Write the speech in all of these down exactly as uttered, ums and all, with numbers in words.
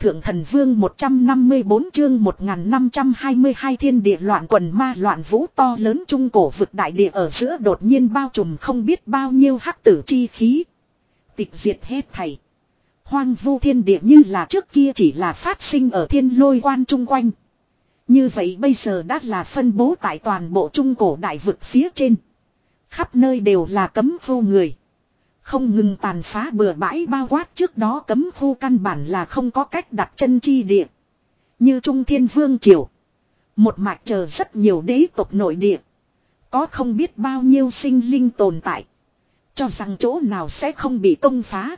thượng thần vương một trăm năm mươi bốn chương một nghìn năm trăm hai mươi hai thiên địa loạn quần ma loạn vũ to lớn trung cổ vực đại địa ở giữa đột nhiên bao trùm không biết bao nhiêu hắc tử chi khí. Tịch diệt hết thảy. Hoang vu thiên địa như là trước kia chỉ là phát sinh ở thiên lôi quan chung quanh. Như vậy bây giờ đã là phân bố tại toàn bộ trung cổ đại vực phía trên. Khắp nơi đều là cấm khu người. Không ngừng tàn phá bừa bãi bao quát trước đó cấm khu căn bản là không có cách đặt chân chi địa. Như Trung Thiên Vương Triều. Một mạch chờ rất nhiều đế tộc nội địa. Có không biết bao nhiêu sinh linh tồn tại. Cho rằng chỗ nào sẽ không bị công phá.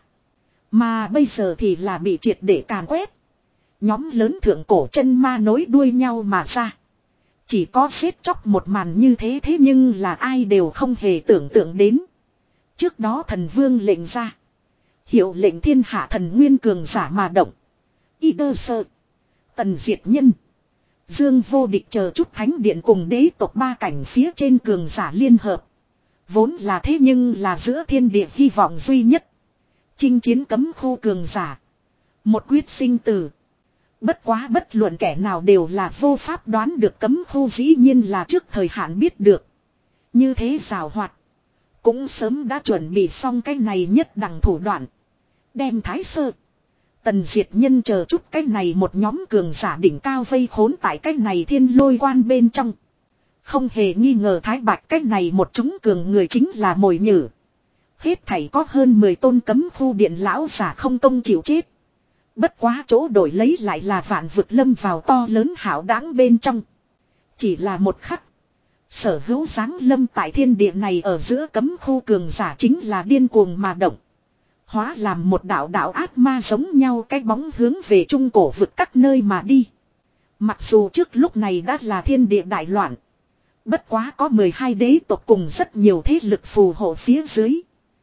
Mà bây giờ thì là bị triệt để càn quét. Nhóm lớn thượng cổ chân ma nối đuôi nhau mà ra. Chỉ có giết chóc một màn như thế thế nhưng là ai đều không hề tưởng tượng đến. Trước đó thần vương lệnh ra. Hiệu lệnh thiên hạ thần nguyên cường giả mà động. Y đơ sơ. Tần diệt nhân. Dương vô địch chờ chút thánh điện cùng đế tộc ba cảnh phía trên cường giả liên hợp. Vốn là thế nhưng là giữa thiên địa hy vọng duy nhất. Chinh chiến cấm khu cường giả. Một quyết sinh tử. Bất quá bất luận kẻ nào đều là vô pháp đoán được cấm khu dĩ nhiên là trước thời hạn biết được. Như thế rào hoạt. Cũng sớm đã chuẩn bị xong cái này nhất đẳng thủ đoạn. Đem thái sơ. Tần diệt nhân chờ chút cái này một nhóm cường giả đỉnh cao vây khốn tại cái này thiên lôi quan bên trong. Không hề nghi ngờ thái bạch cái này một chúng cường người chính là mồi nhử. Hết thảy có hơn mười tôn cấm khu điện lão giả không công chịu chết. Bất quá chỗ đổi lấy lại là vạn vực lâm vào to lớn hảo đáng bên trong. Chỉ là một khắc. Sở hữu giáng lâm tại thiên địa này ở giữa cấm khu cường giả chính là điên cuồng mà động. Hóa làm một đạo đạo ác ma giống nhau cái bóng hướng về trung cổ vực các nơi mà đi. Mặc dù trước lúc này đã là thiên địa đại loạn. Bất quá có mười hai đế tộc cùng rất nhiều thế lực phù hộ phía dưới.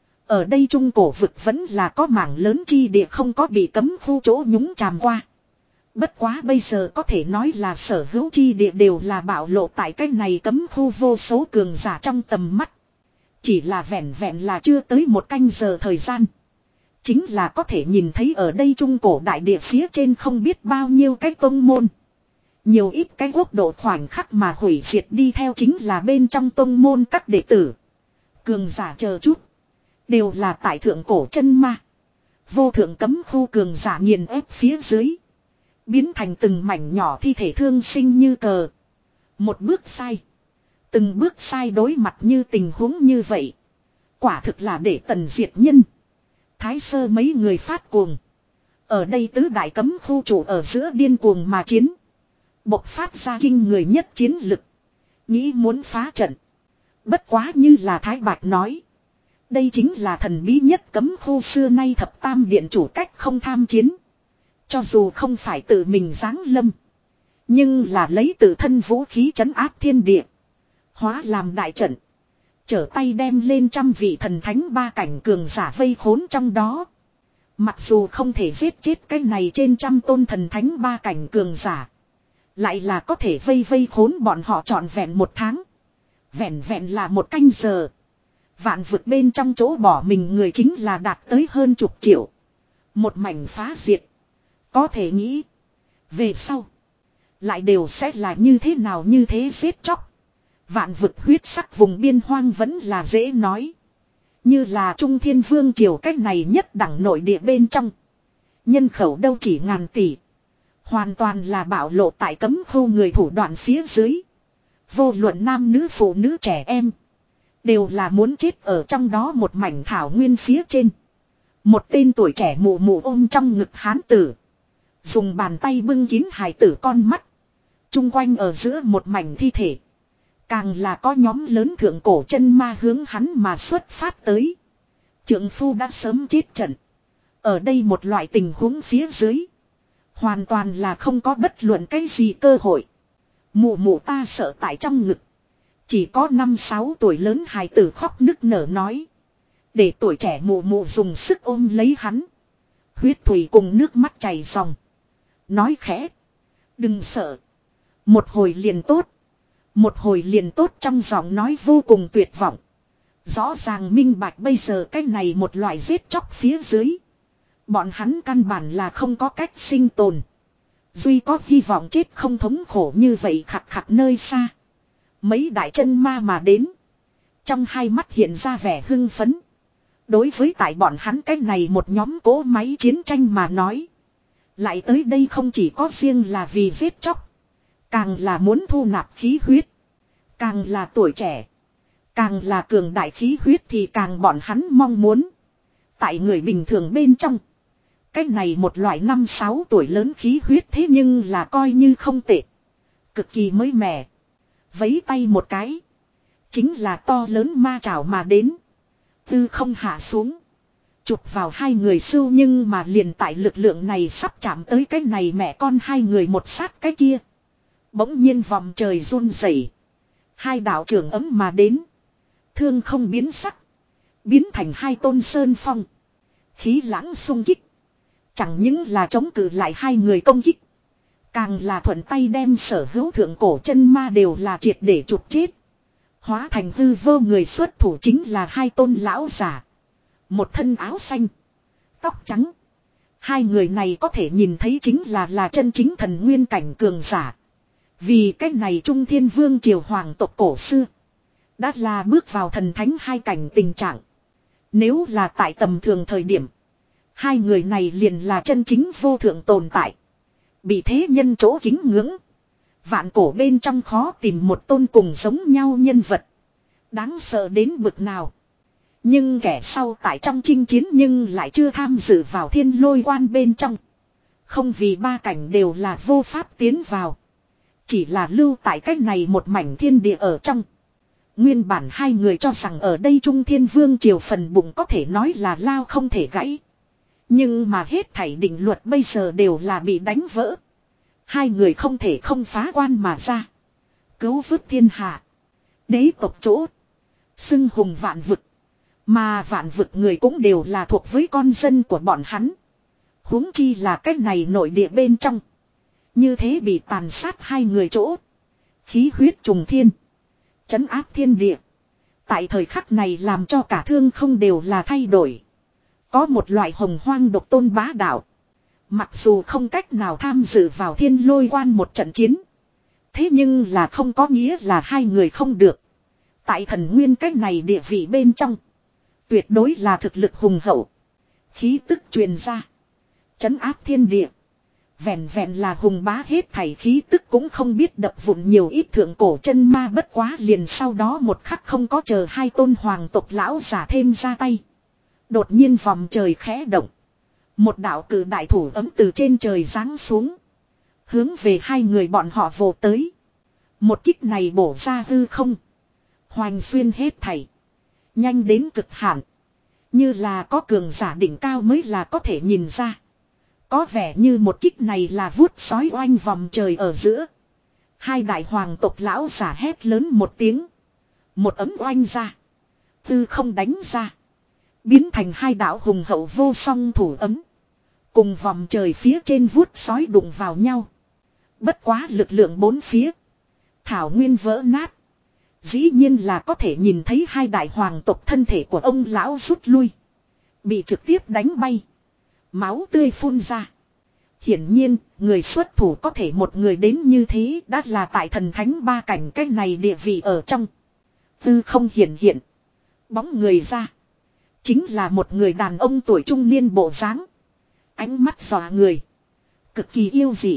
Ở đây trung cổ vực vẫn là có mảng lớn chi địa không có bị cấm khu chỗ nhúng chàm qua. Bất quá bây giờ có thể nói là sở hữu chi địa đều là bạo lộ tại cái này cấm khu vô số cường giả trong tầm mắt. Chỉ là vẹn vẹn là chưa tới một canh giờ thời gian. Chính là có thể nhìn thấy ở đây trung cổ đại địa phía trên không biết bao nhiêu cái tông môn. Nhiều ít cái quốc độ khoảnh khắc mà hủy diệt đi theo chính là bên trong tông môn các đệ tử. Cường giả chờ chút. Đều là tại thượng cổ chân ma. Vô thượng cấm khu cường giả nghiền ép phía dưới. Biến thành từng mảnh nhỏ thi thể thương sinh như cờ. Một bước sai. Từng bước sai đối mặt như tình huống như vậy. Quả thực là để tần diệt nhân. Thái sơ mấy người phát cuồng. Ở đây tứ đại cấm khu chủ ở giữa điên cuồng mà chiến. Bộc phát ra kinh người nhất chiến lực. Nghĩ muốn phá trận. Bất quá như là Thái Bạch nói. Đây chính là thần bí nhất cấm khu xưa nay thập tam điện chủ cách không tham chiến. Cho dù không phải tự mình giáng lâm. Nhưng là lấy tự thân vũ khí trấn áp thiên địa. Hóa làm đại trận. Trở tay đem lên trăm vị thần thánh ba cảnh cường giả vây khốn trong đó. Mặc dù không thể giết chết cái này trên trăm tôn thần thánh ba cảnh cường giả. Lại là có thể vây vây khốn bọn họ trọn vẹn một tháng. Vẹn vẹn là một canh giờ. Vạn vực bên trong chỗ bỏ mình người chính là đạt tới hơn chục triệu. Một mảnh phá diệt. Có thể nghĩ. Về sau. Lại đều sẽ là như thế nào như thế giết chóc. Vạn vực huyết sắc vùng biên hoang vẫn là dễ nói. Như là Trung Thiên Vương triều cách này nhất đẳng nội địa bên trong. Nhân khẩu đâu chỉ ngàn tỷ. Hoàn toàn là bạo lộ tại cấm khu người thủ đoạn phía dưới. Vô luận nam nữ phụ nữ trẻ em. Đều là muốn chết ở trong đó một mảnh thảo nguyên phía trên. Một tên tuổi trẻ mụ mụ ôm trong ngực hán tử. Dùng bàn tay bưng kín hài tử con mắt. Trung quanh ở giữa một mảnh thi thể. Càng là có nhóm lớn thượng cổ chân ma hướng hắn mà xuất phát tới. Trượng phu đã sớm chết trận. Ở đây một loại tình huống phía dưới. Hoàn toàn là không có bất luận cái gì cơ hội. Mụ mụ ta sợ tại trong ngực. Chỉ có năm sáu tuổi lớn hài tử khóc nức nở nói. Để tuổi trẻ mụ mụ dùng sức ôm lấy hắn. Huyết thủy cùng nước mắt chảy ròng. Nói khẽ. Đừng sợ. Một hồi liền tốt. Một hồi liền tốt trong giọng nói vô cùng tuyệt vọng. Rõ ràng minh bạch bây giờ cái này một loại giết chóc phía dưới. Bọn hắn căn bản là không có cách sinh tồn. Duy có hy vọng chết không thống khổ như vậy khặt khặt nơi xa. Mấy đại chân ma mà đến. Trong hai mắt hiện ra vẻ hưng phấn. Đối với tại bọn hắn cái này một nhóm cỗ máy chiến tranh mà nói. Lại tới đây không chỉ có riêng là vì giết chóc. Càng là muốn thu nạp khí huyết. Càng là tuổi trẻ. Càng là cường đại khí huyết thì càng bọn hắn mong muốn. Tại người bình thường bên trong. Cái này một loại năm sáu tuổi lớn khí huyết thế nhưng là coi như không tệ. Cực kỳ mới mẻ. Vấy tay một cái. Chính là to lớn ma trảo mà đến. Tư không hạ xuống. Chụp vào hai người sưu nhưng mà liền tại lực lượng này sắp chạm tới cái này mẹ con hai người một sát cái kia. Bỗng nhiên vòng trời run rẩy. Hai đạo trưởng ấm mà đến. Thương không biến sắc. Biến thành hai tôn sơn phong. Khí lãng xung kích. Chẳng những là chống cự lại hai người công kích. Càng là thuận tay đem sở hữu thượng cổ chân ma đều là triệt để chụp chết. Hóa thành hư vô người xuất thủ chính là hai tôn lão giả. Một thân áo xanh. Tóc trắng. Hai người này có thể nhìn thấy chính là là chân chính thần nguyên cảnh cường giả. Vì cái này Trung Thiên Vương triều hoàng tộc cổ xưa. Đã là bước vào thần thánh hai cảnh tình trạng. Nếu là tại tầm thường thời điểm. Hai người này liền là chân chính vô thượng tồn tại. Bị thế nhân chỗ kính ngưỡng. Vạn cổ bên trong khó tìm một tôn cùng giống nhau nhân vật. Đáng sợ đến bực nào. Nhưng kẻ sau tại trong chinh chiến nhưng lại chưa tham dự vào thiên lôi quan bên trong. Không vì ba cảnh đều là vô pháp tiến vào. Chỉ là lưu tại cách này một mảnh thiên địa ở trong. Nguyên bản hai người cho rằng ở đây Trung Thiên Vương triều phần bụng có thể nói là lao không thể gãy. Nhưng mà hết thảy định luật bây giờ đều là bị đánh vỡ. Hai người không thể không phá quan mà ra. Cứu vớt thiên hạ. Đế tộc chỗ. Xưng hùng vạn vực. Mà vạn vực người cũng đều là thuộc với con dân của bọn hắn. Huống chi là cách này nội địa bên trong. Như thế bị tàn sát hai người chỗ. Khí huyết trùng thiên. Chấn áp thiên địa. Tại thời khắc này làm cho cả thương không đều là thay đổi. Có một loại hồng hoang độc tôn bá đạo. Mặc dù không cách nào tham dự vào thiên lôi quan một trận chiến. Thế nhưng là không có nghĩa là hai người không được. Tại thần nguyên cách này địa vị bên trong. Tuyệt đối là thực lực hùng hậu. Khí tức truyền ra. Chấn áp thiên địa. Vẹn vẹn là hùng bá hết thảy khí tức cũng không biết đập vụn nhiều ít thượng cổ chân ma bất quá liền sau đó một khắc không có chờ hai tôn hoàng tộc lão giả thêm ra tay. Đột nhiên vòng trời khẽ động. Một đạo cử đại thủ ấm từ trên trời giáng xuống. Hướng về hai người bọn họ vồ tới. Một kích này bổ ra hư không. Hoành xuyên hết thảy. Nhanh đến cực hạn. Như là có cường giả đỉnh cao mới là có thể nhìn ra. Có vẻ như một kích này là vuốt sói oanh vòng trời ở giữa. Hai đại hoàng tộc lão giả hét lớn một tiếng. Một ấm oanh ra. Tư không đánh ra. Biến thành hai đạo hùng hậu vô song thủ ấm. Cùng vòng trời phía trên vuốt sói đụng vào nhau. Bất quá lực lượng bốn phía. Thảo nguyên vỡ nát. Dĩ nhiên là có thể nhìn thấy hai đại hoàng tộc thân thể của ông lão rút lui. Bị trực tiếp đánh bay. Máu tươi phun ra. Hiển nhiên, người xuất thủ có thể một người đến như thế đã là tại thần thánh ba cảnh cái này địa vị ở trong. Tư không hiển hiện. Bóng người ra. Chính là một người đàn ông tuổi trung niên bộ dáng. Ánh mắt dọa người. Cực kỳ yêu dị.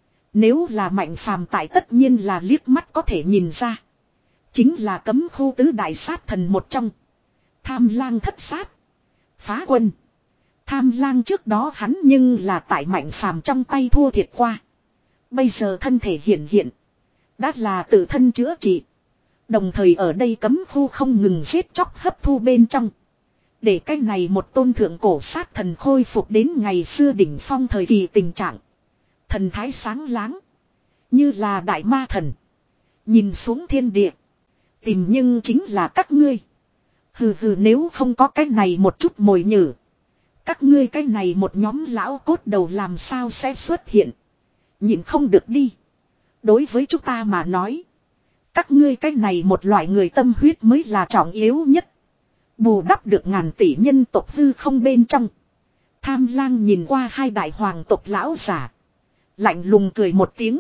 Nếu là mạnh phàm tại tất nhiên là liếc mắt có thể nhìn ra. Chính là cấm khu tứ đại sát thần một trong. Tham lang thất sát. Phá quân. Tham lang trước đó hắn nhưng là tại mạnh phàm trong tay thua thiệt qua. Bây giờ thân thể hiển hiện. Đã là tự thân chữa trị. Đồng thời ở đây cấm khu không ngừng giết chóc hấp thu bên trong. Để cái này một tôn thượng cổ sát thần khôi phục đến ngày xưa đỉnh phong thời kỳ tình trạng. Thần thái sáng láng. Như là đại ma thần. Nhìn xuống thiên địa. Tìm nhưng chính là các ngươi. Hừ hừ nếu không có cái này một chút mồi nhử. Các ngươi cái này một nhóm lão cốt đầu làm sao sẽ xuất hiện. Nhìn không được đi. Đối với chúng ta mà nói. Các ngươi cái này một loại người tâm huyết mới là trọng yếu nhất. Bù đắp được ngàn tỷ nhân tộc hư không bên trong. Tham lang nhìn qua hai đại hoàng tộc lão giả. Lạnh lùng cười một tiếng.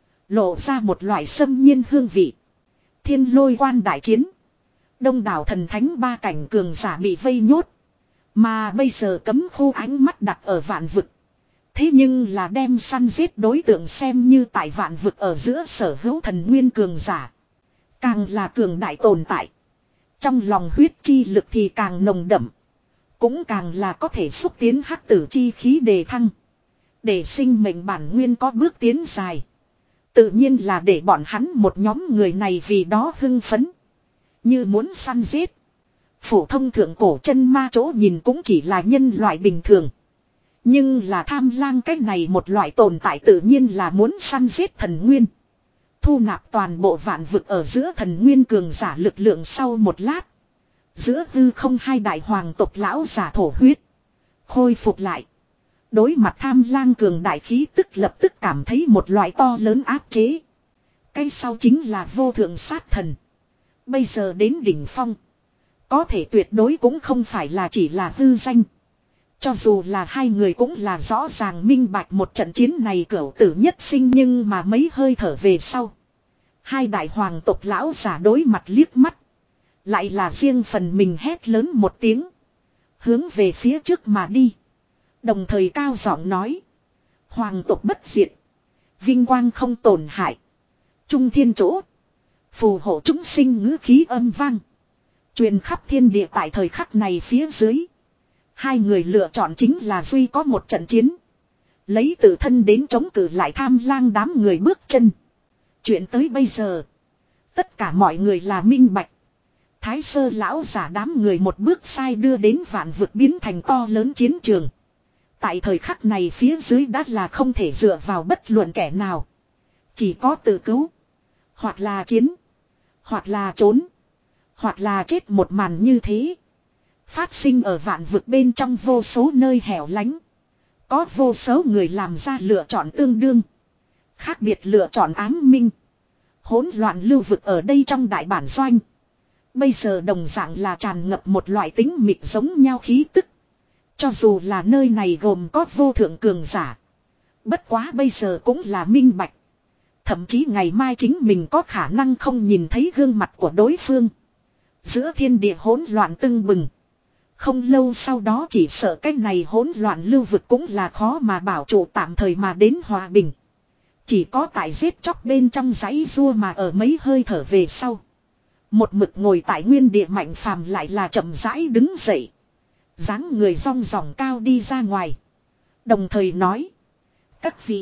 Lộ ra một loại xâm nhiên hương vị. Thiên lôi quan đại chiến. Đông đảo thần thánh ba cảnh cường giả bị vây nhốt. Mà bây giờ cấm khu ánh mắt đặt ở vạn vực. Thế nhưng là đem săn giết đối tượng xem như tại vạn vực ở giữa sở hữu thần nguyên cường giả. Càng là cường đại tồn tại. Trong lòng huyết chi lực thì càng nồng đậm. Cũng càng là có thể xúc tiến hắc tử chi khí đề thăng. Để sinh mệnh bản nguyên có bước tiến dài. Tự nhiên là để bọn hắn một nhóm người này vì đó hưng phấn. Như muốn săn giết. Phổ thông thượng cổ chân ma chỗ nhìn cũng chỉ là nhân loại bình thường. Nhưng là tham lang cái này một loại tồn tại tự nhiên là muốn săn giết thần nguyên. Thu nạp toàn bộ vạn vực ở giữa thần nguyên cường giả lực lượng sau một lát. Giữa hư không hai đại hoàng tộc lão giả thổ huyết. Khôi phục lại. Đối mặt tham lang cường đại khí tức lập tức cảm thấy một loại to lớn áp chế. Cái sau chính là vô thượng sát thần. Bây giờ đến đỉnh phong. Có thể tuyệt đối cũng không phải là chỉ là hư danh. Cho dù là hai người cũng là rõ ràng minh bạch một trận chiến này cửu tử nhất sinh, nhưng mà mấy hơi thở về sau. Hai đại hoàng tộc lão giả đối mặt liếc mắt. Lại là riêng phần mình hét lớn một tiếng. Hướng về phía trước mà đi. Đồng thời cao giọng nói. Hoàng tộc bất diệt. Vinh quang không tổn hại. Trung thiên chỗ. Phù hộ chúng sinh ngữ khí âm vang. Truyền khắp thiên địa tại thời khắc này phía dưới. Hai người lựa chọn chính là duy có một trận chiến. Lấy tự thân đến chống cự lại tham lang đám người bước chân. Chuyện tới bây giờ. Tất cả mọi người là minh bạch. Thái sơ lão giả đám người một bước sai đưa đến vạn vực biến thành to lớn chiến trường. Tại thời khắc này phía dưới đã là không thể dựa vào bất luận kẻ nào. Chỉ có tự cứu. Hoặc là chiến. Hoặc là trốn. Hoặc là chết một màn như thế. Phát sinh ở vạn vực bên trong vô số nơi hẻo lánh. Có vô số người làm ra lựa chọn tương đương. Khác biệt lựa chọn ám minh. Hỗn loạn lưu vực ở đây trong đại bản doanh. Bây giờ đồng dạng là tràn ngập một loại tính mịt giống nhau khí tức. Cho dù là nơi này gồm có vô thượng cường giả. Bất quá bây giờ cũng là minh bạch. Thậm chí ngày mai chính mình có khả năng không nhìn thấy gương mặt của đối phương. Giữa thiên địa hỗn loạn tưng bừng. Không lâu sau đó chỉ sợ cái này hỗn loạn lưu vực cũng là khó mà bảo trụ tạm thời mà đến hòa bình. Chỉ có tại giết chóc bên trong giấy rua mà ở mấy hơi thở về sau. Một mực ngồi tại nguyên địa Mạnh Phàm lại là chậm rãi đứng dậy. Dáng người rong ròng cao đi ra ngoài. Đồng thời nói. Các vị.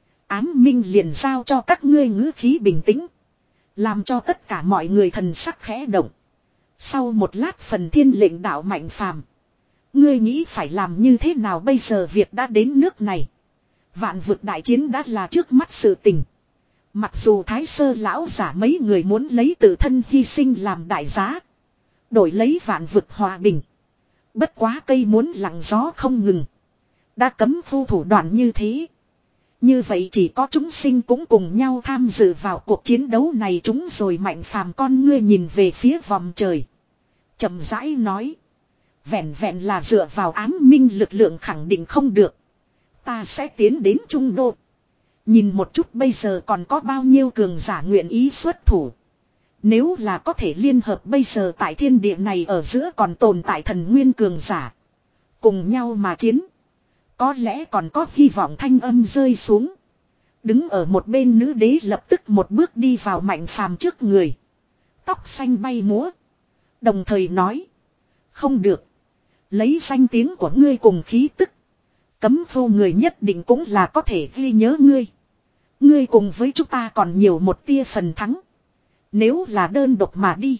Ám minh liền giao cho các ngươi ngữ khí bình tĩnh. Làm cho tất cả mọi người thần sắc khẽ động. Sau một lát phần thiên lệnh đạo Mạnh Phàm. Ngươi nghĩ phải làm như thế nào bây giờ việc đã đến nước này. Vạn vực đại chiến đã là trước mắt sự tình. Mặc dù thái sơ lão giả mấy người muốn lấy tự thân hy sinh làm đại giá. Đổi lấy vạn vực hòa bình. Bất quá cây muốn lặng gió không ngừng. Đã cấm phu thủ đoạn như thế. Như vậy chỉ có chúng sinh cũng cùng nhau tham dự vào cuộc chiến đấu này chúng rồi. Mạnh Phàm con ngươi nhìn về phía vòng trời. Chậm rãi nói. Vẹn vẹn là dựa vào ám minh lực lượng khẳng định không được. Ta sẽ tiến đến trung đô. Nhìn một chút bây giờ còn có bao nhiêu cường giả nguyện ý xuất thủ. Nếu là có thể liên hợp bây giờ tại thiên địa này ở giữa còn tồn tại thần nguyên cường giả. Cùng nhau mà chiến. Có lẽ còn có hy vọng thanh âm rơi xuống. Đứng ở một bên nữ đế lập tức một bước đi vào Mạnh Phàm trước người. Tóc xanh bay múa. Đồng thời nói. Không được. Lấy danh tiếng của ngươi cùng khí tức. Cấm vô người nhất định cũng là có thể ghi nhớ ngươi. Ngươi cùng với chúng ta còn nhiều một tia phần thắng. Nếu là đơn độc mà đi.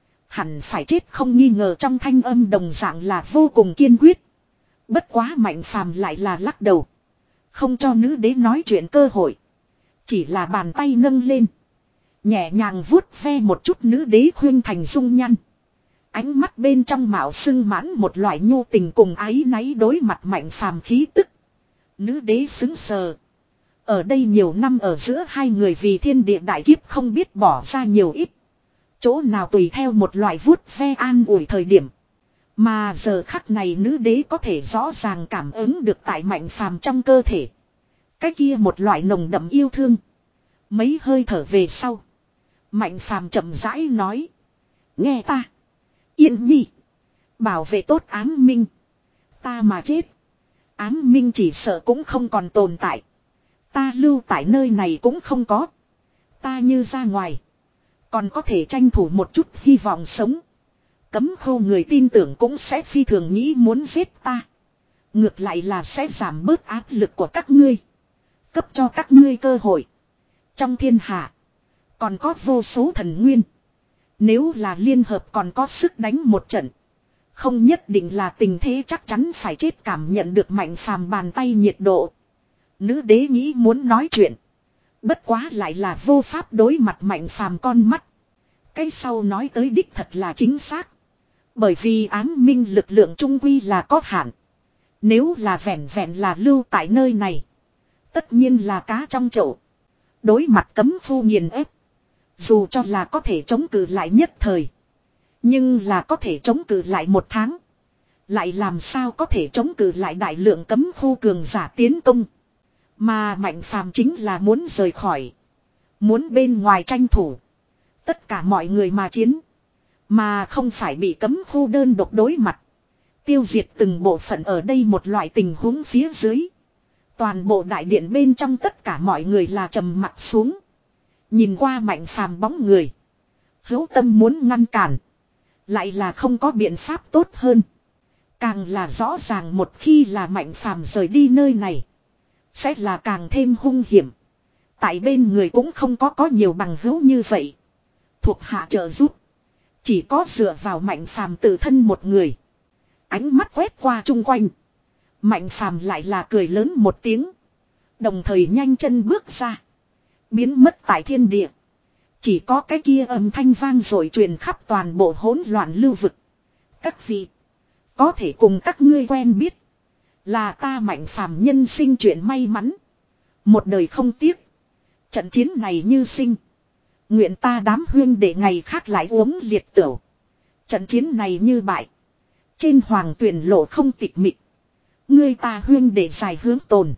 Hẳn phải chết không nghi ngờ trong thanh âm đồng dạng là vô cùng kiên quyết. Bất quá Mạnh Phàm lại là lắc đầu. Không cho nữ đế nói chuyện cơ hội. Chỉ là bàn tay nâng lên. Nhẹ nhàng vuốt ve một chút nữ đế khuyên thành dung nhăn. Ánh mắt bên trong mạo sưng mãn một loại nhu tình cùng áy náy đối mặt Mạnh Phàm khí tức. Nữ đế xứng sờ. Ở đây nhiều năm ở giữa hai người vì thiên địa đại kiếp không biết bỏ ra nhiều ít. Chỗ nào tùy theo một loại vuốt ve an ủi thời điểm. Mà giờ khắc này nữ đế có thể rõ ràng cảm ứng được tại Mạnh Phàm trong cơ thể. Cái kia một loại nồng đậm yêu thương. Mấy hơi thở về sau. Mạnh Phàm chậm rãi nói. Nghe ta. Yên nhi. Bảo vệ tốt Ám Minh. Ta mà chết. Ám Minh chỉ sợ cũng không còn tồn tại. Ta lưu tại nơi này cũng không có. Ta như ra ngoài. Còn có thể tranh thủ một chút hy vọng sống. Cấm khô người tin tưởng cũng sẽ phi thường nghĩ muốn giết ta. Ngược lại là sẽ giảm bớt áp lực của các ngươi. Cấp cho các ngươi cơ hội. Trong thiên hạ. Còn có vô số thần nguyên. Nếu là liên hợp còn có sức đánh một trận. Không nhất định là tình thế chắc chắn phải chết, cảm nhận được Mạnh Phàm bàn tay nhiệt độ. Nữ đế nghĩ muốn nói chuyện. Bất quá lại là vô pháp đối mặt Mạnh Phàm con mắt. Cái sau nói tới đích thật là chính xác. Bởi vì Ám Minh lực lượng trung quy là có hạn. Nếu là vẹn vẹn là lưu tại nơi này. Tất nhiên là cá trong chậu. Đối mặt cấm phu nghiền ép. Dù cho là có thể chống cự lại nhất thời. Nhưng là có thể chống cự lại một tháng. Lại làm sao có thể chống cự lại đại lượng cấm khu cường giả tiến công. Mà Mạnh Phàm chính là muốn rời khỏi. Muốn bên ngoài tranh thủ. Tất cả mọi người mà chiến. Mà không phải bị cấm khu đơn độc đối mặt. Tiêu diệt từng bộ phận ở đây một loại tình huống phía dưới. Toàn bộ đại điện bên trong tất cả mọi người là trầm mặt xuống. Nhìn qua Mạnh Phàm bóng người. Hữu tâm muốn ngăn cản. Lại là không có biện pháp tốt hơn. Càng là rõ ràng một khi là Mạnh Phàm rời đi nơi này. Sẽ là càng thêm hung hiểm. Tại bên người cũng không có có nhiều bằng hữu như vậy. Thuộc hạ trợ giúp. Chỉ có dựa vào Mạnh Phàm tự thân một người. Ánh mắt quét qua chung quanh. Mạnh Phàm lại là cười lớn một tiếng. Đồng thời nhanh chân bước ra. Biến mất tại thiên địa. Chỉ có cái kia âm thanh vang rồi truyền khắp toàn bộ hỗn loạn lưu vực. Các vị. Có thể cùng các ngươi quen biết. Là ta Mạnh Phàm nhân sinh chuyện may mắn. Một đời không tiếc. Trận chiến này như sinh. Nguyện ta đám huyên để ngày khác lại uống liệt tửu. Trận chiến này như bại. Trên hoàng tuyển lộ không tịch mịch. Ngươi ta huyên để dài hướng tồn.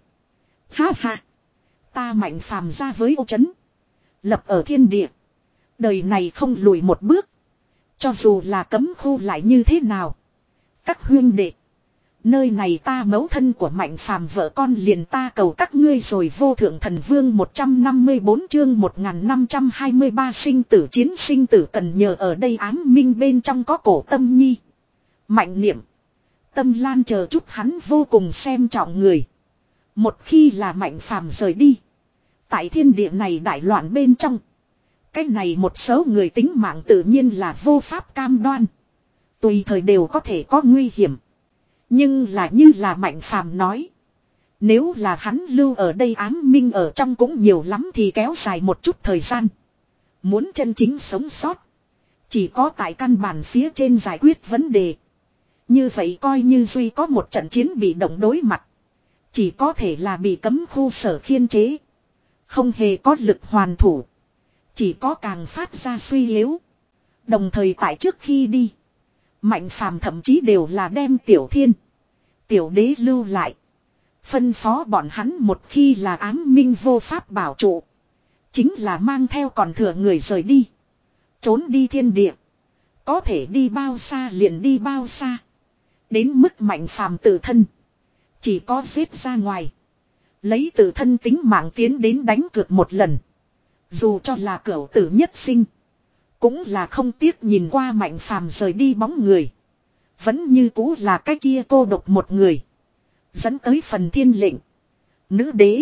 Ha ha. Ta Mạnh Phàm ra với ô chấn. Lập ở thiên địa. Đời này không lùi một bước. Cho dù là cấm khu lại như thế nào. Các huyên đệ. Nơi này ta mẫu thân của Mạnh Phàm vợ con liền ta cầu các ngươi rồi. Vô thượng thần vương một trăm năm mươi bốn chương một nghìn năm trăm hai mươi ba sinh tử chiến. Sinh tử cần nhờ ở đây Ám Minh bên trong có Cổ Tâm Nhi. Mạnh Niệm. Tâm Lan chờ chút hắn vô cùng xem trọng người. Một khi là Mạnh Phàm rời đi. Tại thiên địa này đại loạn bên trong. Cái này một số người tính mạng tự nhiên là vô pháp cam đoan. Tùy thời đều có thể có nguy hiểm. Nhưng là như là Mạnh Phàm nói. Nếu là hắn lưu ở đây Ám Minh ở trong cũng nhiều lắm thì kéo dài một chút thời gian. Muốn chân chính sống sót. Chỉ có tại căn bản phía trên giải quyết vấn đề. Như vậy coi như duy có một trận chiến bị động đối mặt. Chỉ có thể là bị cấm khu sở khiên chế. Không hề có lực hoàn thủ. Chỉ có càng phát ra suy yếu. Đồng thời tại trước khi đi. Mạnh Phàm thậm chí đều là đem Tiểu Thiên. Tiểu Đế lưu lại. Phân phó bọn hắn một khi là Ám Minh vô pháp bảo trụ. Chính là mang theo còn thừa người rời đi. Trốn đi thiên địa. Có thể đi bao xa liền đi bao xa. Đến mức Mạnh Phàm tự thân. Chỉ có giết ra ngoài. Lấy tự thân tính mạng tiến đến đánh cược một lần. Dù cho là cửu tử nhất sinh. Cũng là không tiếc nhìn qua Mạnh Phàm rời đi bóng người. Vẫn như cũ là cái kia cô độc một người. Dẫn tới phần thiên lệnh. Nữ đế.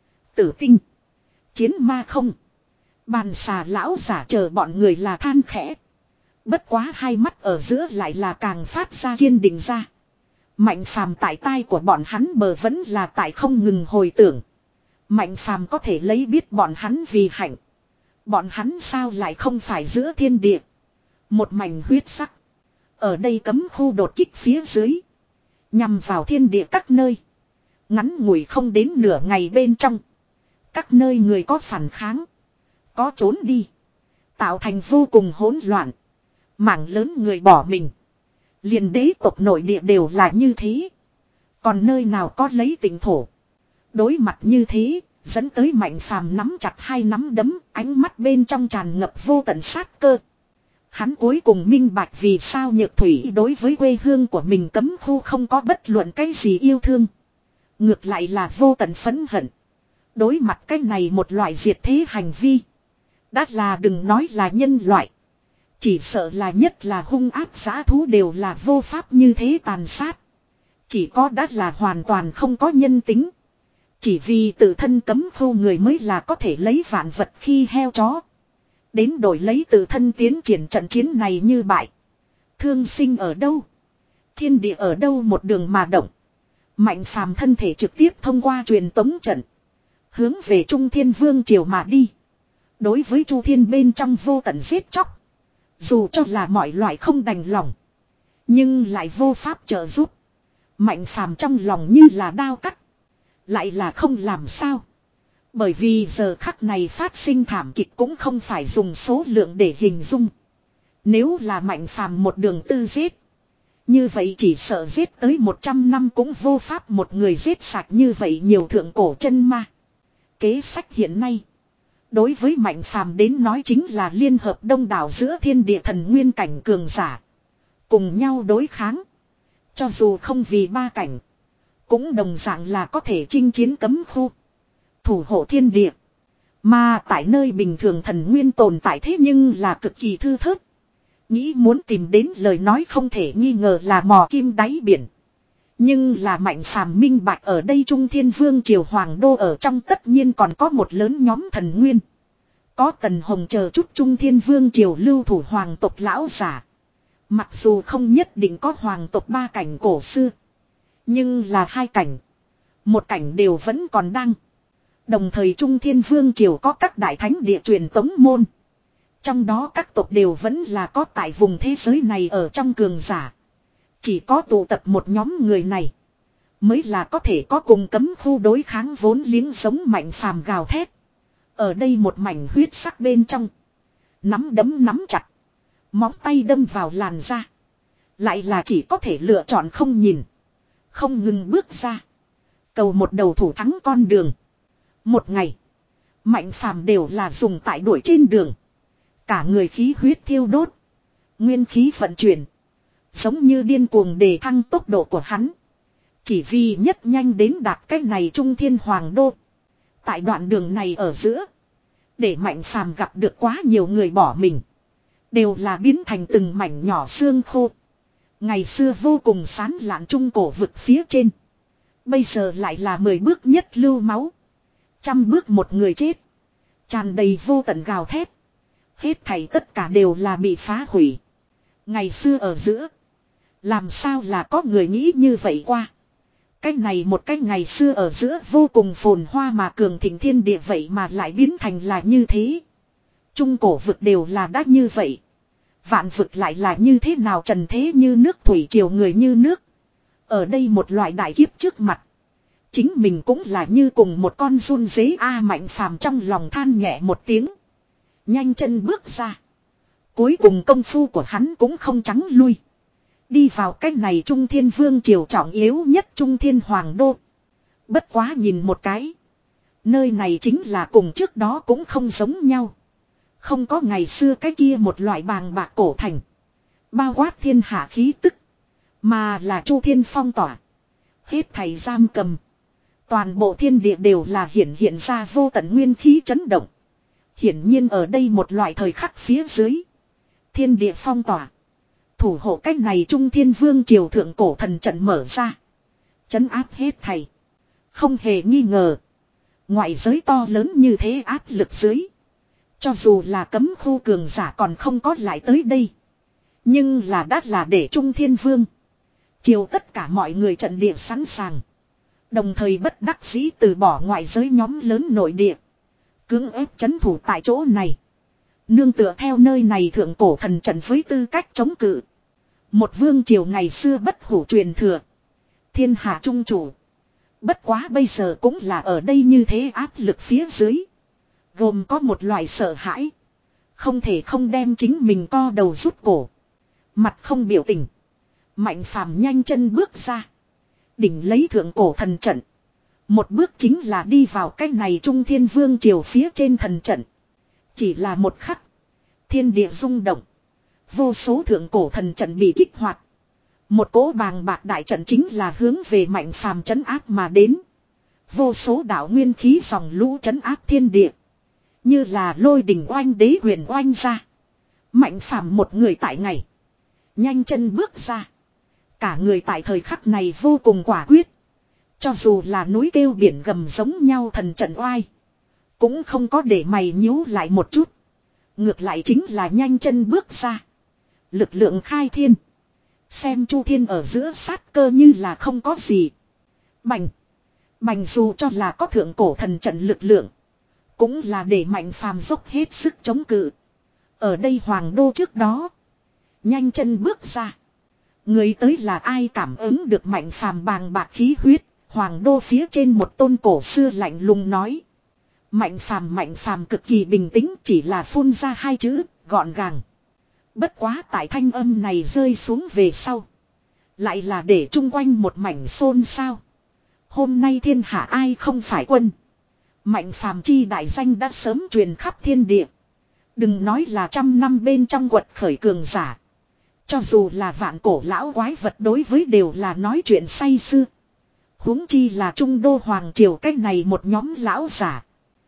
Tử tinh. Chiến ma không. Bàn xà lão giả chờ bọn người là than khẽ. Bất quá hai mắt ở giữa lại là càng phát ra kiên định ra. Mạnh Phàm tại tai của bọn hắn bờ vẫn là tại không ngừng hồi tưởng. Mạnh Phàm có thể lấy biết bọn hắn vì hạnh. Bọn hắn sao lại không phải giữa thiên địa. Một mảnh huyết sắc. Ở đây cấm khu đột kích phía dưới. Nhằm vào thiên địa các nơi. Ngắn ngủi không đến nửa ngày bên trong. Các nơi người có phản kháng. Có trốn đi. Tạo thành vô cùng hỗn loạn. Mảng lớn người bỏ mình. Liền đế tộc nội địa đều là như thế. Còn nơi nào có lấy tỉnh thổ. Đối mặt như thế, dẫn tới Mạnh Phàm nắm chặt hai nắm đấm, ánh mắt bên trong tràn ngập vô tận sát cơ. Hắn cuối cùng minh bạch vì sao Nhược Thủy đối với quê hương của mình cấm khu không có bất luận cái gì yêu thương. Ngược lại là vô tận phẫn hận. Đối mặt cái này một loại diệt thế hành vi. Đã là đừng nói là nhân loại. Chỉ sợ là nhất là hung ác dã thú đều là vô pháp như thế tàn sát. Chỉ có đã là hoàn toàn không có nhân tính. Chỉ vì tự thân cấm khu người mới là có thể lấy vạn vật khi heo chó. Đến đổi lấy tự thân tiến triển trận chiến này như bại. Thương sinh ở đâu? Thiên địa ở đâu một đường mà động. Mạnh Phàm thân thể trực tiếp thông qua truyền tống trận. Hướng về Trung Thiên Vương Triều mà đi. Đối với Chu Thiên bên trong vô tận giết chóc. Dù cho là mọi loại không đành lòng. Nhưng lại vô pháp trợ giúp. Mạnh Phàm trong lòng như là đao cắt. Lại là không làm sao. Bởi vì giờ khắc này phát sinh thảm kịch cũng không phải dùng số lượng để hình dung. Nếu là Mạnh Phàm một đường tư giết. Như vậy chỉ sợ giết tới một trăm năm cũng vô pháp một người giết sạch như vậy nhiều thượng cổ chân ma. Kế sách hiện nay. Đối với Mạnh Phàm đến nói chính là liên hợp đông đảo giữa thiên địa thần nguyên cảnh cường giả. Cùng nhau đối kháng. Cho dù không vì ba cảnh. Cũng đồng dạng là có thể chinh chiến cấm khu. Thủ hộ thiên địa. Mà tại nơi bình thường thần nguyên tồn tại thế nhưng là cực kỳ thư thớt. Nghĩ muốn tìm đến lời nói không thể nghi ngờ là mò kim đáy biển. Nhưng là Mạnh Phàm minh bạch ở đây Trung Thiên Vương Triều Hoàng Đô ở trong tất nhiên còn có một lớn nhóm thần nguyên. Có Tần Hồng chờ chút Trung Thiên Vương Triều lưu thủ hoàng tộc lão giả. Mặc dù không nhất định có hoàng tộc ba cảnh cổ xưa. Nhưng là hai cảnh. Một cảnh đều vẫn còn đang. Đồng thời Trung Thiên Vương Triều có các đại thánh địa truyền tống môn. Trong đó các tộc đều vẫn là có tại vùng thế giới này ở trong cường giả. Chỉ có tụ tập một nhóm người này. Mới là có thể có cùng cấm khu đối kháng vốn liếng sống Mạnh Phàm gào thét. Ở đây một mảnh huyết sắc bên trong. Nắm đấm nắm chặt. Móng tay đâm vào làn da. Lại là chỉ có thể lựa chọn không nhìn. Không ngừng bước ra. Cầu một đầu thủ thắng con đường. Một ngày. Mạnh Phàm đều là dùng tại đuổi trên đường. Cả người khí huyết thiêu đốt. Nguyên khí vận chuyển. Giống như điên cuồng đề thăng tốc độ của hắn. Chỉ vì nhất nhanh đến đạt cái này Trung Thiên Hoàng Đô. Tại đoạn đường này ở giữa. Để Mạnh Phàm gặp được quá nhiều người bỏ mình. Đều là biến thành từng mảnh nhỏ xương khô. Ngày xưa vô cùng sán lạn trung cổ vực phía trên. Bây giờ lại là mười bước nhất lưu máu. Trăm bước một người chết. Tràn đầy vô tận gào thét. Hết thảy tất cả đều là bị phá hủy. Ngày xưa ở giữa. Làm sao là có người nghĩ như vậy qua. Cái này một cái ngày xưa ở giữa vô cùng phồn hoa mà cường thịnh thiên địa vậy mà lại biến thành là như thế. Trung cổ vực đều là đã như vậy. Vạn vực lại là như thế nào trần thế như nước thủy triều người như nước. Ở đây một loại đại kiếp trước mặt. Chính mình cũng là như cùng một con run dế A Mạnh Phàm trong lòng than nhẹ một tiếng. Nhanh chân bước ra. Cuối cùng công phu của hắn cũng không trắng lui. Đi vào cách này Trung Thiên Vương Triều trọng yếu nhất Trung Thiên Hoàng Đô. Bất quá nhìn một cái. Nơi này chính là cùng trước đó cũng không giống nhau. Không có ngày xưa cái kia một loại bàng bạc cổ thành. Bao quát thiên hạ khí tức. Mà là Chu Thiên phong tỏa. Hết thầy giam cầm. Toàn bộ thiên địa đều là hiện hiện ra vô tận nguyên khí chấn động. Hiển nhiên ở đây một loại thời khắc phía dưới. Thiên địa phong tỏa. Thủ hộ cách này Trung Thiên Vương Triều thượng cổ thần trận mở ra. Chấn áp hết thầy. Không hề nghi ngờ. Ngoại giới to lớn như thế áp lực dưới. Cho dù là cấm khu cường giả còn không có lại tới đây. Nhưng là đắt là để Trung Thiên Vương. Triều tất cả mọi người trận địa sẵn sàng. Đồng thời bất đắc dĩ từ bỏ ngoại giới nhóm lớn nội địa. Cưỡng ép chấn thủ tại chỗ này. Nương tựa theo nơi này thượng cổ thần trận với tư cách chống cự. Một vương triều ngày xưa bất hủ truyền thừa. Thiên hạ trung chủ. Bất quá bây giờ cũng là ở đây như thế áp lực phía dưới. Gồm có một loại sợ hãi. Không thể không đem chính mình co đầu rút cổ. Mặt không biểu tình. Mạnh phàm nhanh chân bước ra. Đỉnh lấy thượng cổ thần trận. Một bước chính là đi vào cái này Trung Thiên Vương triều phía trên thần trận. Chỉ là một khắc. Thiên địa rung động. Vô số thượng cổ thần trận bị kích hoạt. Một cỗ bàng bạc đại trận chính là hướng về Mạnh phàm trấn áp mà đến. Vô số đạo nguyên khí dòng lũ trấn áp thiên địa. Như là lôi đình oanh đế huyền oanh ra. Mạnh phàm một người tại ngày. Nhanh chân bước ra. Cả người tại thời khắc này vô cùng quả quyết. Cho dù là núi kêu biển gầm giống nhau thần trận oai. Cũng không có để mày nhíu lại một chút. Ngược lại chính là nhanh chân bước ra. Lực lượng khai thiên. Xem Chu Thiên ở giữa sát cơ như là không có gì. Bành. Bành dù cho là có thượng cổ thần trận lực lượng. Cũng là để Mạnh phàm dốc hết sức chống cự. Ở đây hoàng đô trước đó. Nhanh chân bước ra. Người tới là ai cảm ứng được Mạnh phàm bàng bạc khí huyết. Hoàng đô phía trên một tôn cổ xưa lạnh lùng nói. Mạnh phàm mạnh phàm cực kỳ bình tĩnh, chỉ là phun ra hai chữ, gọn gàng. Bất quá tại thanh âm này rơi xuống về sau. Lại là để chung quanh một mảnh xôn xao. Hôm nay thiên hạ ai không phải quân. Mạnh phàm chi đại danh đã sớm truyền khắp thiên địa. Đừng nói là trăm năm bên trong quật khởi cường giả. Cho dù là vạn cổ lão quái vật đối với đều là nói chuyện say sưa. Huống chi là trung đô hoàng triều cách này một nhóm lão giả.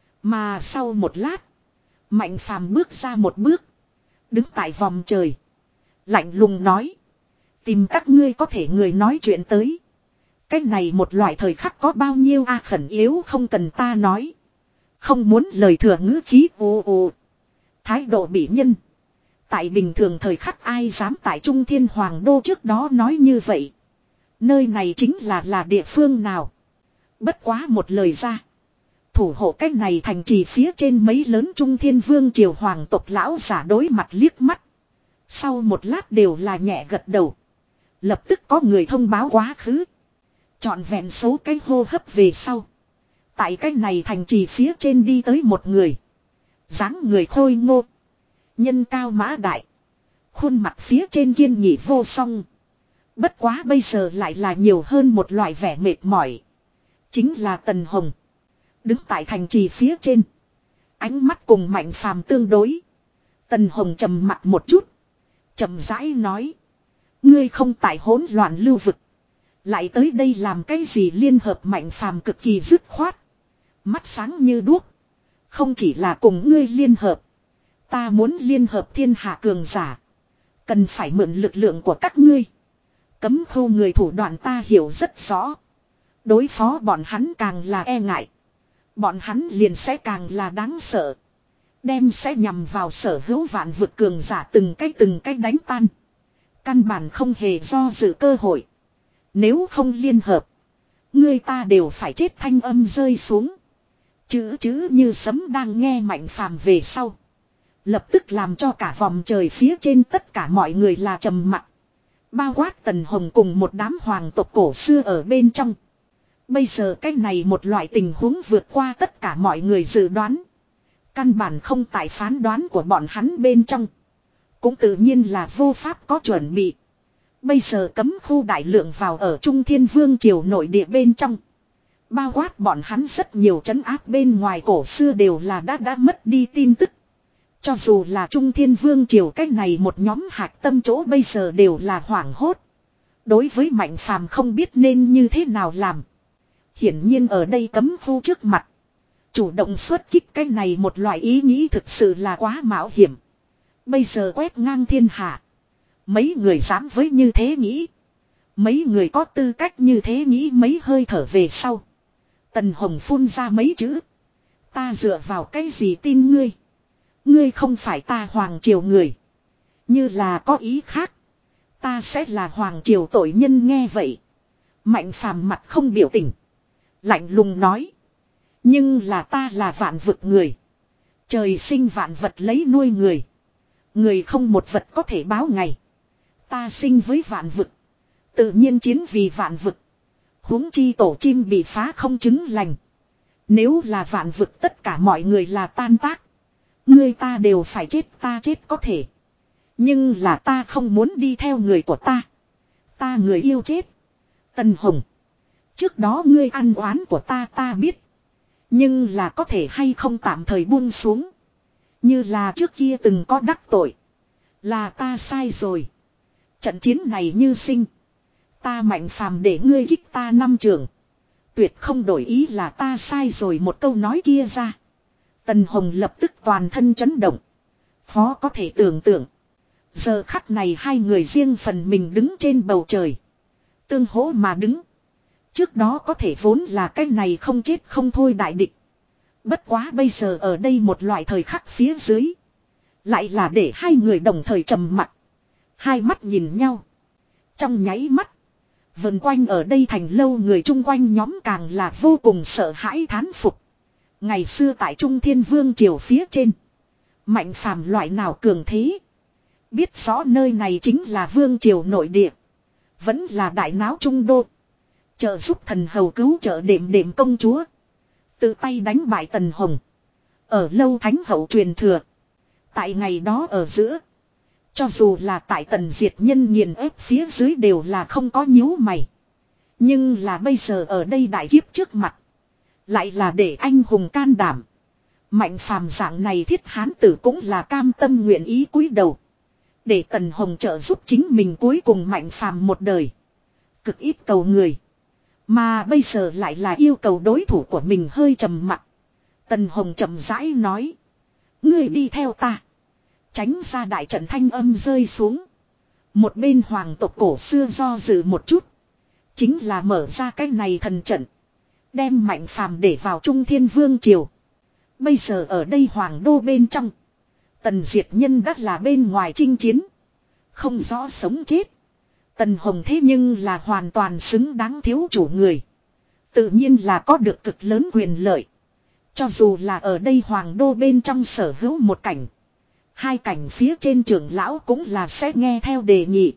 Mà sau một lát. Mạnh phàm bước ra một bước. Đứng tại vòng trời. Lạnh lùng nói. Tìm các ngươi có thể người nói chuyện tới. Cách này một loại thời khắc có bao nhiêu a khẩn yếu không cần ta nói. Không muốn lời thừa ngữ khí ồ ồ. Thái độ bị nhân. Tại bình thường thời khắc ai dám tại Trung Thiên Hoàng đô trước đó nói như vậy. Nơi này chính là là địa phương nào. Bất quá một lời ra. Thủ hộ cách này thành trì phía trên mấy lớn Trung Thiên Vương triều hoàng tộc lão giả đối mặt liếc mắt. Sau một lát đều là nhẹ gật đầu. Lập tức có người thông báo quá khứ. Chọn vẹn số cái hô hấp về sau. Tại cách này thành trì phía trên đi tới một người. Dáng người khôi ngô. Nhân cao mã đại. Khuôn mặt phía trên kiên nghị vô song. Bất quá bây giờ lại là nhiều hơn một loại vẻ mệt mỏi. Chính là Tần Hồng. Đứng tại thành trì phía trên. Ánh mắt cùng Mạnh phàm tương đối. Tần Hồng trầm mặt một chút. Trầm rãi nói. Ngươi không tại hỗn loạn lưu vực. Lại tới đây làm cái gì liên hợp Mạnh phàm cực kỳ dứt khoát. Mắt sáng như đuốc. Không chỉ là cùng ngươi liên hợp. Ta muốn liên hợp thiên hạ cường giả. Cần phải mượn lực lượng của các ngươi. Cấm khô người thủ đoạn ta hiểu rất rõ. Đối phó bọn hắn càng là e ngại. Bọn hắn liền sẽ càng là đáng sợ. Đem sẽ nhằm vào sở hữu vạn vực cường giả từng cái từng cái đánh tan. Căn bản không hề do dự cơ hội. Nếu không liên hợp. Người ta đều phải chết thanh âm rơi xuống. Chữ chữ như sấm đang nghe Mạnh phàm về sau. Lập tức làm cho cả vòng trời phía trên tất cả mọi người là trầm mặc. Bao quát Tần Hồng cùng một đám hoàng tộc cổ xưa ở bên trong. Bây giờ cái này một loại tình huống vượt qua tất cả mọi người dự đoán. Căn bản không tại phán đoán của bọn hắn bên trong. Cũng tự nhiên là vô pháp có chuẩn bị. Bây giờ cấm khu đại lượng vào ở Trung Thiên Vương triều nội địa bên trong. Bao quát bọn hắn rất nhiều trấn áp bên ngoài cổ xưa đều là đã đã mất đi tin tức. Cho dù là Trung Thiên Vương triều cách này một nhóm hạt tâm chỗ bây giờ đều là hoảng hốt. Đối với Mạnh phàm không biết nên như thế nào làm. Hiển nhiên ở đây cấm khu trước mặt. Chủ động xuất kích cái này một loại ý nghĩ thực sự là quá mạo hiểm. Bây giờ quét ngang thiên hạ. Mấy người dám với như thế nghĩ. Mấy người có tư cách như thế nghĩ mấy hơi thở về sau. Tần Hồng phun ra mấy chữ. Ta dựa vào cái gì tin ngươi. Ngươi không phải ta hoàng triều người. Như là có ý khác. Ta sẽ là hoàng triều tội nhân nghe vậy. Mạnh phàm mặt không biểu tình. Lạnh lùng nói. Nhưng là ta là vạn vực người. Trời sinh vạn vật lấy nuôi người. Người không một vật có thể báo ngày. Ta sinh với vạn vực. Tự nhiên chiến vì vạn vực. Huống chi tổ chim bị phá không chứng lành. Nếu là vạn vực tất cả mọi người là tan tác. Người ta đều phải chết ta chết có thể. Nhưng là ta không muốn đi theo người của ta. Ta người yêu chết. Tần Hồng. Trước đó ngươi ăn oán của ta ta biết. Nhưng là có thể hay không tạm thời buông xuống. Như là trước kia từng có đắc tội. Là ta sai rồi. Trận chiến này như sinh. Ta Mạnh Phàm để ngươi kích ta năm trường. Tuyệt không đổi ý là ta sai rồi một câu nói kia ra. Tần Hồng lập tức toàn thân chấn động. Khó có thể tưởng tượng. Giờ khắc này hai người riêng phần mình đứng trên bầu trời. Tương hỗ mà đứng. Trước đó có thể vốn là cái này không chết không thôi đại địch. Bất quá bây giờ ở đây một loại thời khắc phía dưới. Lại là để hai người đồng thời trầm mặc. Hai mắt nhìn nhau. Trong nháy mắt. Vần quanh ở đây thành lâu người chung quanh nhóm càng là vô cùng sợ hãi thán phục. Ngày xưa tại Trung Thiên Vương triều phía trên. Mạnh Phàm loại nào cường thế. Biết rõ nơi này chính là Vương triều nội địa. Vẫn là đại náo trung đô. Trợ giúp thần hầu cứu trợ đệm đệm công chúa. Tự tay đánh bại Tần Hồng. Ở lâu thánh hậu truyền thừa. Tại ngày đó ở giữa. Cho dù là tại Tần diệt nhân nghiền ép phía dưới đều là không có nhíu mày. Nhưng là bây giờ ở đây đại kiếp trước mặt. Lại là để anh hùng can đảm. Mạnh Phàm dạng này thiết hán tử cũng là cam tâm nguyện ý cúi đầu. Để Tần Hồng trợ giúp chính mình cuối cùng Mạnh Phàm một đời. Cực ít cầu người. Mà bây giờ lại là yêu cầu đối thủ của mình hơi trầm mặc. Tần Hồng chậm rãi nói. Ngươi đi theo ta. Tránh ra đại trận thanh âm rơi xuống. Một bên hoàng tộc cổ xưa do dự một chút. Chính là mở ra cái này thần trận. Đem Mạnh Phàm để vào Trung Thiên Vương triều. Bây giờ ở đây hoàng đô bên trong. Tần diệt nhân đã là bên ngoài chinh chiến. Không rõ sống chết. Tần Hồng thế nhưng là hoàn toàn xứng đáng thiếu chủ người. Tự nhiên là có được cực lớn quyền lợi. Cho dù là ở đây hoàng đô bên trong sở hữu một cảnh. Hai cảnh phía trên trưởng lão cũng là sẽ nghe theo đề nghị.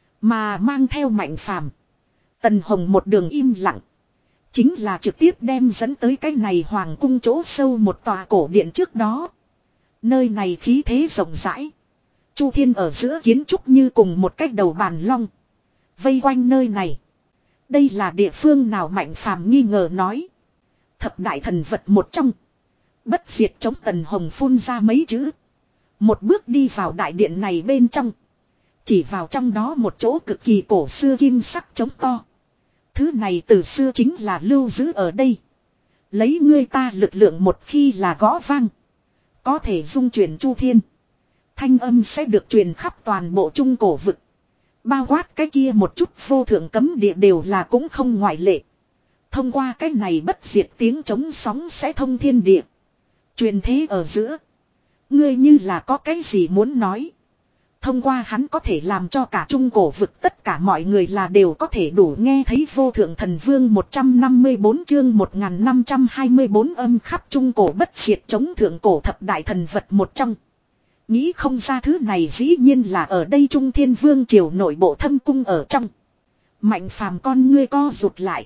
Mà mang theo Mạnh Phàm. Tần Hồng một đường im lặng. Chính là trực tiếp đem dẫn tới cái này hoàng cung chỗ sâu một tòa cổ điện trước đó. Nơi này khí thế rộng rãi. Chu thiên ở giữa kiến trúc như cùng một cách đầu bàn long. Vây quanh nơi này. Đây là địa phương nào Mạnh Phàm nghi ngờ nói. Thập đại thần vật một trong. Bất diệt chống Tần Hồng phun ra mấy chữ. Một bước đi vào đại điện này bên trong. Chỉ vào trong đó một chỗ cực kỳ cổ xưa kim sắc chống to. Thứ này từ xưa chính là lưu giữ ở đây. Lấy ngươi ta lực lượng một khi là gõ vang. Có thể dung chuyển chu thiên. Thanh âm sẽ được truyền khắp toàn bộ trung cổ vực. Bao quát cái kia một chút vô thượng cấm địa đều là cũng không ngoại lệ. Thông qua cái này bất diệt tiếng chống sóng sẽ thông thiên địa. Truyền thế ở giữa. Ngươi như là có cái gì muốn nói. Thông qua hắn có thể làm cho cả trung cổ vực tất cả mọi người là đều có thể đủ nghe thấy vô thượng thần vương một trăm năm mươi bốn chương một nghìn năm trăm hai mươi bốn âm khắp trung cổ bất diệt chống thượng cổ thập đại thần vật một trong. Nghĩ không ra thứ này dĩ nhiên là ở đây Trung Thiên Vương triều nội bộ thâm cung ở trong. Mạnh Phàm con ngươi co rụt lại.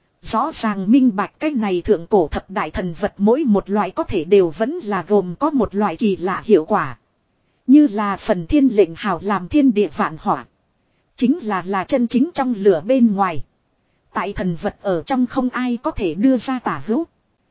Rõ ràng minh bạch cái này thượng cổ thập đại thần vật mỗi một loại có thể đều vẫn là gồm có một loại kỳ lạ hiệu quả. Như là phần thiên lệnh hào làm thiên địa vạn hỏa. Chính là là chân chính trong lửa bên ngoài. Tại thần vật ở trong không ai có thể đưa ra tả hữu.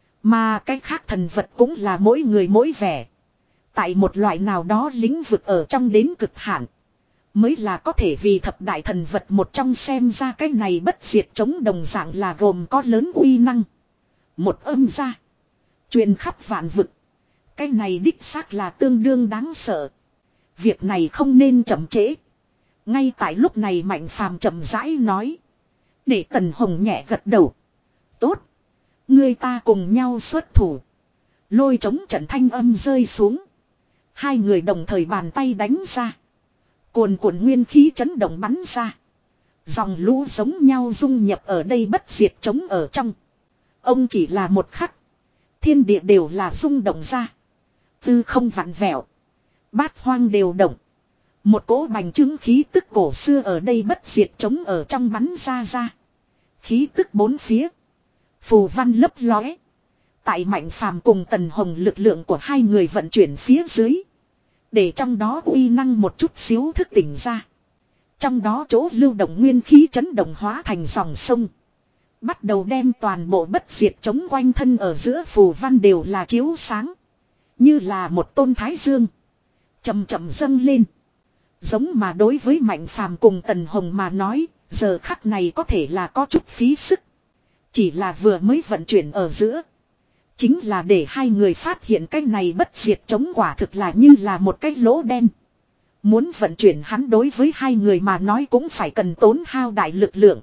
Mà cái khác thần vật cũng là mỗi người mỗi vẻ. Tại một loại nào đó lĩnh vực ở trong đến cực hạn. Mới là có thể vì thập đại thần vật một trong xem ra cái này bất diệt chống đồng dạng là gồm có lớn uy năng. Một âm ra. Truyền khắp vạn vực. Cái này đích xác là tương đương đáng sợ. Việc này không nên chậm trễ. Ngay tại lúc này Mạnh Phàm chậm rãi nói. Để Tần Hồng nhẹ gật đầu. Tốt. Người ta cùng nhau xuất thủ. Lôi chống trận thanh âm rơi xuống. Hai người đồng thời bàn tay đánh ra. Cuồn cuộn nguyên khí chấn động bắn ra. Dòng lũ giống nhau dung nhập ở đây bất diệt chống ở trong. Ông chỉ là một khắc. Thiên địa đều là rung động ra. Tư không vặn vẹo. Bát hoang đều động. Một cỗ bành trướng khí tức cổ xưa ở đây bất diệt chống ở trong bắn ra ra. Khí tức bốn phía. Phù văn lấp lóe. Tại Mạnh Phàm cùng Tần Hồng lực lượng của hai người vận chuyển phía dưới. Để trong đó uy năng một chút xíu thức tỉnh ra. Trong đó chỗ lưu động nguyên khí chấn động hóa thành dòng sông. Bắt đầu đem toàn bộ bất diệt chống quanh thân ở giữa phù văn đều là chiếu sáng. Như là một tôn thái dương. Chậm chậm dâng lên. Giống mà đối với Mạnh Phàm cùng Tần Hồng mà nói, giờ khắc này có thể là có chút phí sức. Chỉ là vừa mới vận chuyển ở giữa. Chính là để hai người phát hiện cái này bất diệt chống quả thực là như là một cái lỗ đen. Muốn vận chuyển hắn đối với hai người mà nói cũng phải cần tốn hao đại lực lượng.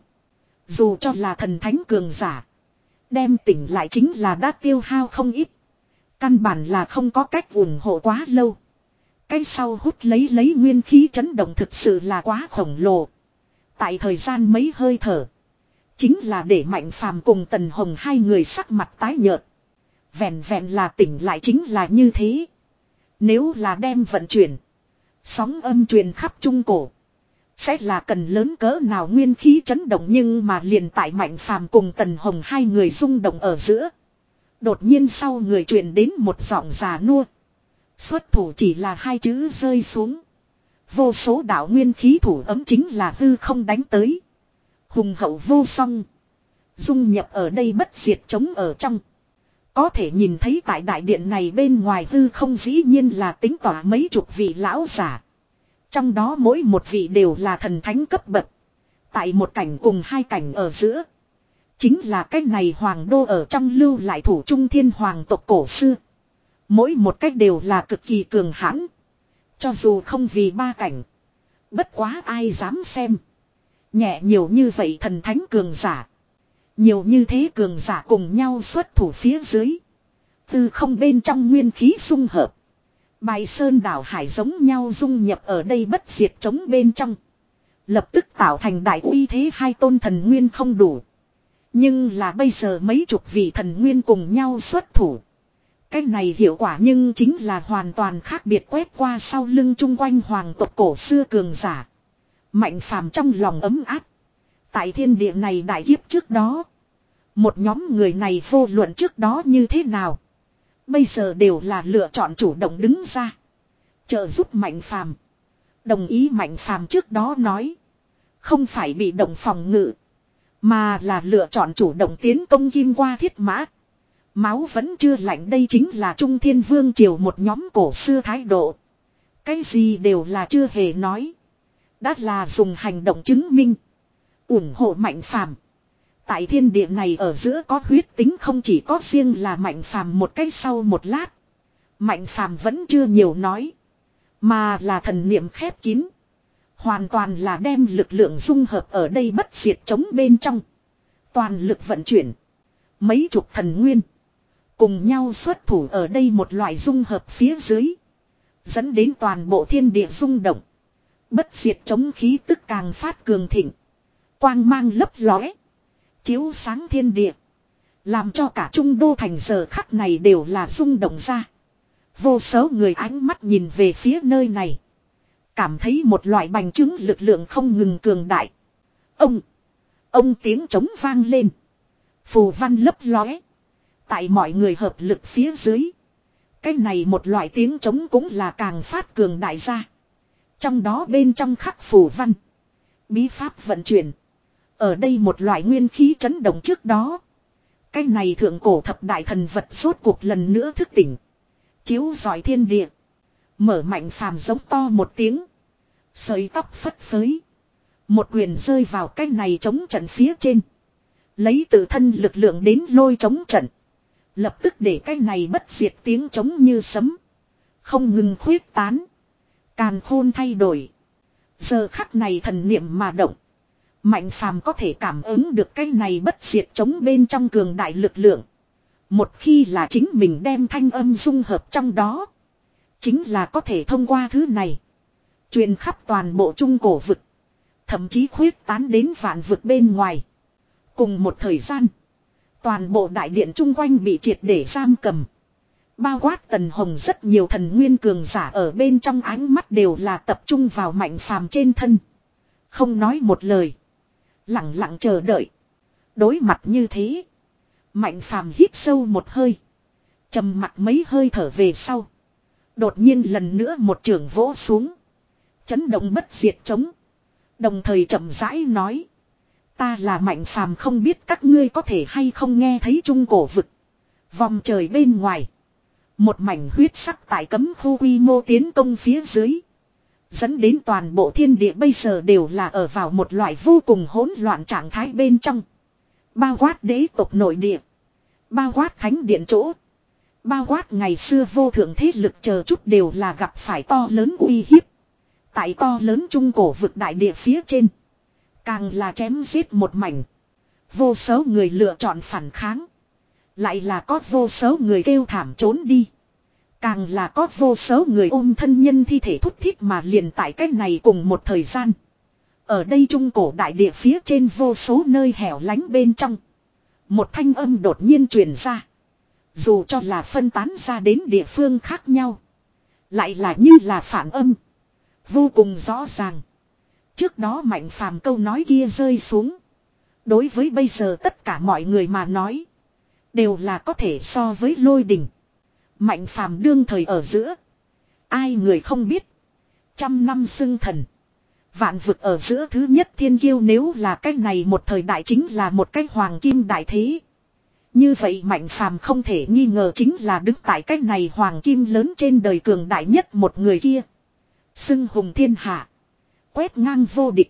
Dù cho là thần thánh cường giả. Đem tỉnh lại chính là đã tiêu hao không ít. Căn bản là không có cách ủng hộ quá lâu. Cái sau hút lấy lấy nguyên khí chấn động thực sự là quá khổng lồ. Tại thời gian mấy hơi thở. Chính là để Mạnh Phàm cùng Tần Hồng hai người sắc mặt tái nhợt. Vẹn vẹn là tỉnh lại chính là như thế. Nếu là đem vận chuyển. Sóng âm truyền khắp trung cổ. Sẽ là cần lớn cỡ nào nguyên khí chấn động nhưng mà liền tại Mạnh Phàm cùng Tần Hồng hai người rung động ở giữa. Đột nhiên sau người truyền đến một giọng già nua. Xuất thủ chỉ là hai chữ rơi xuống. Vô số đạo nguyên khí thủ ấm chính là hư không đánh tới. Hùng hậu vô song. Dung nhập ở đây bất diệt chống ở trong. Có thể nhìn thấy tại đại điện này bên ngoài hư không dĩ nhiên là tính tỏa mấy chục vị lão giả. Trong đó mỗi một vị đều là thần thánh cấp bậc. Tại một cảnh cùng hai cảnh ở giữa. Chính là cách này hoàng đô ở trong lưu lại thủ trung thiên hoàng tộc cổ xưa. Mỗi một cách đều là cực kỳ cường hãn. Cho dù không vì ba cảnh. Bất quá ai dám xem. Nhẹ nhiều như vậy thần thánh cường giả. Nhiều như thế cường giả cùng nhau xuất thủ phía dưới. Từ không bên trong nguyên khí dung hợp. Bài sơn đảo hải giống nhau dung nhập ở đây bất diệt chống bên trong. Lập tức tạo thành đại uy thế hai tôn thần nguyên không đủ. Nhưng là bây giờ mấy chục vị thần nguyên cùng nhau xuất thủ. Cái này hiệu quả nhưng chính là hoàn toàn khác biệt quét qua sau lưng chung quanh hoàng tộc cổ xưa cường giả. Mạnh Phàm trong lòng ấm áp. Tại thiên địa này đại kiếp trước đó. Một nhóm người này vô luận trước đó như thế nào. Bây giờ đều là lựa chọn chủ động đứng ra. Trợ giúp Mạnh Phàm. Đồng ý Mạnh Phàm trước đó nói. Không phải bị động phòng ngự. Mà là lựa chọn chủ động tiến công kim qua thiết mã. Máu vẫn chưa lạnh đây chính là Trung Thiên Vương Triều một nhóm cổ xưa thái độ. Cái gì đều là chưa hề nói. Đã là dùng hành động chứng minh. ủng hộ Mạnh Phàm. Tại thiên địa này ở giữa có huyết tính không chỉ có riêng là Mạnh Phàm một cách sau một lát. Mạnh Phàm vẫn chưa nhiều nói. Mà là thần niệm khép kín. Hoàn toàn là đem lực lượng dung hợp ở đây bất diệt chống bên trong. Toàn lực vận chuyển. Mấy chục thần nguyên. Cùng nhau xuất thủ ở đây một loại dung hợp phía dưới. Dẫn đến toàn bộ thiên địa rung động. Bất diệt chống khí tức càng phát cường thịnh. Quang mang lấp lóe. Chiếu sáng thiên địa. Làm cho cả trung đô thành giờ khắc này đều là rung động ra. Vô số người ánh mắt nhìn về phía nơi này. Cảm thấy một loại bành trướng lực lượng không ngừng cường đại. Ông. Ông tiếng trống vang lên. Phù văn lấp lóe. Tại mọi người hợp lực phía dưới. Cái này một loại tiếng trống cũng là càng phát cường đại ra. Trong đó bên trong khắc phù văn. Bí pháp vận chuyển. Ở đây một loại nguyên khí chấn động trước đó. Cái này thượng cổ thập đại thần vật rốt cuộc lần nữa thức tỉnh. Chiếu rọi thiên địa. Mở Mạnh Phàm giống to một tiếng. Sợi tóc phất phới. Một quyền rơi vào cái này chống trận phía trên. Lấy tự thân lực lượng đến lôi chống trận. Lập tức để cái này bất diệt tiếng trống như sấm. Không ngừng khuyết tán. Càn khôn thay đổi. Giờ khắc này thần niệm mà động. Mạnh Phàm có thể cảm ứng được cái này bất diệt trống bên trong cường đại lực lượng. Một khi là chính mình đem thanh âm dung hợp trong đó. Chính là có thể thông qua thứ này. Truyền khắp toàn bộ trung cổ vực. Thậm chí khuyết tán đến vạn vực bên ngoài. Cùng một thời gian. Toàn bộ đại điện chung quanh bị triệt để giam cầm. Bao quát Tần Hồng rất nhiều thần nguyên cường giả ở bên trong ánh mắt đều là tập trung vào Mạnh Phàm trên thân. Không nói một lời. Lặng lặng chờ đợi. Đối mặt như thế. Mạnh Phàm hít sâu một hơi. Trầm mặc mấy hơi thở về sau. Đột nhiên lần nữa một trường vỗ xuống. Chấn động bất diệt trống. Đồng thời chậm rãi nói. Ta là Mạnh Phàm, không biết các ngươi có thể hay không nghe thấy trung cổ vực. Vòng trời bên ngoài. Một mảnh huyết sắc tại cấm khu quy mô tiến công phía dưới. Dẫn đến toàn bộ thiên địa bây giờ đều là ở vào một loại vô cùng hỗn loạn trạng thái bên trong. Bao quát đế tộc nội địa. Bao quát thánh điện chỗ. Bao quát ngày xưa vô thượng thế lực chờ chút đều là gặp phải to lớn uy hiếp. Tại to lớn trung cổ vực đại địa phía trên. Càng là chém giết một mảnh. Vô số người lựa chọn phản kháng. Lại là có vô số người kêu thảm trốn đi. Càng là có vô số người ôm thân nhân thi thể thút thít mà liền tại cách này cùng một thời gian. Ở đây trung cổ đại địa phía trên vô số nơi hẻo lánh bên trong. Một thanh âm đột nhiên truyền ra. Dù cho là phân tán ra đến địa phương khác nhau. Lại là như là phản âm. Vô cùng rõ ràng. Trước đó Mạnh Phàm câu nói kia rơi xuống. Đối với bây giờ tất cả mọi người mà nói. Đều là có thể so với lôi đình. Mạnh Phàm đương thời ở giữa. Ai người không biết. Trăm năm xưng thần. Vạn vực ở giữa thứ nhất thiên kiêu, nếu là cái này một thời đại chính là một cái hoàng kim đại thế. Như vậy Mạnh Phàm không thể nghi ngờ chính là đứng tại cái này hoàng kim lớn trên đời cường đại nhất một người kia. Xưng hùng thiên hạ. Quét ngang vô địch.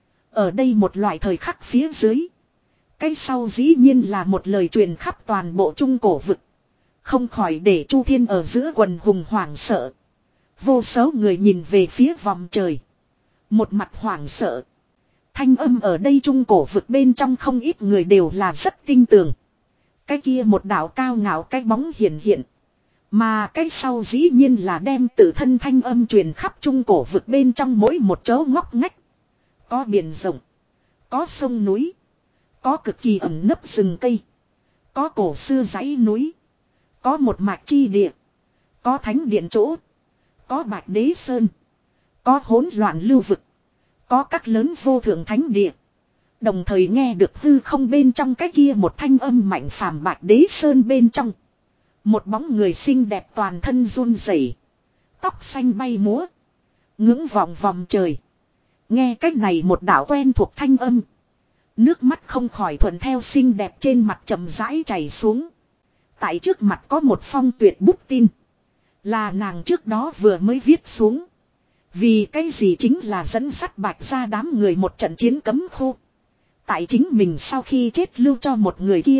Ở đây một loại thời khắc phía dưới. Cái sau dĩ nhiên là một lời truyền khắp toàn bộ trung cổ vực. Không khỏi để Chu Thiên ở giữa quần hùng hoảng sợ. Vô số người nhìn về phía vòng trời. Một mặt hoảng sợ. Thanh âm ở đây trung cổ vực bên trong không ít người đều là rất tin tưởng. Cái kia một đạo cao ngạo cái bóng hiện hiện. Mà cái sau dĩ nhiên là đem tự thân thanh âm truyền khắp trung cổ vực bên trong mỗi một chỗ ngóc ngách. Có biển rộng. Có sông núi. Có cực kỳ ẩn nấp rừng cây. Có cổ xưa dãy núi. Có một mạch chi địa. Có thánh điện chỗ. Có bạch đế sơn. Có hỗn loạn lưu vực. Có các lớn vô thượng thánh địa. Đồng thời nghe được hư không bên trong cái kia một thanh âm Mạnh Phàm bạch đế sơn bên trong. Một bóng người xinh đẹp toàn thân run rẩy, tóc xanh bay múa, ngưỡng vọng vòng trời. Nghe cách này một đạo quen thuộc thanh âm. Nước mắt không khỏi thuận theo xinh đẹp trên mặt chậm rãi chảy xuống. Tại trước mặt có một phong tuyệt bút tin. Là nàng trước đó vừa mới viết xuống. Vì cái gì chính là dẫn sắt Bạch ra đám người một trận chiến cấm khu. Tại chính mình sau khi chết lưu cho một người kia.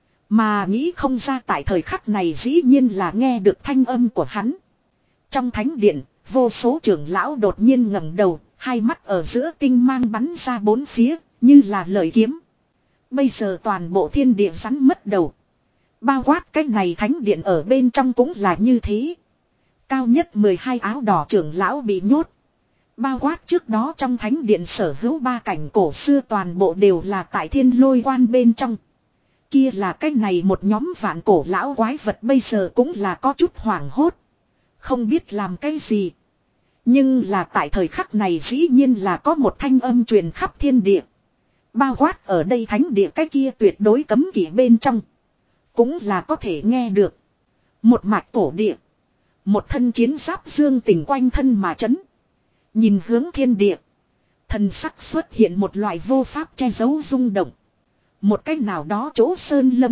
Mà nghĩ không ra tại thời khắc này dĩ nhiên là nghe được thanh âm của hắn. Trong thánh điện, vô số trưởng lão đột nhiên ngẩng đầu, hai mắt ở giữa tinh mang bắn ra bốn phía, như là lợi kiếm. Bây giờ toàn bộ thiên địa rắn mất đầu. Bao quát cái này thánh điện ở bên trong cũng là như thế. Cao nhất mười hai áo đỏ trưởng lão bị nhốt. Bao quát trước đó trong thánh điện sở hữu ba cảnh cổ xưa toàn bộ đều là tại thiên lôi quan bên trong. Kia là cái này một nhóm vạn cổ lão quái vật bây giờ cũng là có chút hoảng hốt. Không biết làm cái gì. Nhưng là tại thời khắc này dĩ nhiên là có một thanh âm truyền khắp thiên địa. Bao quát ở đây thánh địa cái kia tuyệt đối cấm kỵ bên trong. Cũng là có thể nghe được. Một mạch cổ địa. Một thân chiến giáp dương tình quanh thân mà chấn. Nhìn hướng thiên địa. Thần sắc xuất hiện một loại vô pháp che giấu rung động. Một cách nào đó chỗ sơn lâm.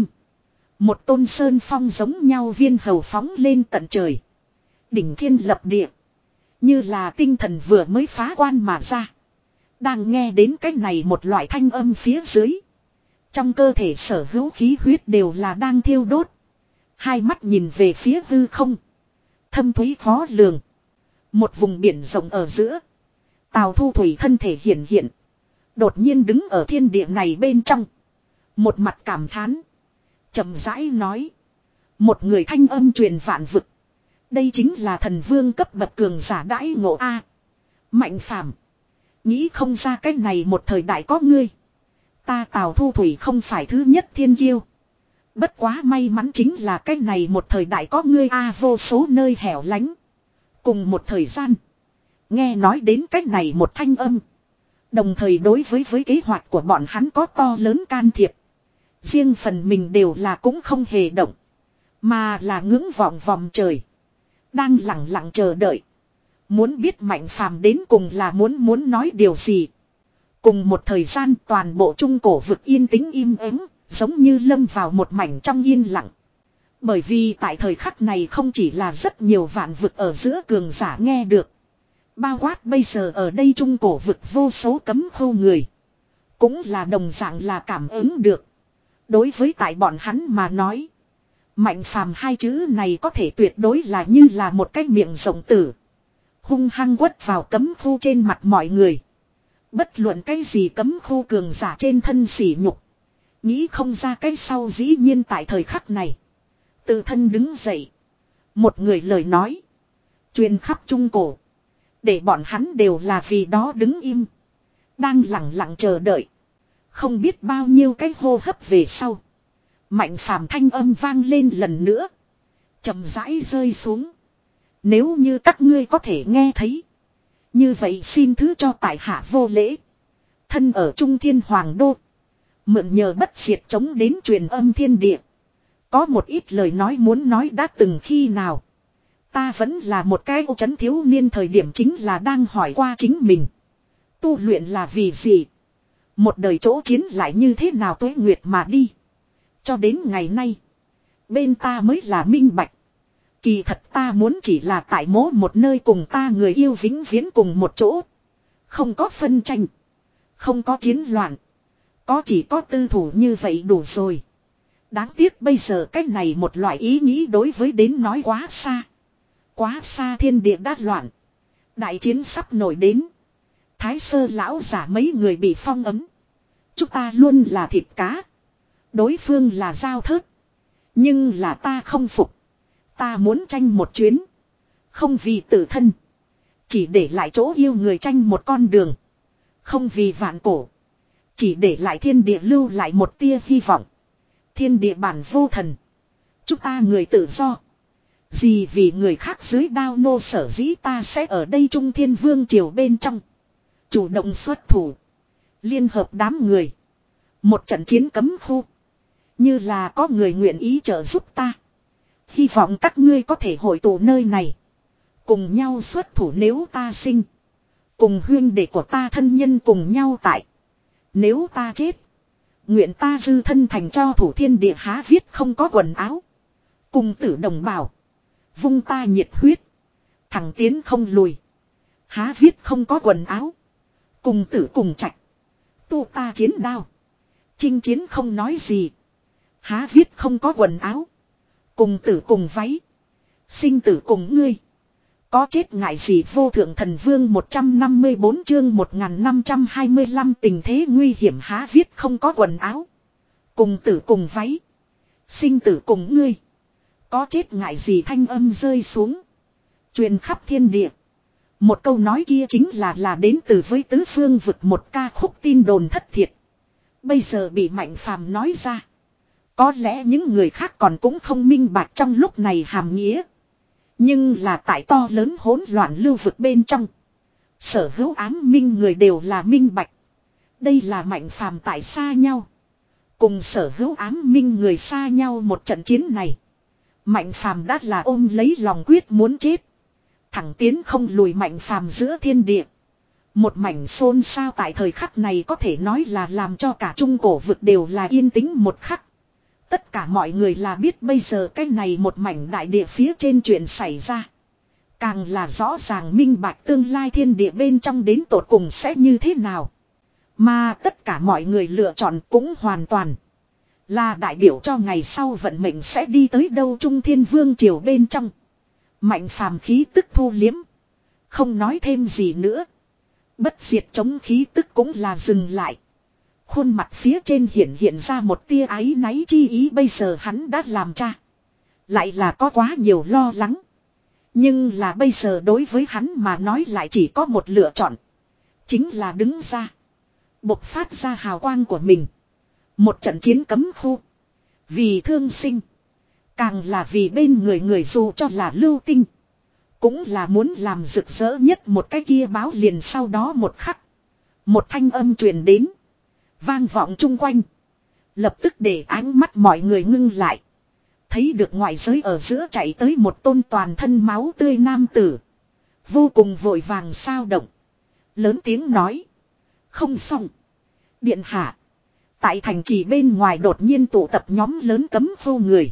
Một tôn sơn phong giống nhau viên hầu phóng lên tận trời. Đỉnh thiên lập địa. Như là tinh thần vừa mới phá quan mà ra. Đang nghe đến cái này một loại thanh âm phía dưới. Trong cơ thể sở hữu khí huyết đều là đang thiêu đốt. Hai mắt nhìn về phía hư không. Thâm thúy khó lường. Một vùng biển rộng ở giữa. Tào Thu Thủy thân thể hiển hiện. Đột nhiên đứng ở thiên địa này bên trong. Một mặt cảm thán. Chậm rãi nói. Một người thanh âm truyền vạn vực. Đây chính là thần vương cấp bậc cường giả đãi ngộ A. Mạnh Phàm, nghĩ không ra cái này một thời đại có ngươi. Ta Tào Thu Thủy không phải thứ nhất thiên kiêu. Bất quá may mắn chính là cái này một thời đại có ngươi A. Vô số nơi hẻo lánh. Cùng một thời gian. Nghe nói đến cái này một thanh âm. Đồng thời đối với với kế hoạch của bọn hắn có to lớn can thiệp. Riêng phần mình đều là cũng không hề động. Mà là ngưỡng vọng vòng trời. Đang lặng lặng chờ đợi. Muốn biết Mạnh Phàm đến cùng là muốn muốn nói điều gì. Cùng một thời gian toàn bộ trung cổ vực yên tĩnh im ắng, giống như lâm vào một mảnh trong yên lặng. Bởi vì tại thời khắc này không chỉ là rất nhiều vạn vực ở giữa cường giả nghe được. Bao quát bây giờ ở đây trung cổ vực vô số cấm khâu người. Cũng là đồng dạng là cảm ứng được. Đối với tại bọn hắn mà nói. Mạnh phàm hai chữ này có thể tuyệt đối là như là một cái miệng rộng tử. Hung hăng quất vào cấm khu trên mặt mọi người. Bất luận cái gì cấm khu cường giả trên thân sỉ nhục. Nghĩ không ra cái sau dĩ nhiên tại thời khắc này. Tự thân đứng dậy. Một người lời nói. Truyền khắp trung cổ. Để bọn hắn đều là vì đó đứng im. Đang lặng lặng chờ đợi. Không biết bao nhiêu cái hô hấp về sau. Mạnh phàm thanh âm vang lên lần nữa. Chậm rãi rơi xuống. Nếu như các ngươi có thể nghe thấy. Như vậy xin thứ cho tại hạ vô lễ. Thân ở Trung Thiên Hoàng Đô. Mượn nhờ bất diệt chống đến truyền âm thiên địa. Có một ít lời nói muốn nói đã từng khi nào. Ta vẫn là một cái ô chấn thiếu niên thời điểm chính là đang hỏi qua chính mình. Tu luyện là vì gì? Một đời chỗ chiến lại như thế nào tuế nguyệt mà đi. Cho đến ngày nay. Bên ta mới là minh bạch. Kỳ thật ta muốn chỉ là tại mố một nơi cùng ta người yêu vĩnh viễn cùng một chỗ. Không có phân tranh. Không có chiến loạn. Có chỉ có tư thủ như vậy đủ rồi. Đáng tiếc bây giờ cái này một loại ý nghĩ đối với đến nói quá xa. Quá xa thiên địa đã loạn. Đại chiến sắp nổi đến. Thái sơ lão giả mấy người bị phong ấm. Chúng ta luôn là thịt cá. Đối phương là dao thớt. Nhưng là ta không phục. Ta muốn tranh một chuyến. Không vì tự thân. Chỉ để lại chỗ yêu người tranh một con đường. Không vì vạn cổ. Chỉ để lại thiên địa lưu lại một tia hy vọng. Thiên địa bản vô thần. Chúng ta người tự do. Gì vì người khác dưới đao nô sở dĩ ta sẽ ở đây Trung Thiên Vương triều bên trong. Chủ động xuất thủ. Liên hợp đám người. Một trận chiến cấm khu. Như là có người nguyện ý trợ giúp ta. Hy vọng các ngươi có thể hội tụ nơi này. Cùng nhau xuất thủ nếu ta sinh. Cùng huyên đệ của ta thân nhân cùng nhau tại. Nếu ta chết. Nguyện ta dư thân thành cho thủ thiên địa há viết không có quần áo. Cùng tử đồng bào. Vung ta nhiệt huyết. Thẳng tiến không lùi. Há viết không có quần áo. Cùng tử cùng trạch. Tu ta chiến đao. Chinh chiến không nói gì. Há viết không có quần áo. Cùng tử cùng váy. Sinh tử cùng ngươi. Có chết ngại gì vô thượng thần vương một trăm năm mươi bốn chương một nghìn năm trăm hai mươi lăm tình thế nguy hiểm há viết không có quần áo. Cùng tử cùng váy. Sinh tử cùng ngươi. Có chết ngại gì thanh âm rơi xuống. Truyền khắp thiên địa. Một câu nói kia chính là là đến từ với tứ phương vực một ca khúc tin đồn thất thiệt. Bây giờ bị Mạnh Phàm nói ra. Có lẽ những người khác còn cũng không minh bạch trong lúc này hàm nghĩa. Nhưng là tại to lớn hỗn loạn lưu vực bên trong. Sở hữu ám minh người đều là minh bạch. Đây là Mạnh Phàm tại xa nhau. Cùng sở hữu ám minh người xa nhau một trận chiến này. Mạnh Phàm đã là ôm lấy lòng quyết muốn chết. Thẳng tiến không lùi Mạnh Phàm giữa thiên địa. Một mảnh xôn xao tại thời khắc này có thể nói là làm cho cả trung cổ vực đều là yên tĩnh một khắc. Tất cả mọi người là biết bây giờ cái này một mảnh đại địa phía trên chuyện xảy ra. Càng là rõ ràng minh bạch tương lai thiên địa bên trong đến tột cùng sẽ như thế nào. Mà tất cả mọi người lựa chọn cũng hoàn toàn là đại biểu cho ngày sau vận mệnh sẽ đi tới đâu Trung Thiên Vương triều bên trong. Mạnh Phàm khí tức thu liếm. Không nói thêm gì nữa. Bất diệt chống khí tức cũng là dừng lại. Khuôn mặt phía trên hiện hiện ra một tia áy náy chi ý bây giờ hắn đã làm cha. Lại là có quá nhiều lo lắng. Nhưng là bây giờ đối với hắn mà nói lại chỉ có một lựa chọn. Chính là đứng ra. Bộc phát ra hào quang của mình. Một trận chiến cấm khu. Vì thương sinh. Càng là vì bên người người dù cho là lưu tinh. Cũng là muốn làm rực rỡ nhất một cái kia báo liền sau đó một khắc. Một thanh âm truyền đến. Vang vọng chung quanh. Lập tức để ánh mắt mọi người ngưng lại. Thấy được ngoại giới ở giữa chạy tới một tôn toàn thân máu tươi nam tử. Vô cùng vội vàng sao động. Lớn tiếng nói. Không xong. Điện hạ. Tại thành trì bên ngoài đột nhiên tụ tập nhóm lớn cấm vô người.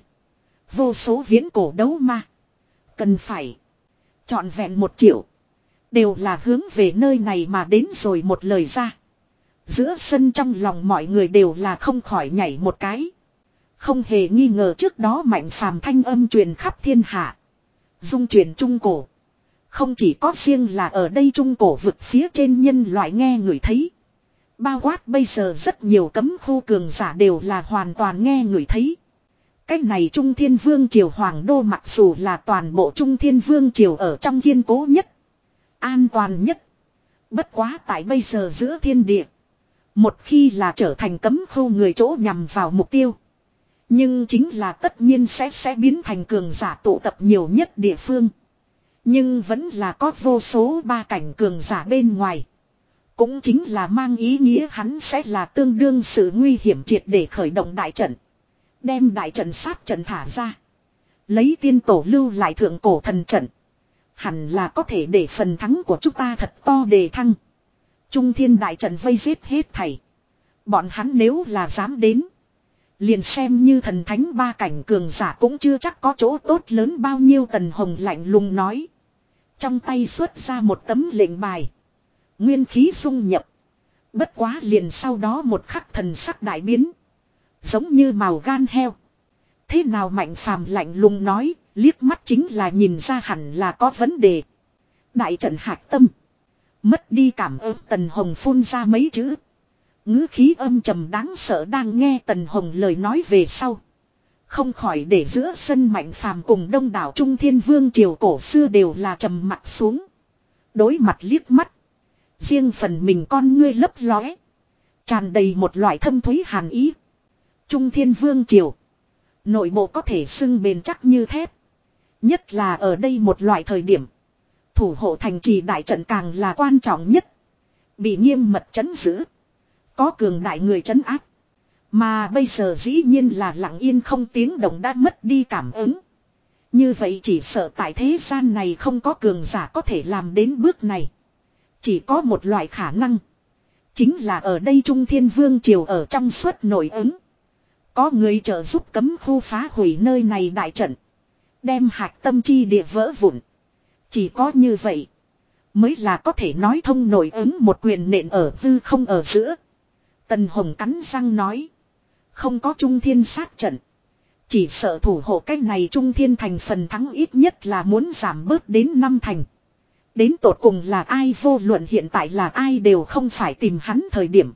Vô số viễn cổ đấu ma. Cần phải. Trọn vẹn một triệu. Đều là hướng về nơi này mà đến rồi một lời ra. Giữa sân trong lòng mọi người đều là không khỏi nhảy một cái. Không hề nghi ngờ trước đó Mạnh Phàm thanh âm truyền khắp thiên hạ. Dung truyền trung cổ. Không chỉ có riêng là ở đây trung cổ vực phía trên nhân loại nghe người thấy. Bao quát bây giờ rất nhiều cấm khu cường giả đều là hoàn toàn nghe người thấy. Cái này Trung Thiên Vương Triều Hoàng Đô mặc dù là toàn bộ Trung Thiên Vương Triều ở trong kiên cố nhất. An toàn nhất. Bất quá tại bây giờ giữa thiên địa. Một khi là trở thành cấm khu người chỗ nhằm vào mục tiêu. Nhưng chính là tất nhiên sẽ sẽ biến thành cường giả tụ tập nhiều nhất địa phương. Nhưng vẫn là có vô số ba cảnh cường giả bên ngoài. Cũng chính là mang ý nghĩa hắn sẽ là tương đương sự nguy hiểm triệt để khởi động đại trận. Đem đại trận sát trận thả ra. Lấy tiên tổ lưu lại thượng cổ thần trận. Hẳn là có thể để phần thắng của chúng ta thật to đề thăng. Trung thiên đại trận vây giết hết thảy. Bọn hắn nếu là dám đến. Liền xem như thần thánh ba cảnh cường giả cũng chưa chắc có chỗ tốt lớn bao nhiêu. Tần Hồng lạnh lùng nói. Trong tay xuất ra một tấm lệnh bài. Nguyên khí dung nhập. Bất quá liền sau đó một khắc thần sắc đại biến. Giống như màu gan heo. Thế nào Mạnh Phàm lạnh lùng nói. Liếc mắt chính là nhìn ra hẳn là có vấn đề. Đại trận hạc tâm. Mất đi cảm ơn Tần Hồng phun ra mấy chữ. Ngữ khí âm trầm đáng sợ đang nghe Tần Hồng lời nói về sau. Không khỏi để giữa sân Mạnh Phàm cùng đông đảo Trung Thiên Vương triều cổ xưa đều là trầm mặt xuống. Đối mặt liếc mắt. Riêng phần mình con ngươi lấp lóe. Tràn đầy một loại thâm thúy hàn ý. Trung Thiên Vương triều. Nội bộ có thể xưng bền chắc như thép. Nhất là ở đây một loại thời điểm. Thủ hộ thành trì đại trận càng là quan trọng nhất. Bị nghiêm mật trấn giữ. Có cường đại người trấn áp. Mà bây giờ dĩ nhiên là lặng yên không tiếng động đã mất đi cảm ứng. Như vậy chỉ sợ tại thế gian này không có cường giả có thể làm đến bước này. Chỉ có một loại khả năng. Chính là ở đây Trung Thiên Vương triều ở trong suốt nổi ứng. Có người trợ giúp cấm khu phá hủy nơi này đại trận. Đem hạc tâm chi địa vỡ vụn. Chỉ có như vậy. Mới là có thể nói thông nổi ứng một quyền nện ở hư không ở giữa. Tần Hồng cắn răng nói. Không có Trung Thiên sát trận. Chỉ sợ thủ hộ cách này Trung Thiên thành phần thắng ít nhất là muốn giảm bớt đến năm thành. Đến tột cùng là ai vô luận hiện tại là ai đều không phải tìm hắn thời điểm.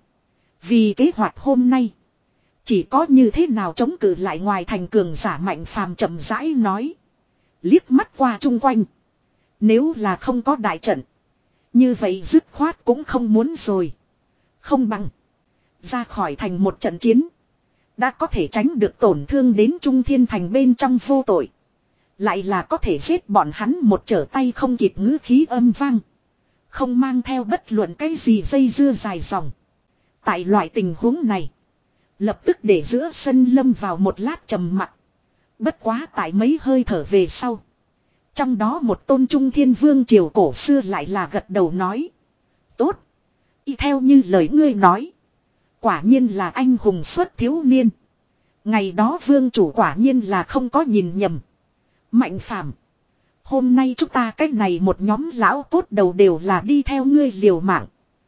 Vì kế hoạch hôm nay. Chỉ có như thế nào chống cự lại ngoài thành cường giả Mạnh Phàm chậm rãi nói. Liếc mắt qua chung quanh. Nếu là không có đại trận. Như vậy dứt khoát cũng không muốn rồi. Không bằng. Ra khỏi thành một trận chiến. Đã có thể tránh được tổn thương đến Trung Thiên thành bên trong vô tội. Lại là có thể giết bọn hắn một trở tay không kịp ngữ khí âm vang. Không mang theo bất luận cái gì dây dưa dài dòng. Tại loại tình huống này. Lập tức để giữa sân lâm vào một lát trầm mặc. Bất quá tại mấy hơi thở về sau. Trong đó một tôn Trung Thiên Vương triều cổ xưa lại là gật đầu nói. Tốt. Y theo như lời ngươi nói. Quả nhiên là anh hùng xuất thiếu niên. Ngày đó vương chủ quả nhiên là không có nhìn nhầm. Mạnh Phàm, hôm nay chúng ta cách này một nhóm lão cốt đầu đều là đi theo ngươi liều mạng.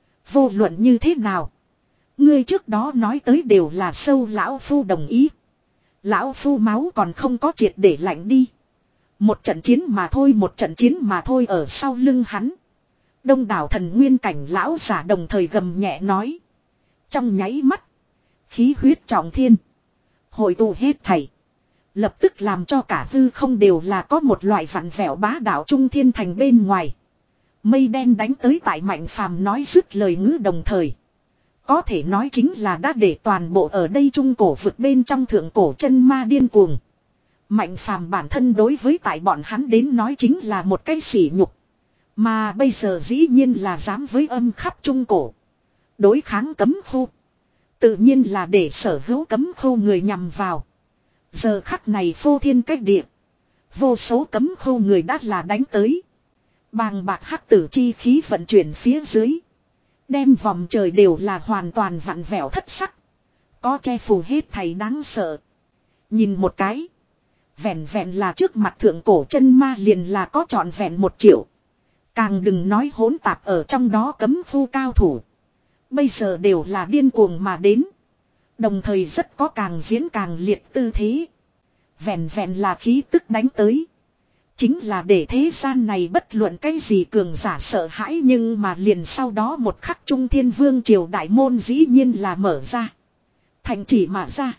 Vô luận như thế nào. Ngươi trước đó nói tới đều là sâu lão phu đồng ý. Lão phu máu còn không có triệt để lạnh đi. Một trận chiến mà thôi, một trận chiến mà thôi ở sau lưng hắn. Đông đảo thần nguyên cảnh lão giả đồng thời gầm nhẹ nói. Trong nháy mắt. Khí huyết trọng thiên. Hội tụ hết thảy. Lập tức làm cho cả hư không đều là có một loại vặn vẹo bá đạo Trung Thiên thành bên ngoài. Mây đen đánh tới tại Mạnh Phàm nói dứt lời ngữ đồng thời. Có thể nói chính là đã để toàn bộ ở đây trung cổ vực bên trong thượng cổ chân ma điên cuồng. Mạnh Phàm bản thân đối với tại bọn hắn đến nói chính là một cái sỉ nhục. Mà bây giờ dĩ nhiên là dám với âm khắp trung cổ. Đối kháng cấm khu. Tự nhiên là để sở hữu cấm khu người nhằm vào. Giờ khắc này phô thiên cách địa. Vô số cấm khu người đã là đánh tới. Bàng bạc hắc tử chi khí vận chuyển phía dưới. Đem vòng trời đều là hoàn toàn vặn vẹo thất sắc. Có che phủ hết thầy đáng sợ. Nhìn một cái. Vẹn vẹn là trước mặt thượng cổ chân ma liền là có trọn vẹn một triệu. Càng đừng nói hỗn tạp ở trong đó cấm khu cao thủ. Bây giờ đều là điên cuồng mà đến. Đồng thời rất có càng diễn càng liệt tư thế. Vẹn vẹn là khí tức đánh tới. Chính là để thế gian này bất luận cái gì cường giả sợ hãi, nhưng mà liền sau đó một khắc Trung Thiên Vương triều đại môn dĩ nhiên là mở ra. Thành trì mà ra.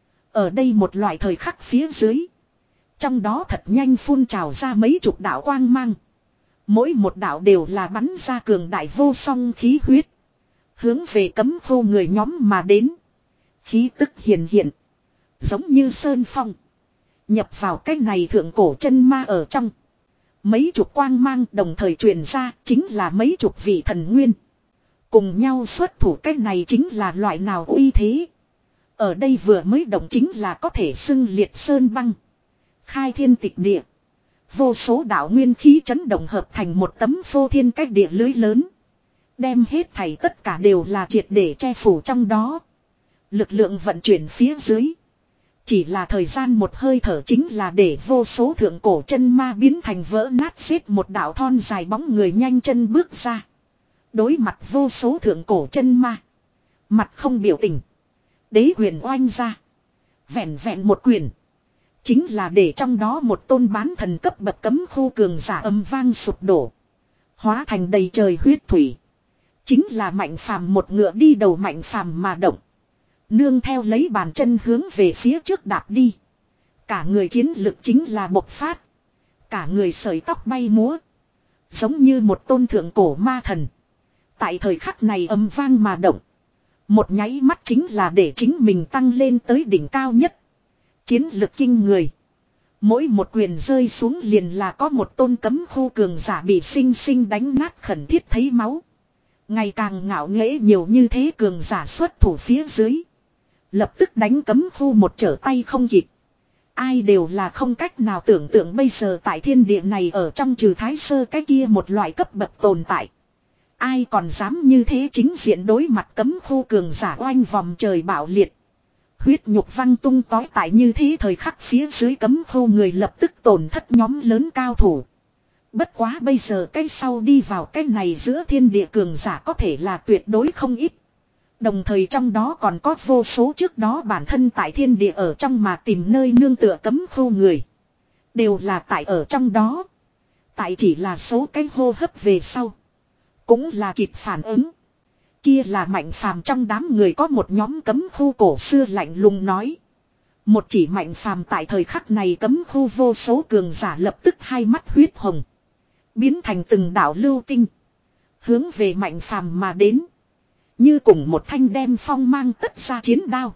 Ở đây một loại thời khắc phía dưới. Trong đó thật nhanh phun trào ra mấy chục đạo quang mang. Mỗi một đạo đều là bắn ra cường đại vô song khí huyết. Hướng về cấm khu người nhóm mà đến. Khí tức hiền hiện. Giống như sơn phong. Nhập vào cái này thượng cổ chân ma ở trong. Mấy chục quang mang đồng thời truyền ra chính là mấy chục vị thần nguyên. Cùng nhau xuất thủ cái này chính là loại nào uy thế. Ở đây vừa mới động chính là có thể xưng liệt sơn băng. Khai thiên tịch địa. Vô số đạo nguyên khí chấn động hợp thành một tấm phô thiên cách địa lưới lớn. Đem hết thảy tất cả đều là triệt để che phủ trong đó. Lực lượng vận chuyển phía dưới. Chỉ là thời gian một hơi thở chính là để vô số thượng cổ chân ma biến thành vỡ nát xếp một đạo thon dài bóng người nhanh chân bước ra. Đối mặt vô số thượng cổ chân ma. Mặt không biểu tình. Đế quyền oanh ra. Vẹn vẹn một quyền. Chính là để trong đó một tôn bán thần cấp bậc cấm khu cường giả âm vang sụp đổ. Hóa thành đầy trời huyết thủy. Chính là Mạnh Phàm một ngựa đi đầu Mạnh Phàm mà động. Nương theo lấy bàn chân hướng về phía trước đạp đi. Cả người chiến lực chính là bộc phát. Cả người sợi tóc bay múa. Giống như một tôn thượng cổ ma thần. Tại thời khắc này âm vang mà động. Một nháy mắt chính là để chính mình tăng lên tới đỉnh cao nhất. Chiến lực kinh người. Mỗi một quyền rơi xuống liền là có một tôn cấm khu cường giả bị sinh sinh đánh nát khẩn thiết thấy máu. Ngày càng ngạo nghễ nhiều như thế cường giả xuất thủ phía dưới. Lập tức đánh cấm khu một trở tay không kịp. Ai đều là không cách nào tưởng tượng bây giờ tại thiên địa này ở trong trừ thái sơ cái kia một loại cấp bậc tồn tại. Ai còn dám như thế chính diện đối mặt cấm khu cường giả oanh vòng trời bạo liệt. Huyết nhục văng tung tói tại như thế thời khắc phía dưới cấm khu người lập tức tổn thất nhóm lớn cao thủ. Bất quá bây giờ cái sau đi vào cái này giữa thiên địa cường giả có thể là tuyệt đối không ít. Đồng thời trong đó còn có vô số trước đó bản thân tại thiên địa ở trong mà tìm nơi nương tựa cấm khu người. Đều là tại ở trong đó. Tại chỉ là số cái hô hấp về sau. Cũng là kịp phản ứng. Kia là Mạnh Phàm trong đám người có một nhóm cấm khu cổ xưa lạnh lùng nói. Một chỉ Mạnh Phàm tại thời khắc này cấm khu vô số cường giả lập tức hai mắt huyết hồng. Biến thành từng đạo lưu tinh. Hướng về Mạnh Phàm mà đến. Như cùng một thanh đem phong mang tất ra chiến đao.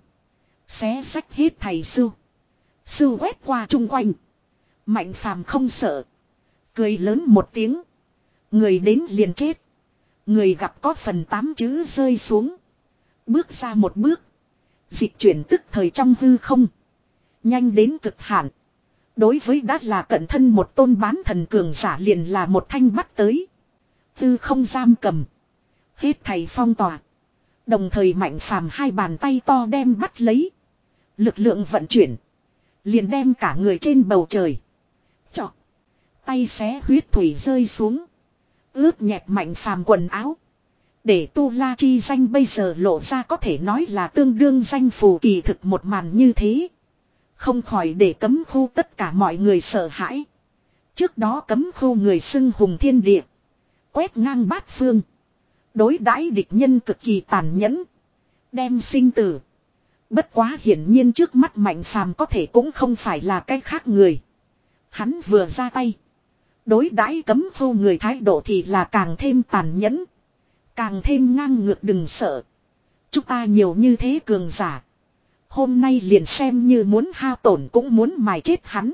Xé sách hết thầy sưu. Sưu quét qua chung quanh. Mạnh Phàm không sợ. Cười lớn một tiếng. Người đến liền chết. Người gặp có phần tám chữ rơi xuống. Bước ra một bước. Dịch chuyển tức thời trong hư không. Nhanh đến cực hạn. Đối với đã là cận thân một tôn bán thần cường giả liền là một thanh bắt tới. Hư không giam cầm. Hết thầy phong tỏa. Đồng thời Mạnh Phàm hai bàn tay to đem bắt lấy. Lực lượng vận chuyển. Liền đem cả người trên bầu trời. Chọ. Tay xé huyết thủy rơi xuống. Ướt nhẹp Mạnh Phàm quần áo. Để Tu La chi danh bây giờ lộ ra có thể nói là tương đương danh phù kỳ thực một màn như thế. Không khỏi để cấm khu tất cả mọi người sợ hãi. Trước đó cấm khu người xưng hùng thiên địa. Quét ngang bát phương. Đối đãi địch nhân cực kỳ tàn nhẫn. Đem sinh tử. Bất quá hiển nhiên trước mắt Mạnh Phàm có thể cũng không phải là cái khác người. Hắn vừa ra tay. Đối đãi cấm khu người thái độ thì là càng thêm tàn nhẫn. Càng thêm ngang ngược đừng sợ. Chúng ta nhiều như thế cường giả. Hôm nay liền xem như muốn hao tổn cũng muốn mài chết hắn.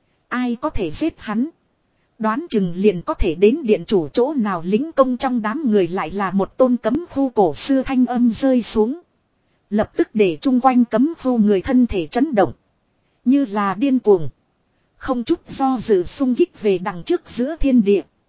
Ai có thể giết hắn. Đoán chừng liền có thể đến điện chủ chỗ nào lính công trong đám người lại là một tôn cấm khu cổ xưa thanh âm rơi xuống. Lập tức để chung quanh cấm khu người thân thể chấn động. Như là điên cuồng. Không chút do dự xung kích về đằng trước giữa thiên địa.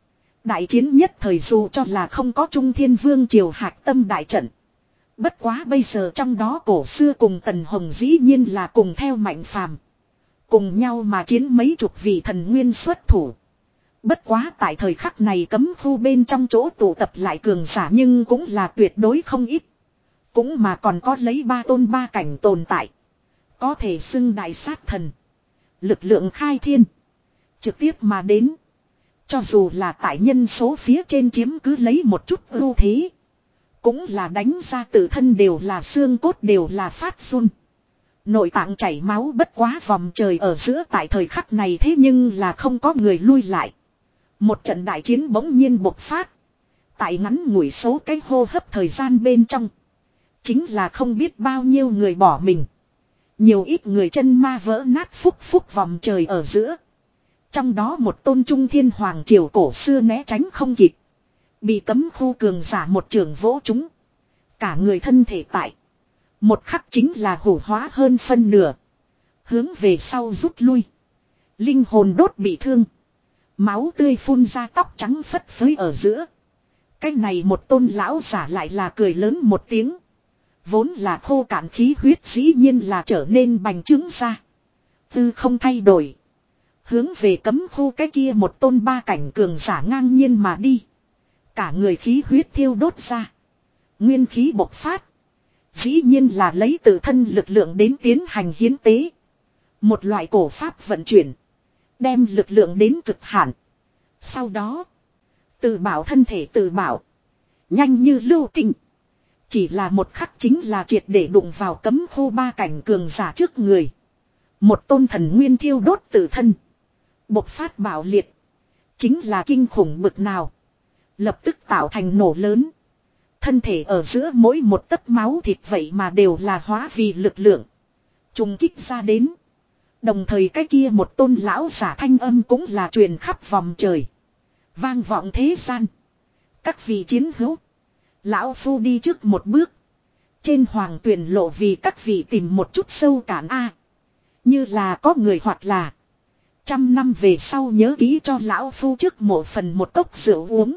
Đại chiến nhất thời dù cho là không có Trung Thiên Vương triều hạch tâm đại trận. Bất quá bây giờ trong đó cổ xưa cùng Tần Hồng dĩ nhiên là cùng theo Mạnh Phàm. Cùng nhau mà chiến mấy chục vị thần nguyên xuất thủ. Bất quá tại thời khắc này cấm khu bên trong chỗ tụ tập lại cường giả nhưng cũng là tuyệt đối không ít. Cũng mà còn có lấy ba tôn ba cảnh tồn tại. Có thể xưng đại sát thần. Lực lượng khai thiên. Trực tiếp mà đến. Cho dù là tại nhân số phía trên chiếm cứ lấy một chút ưu thế. Cũng là đánh ra tự thân đều là xương cốt đều là phát run. Nội tạng chảy máu bất quá vòng trời ở giữa tại thời khắc này thế nhưng là không có người lui lại. Một trận đại chiến bỗng nhiên bộc phát. Tại ngắn ngủi số cái hô hấp thời gian bên trong. Chính là không biết bao nhiêu người bỏ mình. Nhiều ít người chân ma vỡ nát phúc phúc vòng trời ở giữa. Trong đó một tôn trung thiên hoàng triều cổ xưa né tránh không kịp. Bị cấm khu cường giả một trường vỗ chúng. Cả người thân thể tại. Một khắc chính là hủ hóa hơn phân nửa. Hướng về sau rút lui. Linh hồn đốt bị thương. Máu tươi phun ra tóc trắng phất phới ở giữa. Cái này một tôn lão giả lại là cười lớn một tiếng. Vốn là khô cạn khí huyết dĩ nhiên là trở nên bành trướng ra. Tư không thay đổi. Hướng về cấm khu cái kia một tôn ba cảnh cường giả ngang nhiên mà đi. Cả người khí huyết thiêu đốt ra. Nguyên khí bộc phát. Dĩ nhiên là lấy tự thân lực lượng đến tiến hành hiến tế. Một loại cổ pháp vận chuyển. Đem lực lượng đến cực hạn. Sau đó. Tự bảo thân thể tự bảo. Nhanh như lưu tinh. Chỉ là một khắc chính là triệt để đụng vào cấm khu ba cảnh cường giả trước người. Một tôn thần nguyên thiêu đốt tự thân. Bộc phát bạo liệt. Chính là kinh khủng bực nào. Lập tức tạo thành nổ lớn. Thân thể ở giữa mỗi một tấc máu thịt vậy mà đều là hóa vì lực lượng. Trùng kích ra đến. Đồng thời cái kia một tôn lão giả thanh âm cũng là truyền khắp vòng trời. Vang vọng thế gian. Các vị chiến hữu. Lão phu đi trước một bước. Trên hoàng tuyển lộ vì các vị tìm một chút sâu cạn a. Như là có người hoặc là. Trăm năm về sau nhớ ký cho lão phu trước mộ phần một cốc rượu uống.